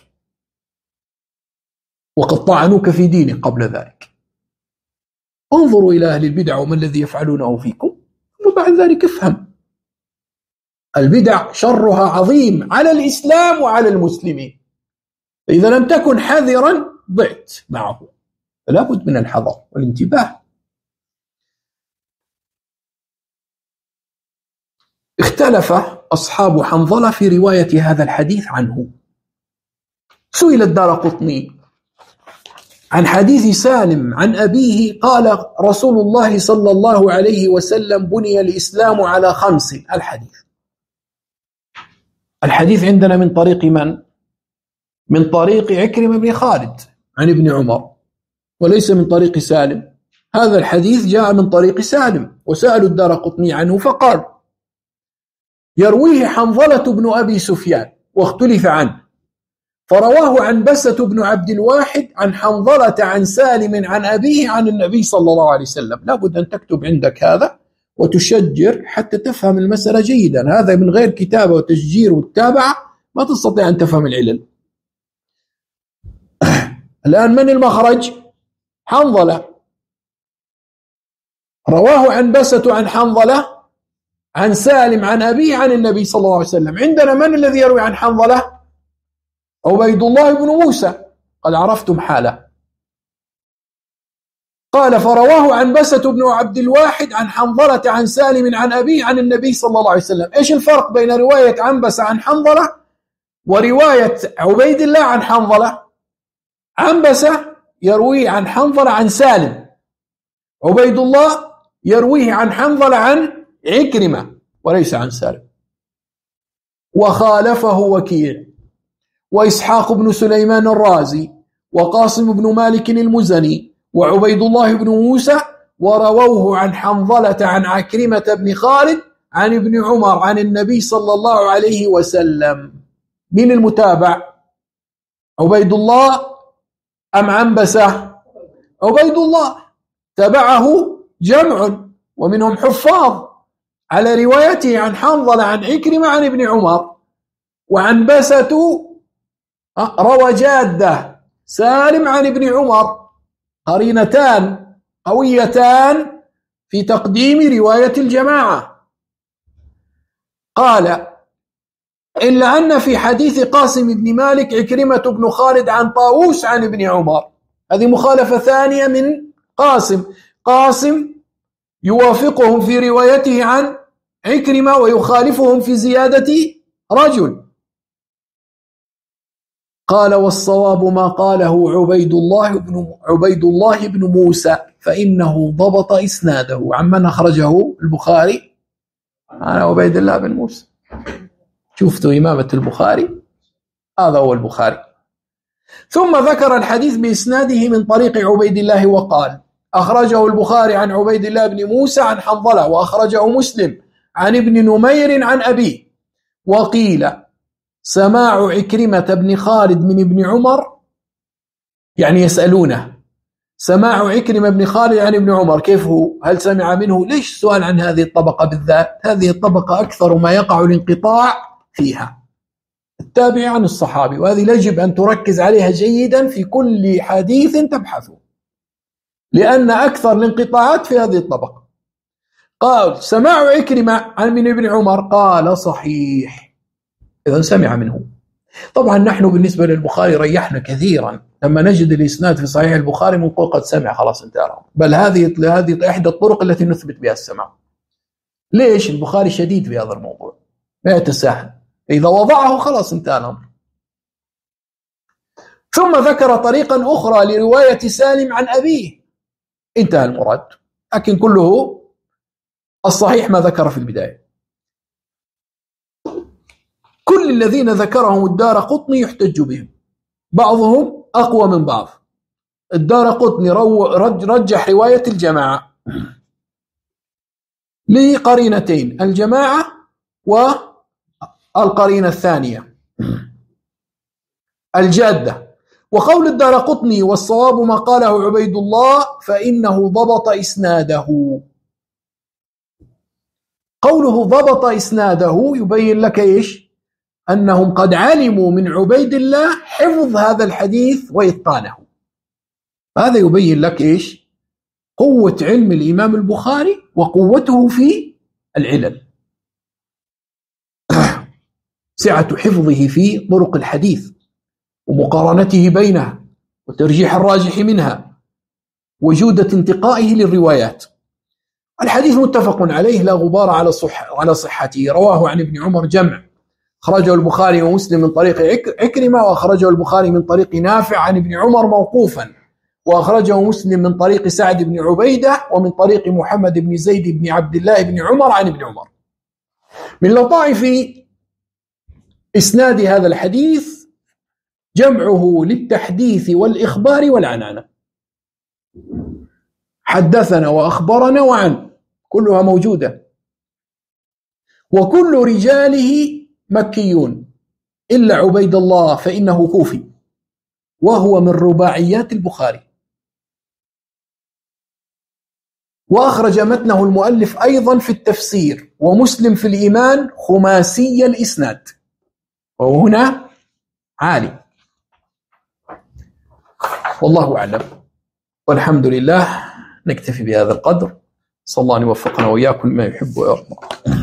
وقد طعنوك في دينك قبل ذلك. انظروا إلى أهل البدع وما الذي يفعلونه فيكم، وبعد ذلك افهم. البدع شرها عظيم على الإسلام وعلى المسلمين، فإذا لم تكن حذرا ضعت معه، فلا بد من الحذر والانتباه. اختلف أصحاب حنظلة في رواية هذا الحديث عنه. سئل الدارقطني عن حديث سالم عن أبيه قال رسول الله صلى الله عليه وسلم: بني الإسلام على 5. الحديث عندنا من طريق من؟ من طريق عكرمة بن خالد عن ابن عمر، وليس من طريق سالم. هذا الحديث جاء من طريق سالم، وسألوا الدارقطني عنه فقال: يرويه حنظلة بن أبي سفيان واختلف عنه، فرواه عنبسة بن عبد الواحد عن حنظلة عن سالم عن أبيه عن النبي صلى الله عليه وسلم. لا بد أن تكتب عندك هذا وتشجر حتى تفهم المسألة جيدا. هذا من غير كتابة وتشجير وتتابعة ما تستطيع أن تفهم العلل. الآن من المخرج؟ حنظلة، رواه عنبسة عن حنظلة عن سالم عن أبيه عن النبي صلى الله عليه وسلم. عندنا من الذي يروي عن حنظلة؟ عبيد الله بن موسى، قد عرفتم حاله. قال: فرواه عنبسة بن عبد الواحد عن حنظلة عن سالم عن أبيه عن النبي صلى الله عليه وسلم. إيش الفرق بين رواية عنبسة عن حنظلة ورواية عبيد الله عن حنظلة؟ عنبسة يروي عن حنظلة عن سالم، عبيد الله يرويه عن حنظلة عن عكرمة وليس عن سالم. وخالفه وكيع وإسحاق بن سليمان الرازي وقاسم بن مالك المزني وعبيد الله بن موسى، ورووه عن حنظلة عن عكرمة بن خالد عن ابن عمر عن النبي صلى الله عليه وسلم. من المتابع؟ عبيد الله أم عنبسة؟ عبيد الله. تبعه جمع ومنهم حفاظ على روايته عن حنظلة عن عكرمة عن ابن عمر. وعنبسة روى جادة سالم عن ابن عمر، قرينتان قويتان في تقديم رواية الجماعة. قال: إلا أن في حديث قاسم بن مالك عكرمة بن خالد عن طاووس عن ابن عمر. هذه مخالفة ثانية من قاسم يوافقهم في روايته عن عكرمة ويخالفهم في زيادة رجل. قال: والصواب ما قاله عبيد الله بن موسى فإنه ضبط إسناده. عمن أخرجه البخاري؟ أنا عبيد الله بن موسى. شفتوا إمامة البخاري؟ هذا هو البخاري. ثم ذكر الحديث بإسناده من طريق عبيد الله وقال: أخرجه البخاري عن عبيد الله بن موسى عن حنظلة، وأخرجه مسلم عن ابن نمير عن أبيه. وقيل سماع عكرمة بن خالد من ابن عمر، يعني يسألونه سماع عكرمة بن خالد عن ابن عمر كيف هو؟ هل سمع منه؟ ليش السؤال عن هذه الطبقة بالذات؟ هذه الطبقة أكثر ما يقع الانقطاع فيها، التابع عن الصحابي، وهذه يجب أن تركز عليها جيدا في كل حديث تبحثه، لأن أكثر الانقطاعات في هذه الطبقة. قال: سماع عكرمة من ابن عمر، قال: صحيح، إذا سمع منه. طبعا نحن بالنسبة للبخاري ريحنا كثيرا لما نجد الإسناد في صحيح البخاري نقول قد سمع، خلاص انتهى. بل هذه إحدى الطرق التي نثبت بها السماع. ليش؟ البخاري شديد في هذا الموضوع، لا يتساهل، إذا وضعه خلاص انتهى الأمر. ثم ذكر طريقا أخرى لرواية سالم عن أبيه، انتهى المراد، لكن كله الصحيح ما ذكر في البداية. كل الذين ذكرهم الدارقطني يحتج بهم، بعضهم أقوى من بعض. الدارقطني رجح رواية الجماعة لقرينتين: الجماعة والقرينة الثانية الجادة. وقول الدارقطني: والصواب ما قاله عبيد الله فإنه ضبط إسناده. قوله ضبط إسناده يبين لك إيش؟ أنهم قد علموا من عبيد الله حفظ هذا الحديث وإتقانه. هذا يبين لك إيش؟ قوة علم الإمام البخاري وقوته في العلل. سعة حفظه في طرق الحديث ومقارنته بينها وترجيح الراجح منها وجودة انتقائه للروايات. الحديث متفق عليه لا غبار على صحته. رواه عن ابن عمر جمع، أخرجه البخاري ومسلم من طريق عكرمة، وأخرجه البخاري من طريق نافع عن ابن عمر موقوفا، وأخرجه مسلم من طريق سعد بن عبيدة ومن طريق محمد بن زيد بن عبد الله بن عمر عن ابن عمر. من لطائف إسناد هذا الحديث جمعه للتحديث والإخبار والعنعنة، حدثنا وأخبرنا وعن، كلها موجودة، وكل رجاله مكيون إلا عبيد الله فإنه كوفي وهو من رباعيات البخاري. وأخرج متنه المؤلف أيضا في التفسير، ومسلم في الإيمان خماسي الإسناد، وهنا عالي. والله أعلم والحمد لله. نكتفي بهذا القدر. صلى الله أن يوفقنا وإياكم لما يحب ويرضى.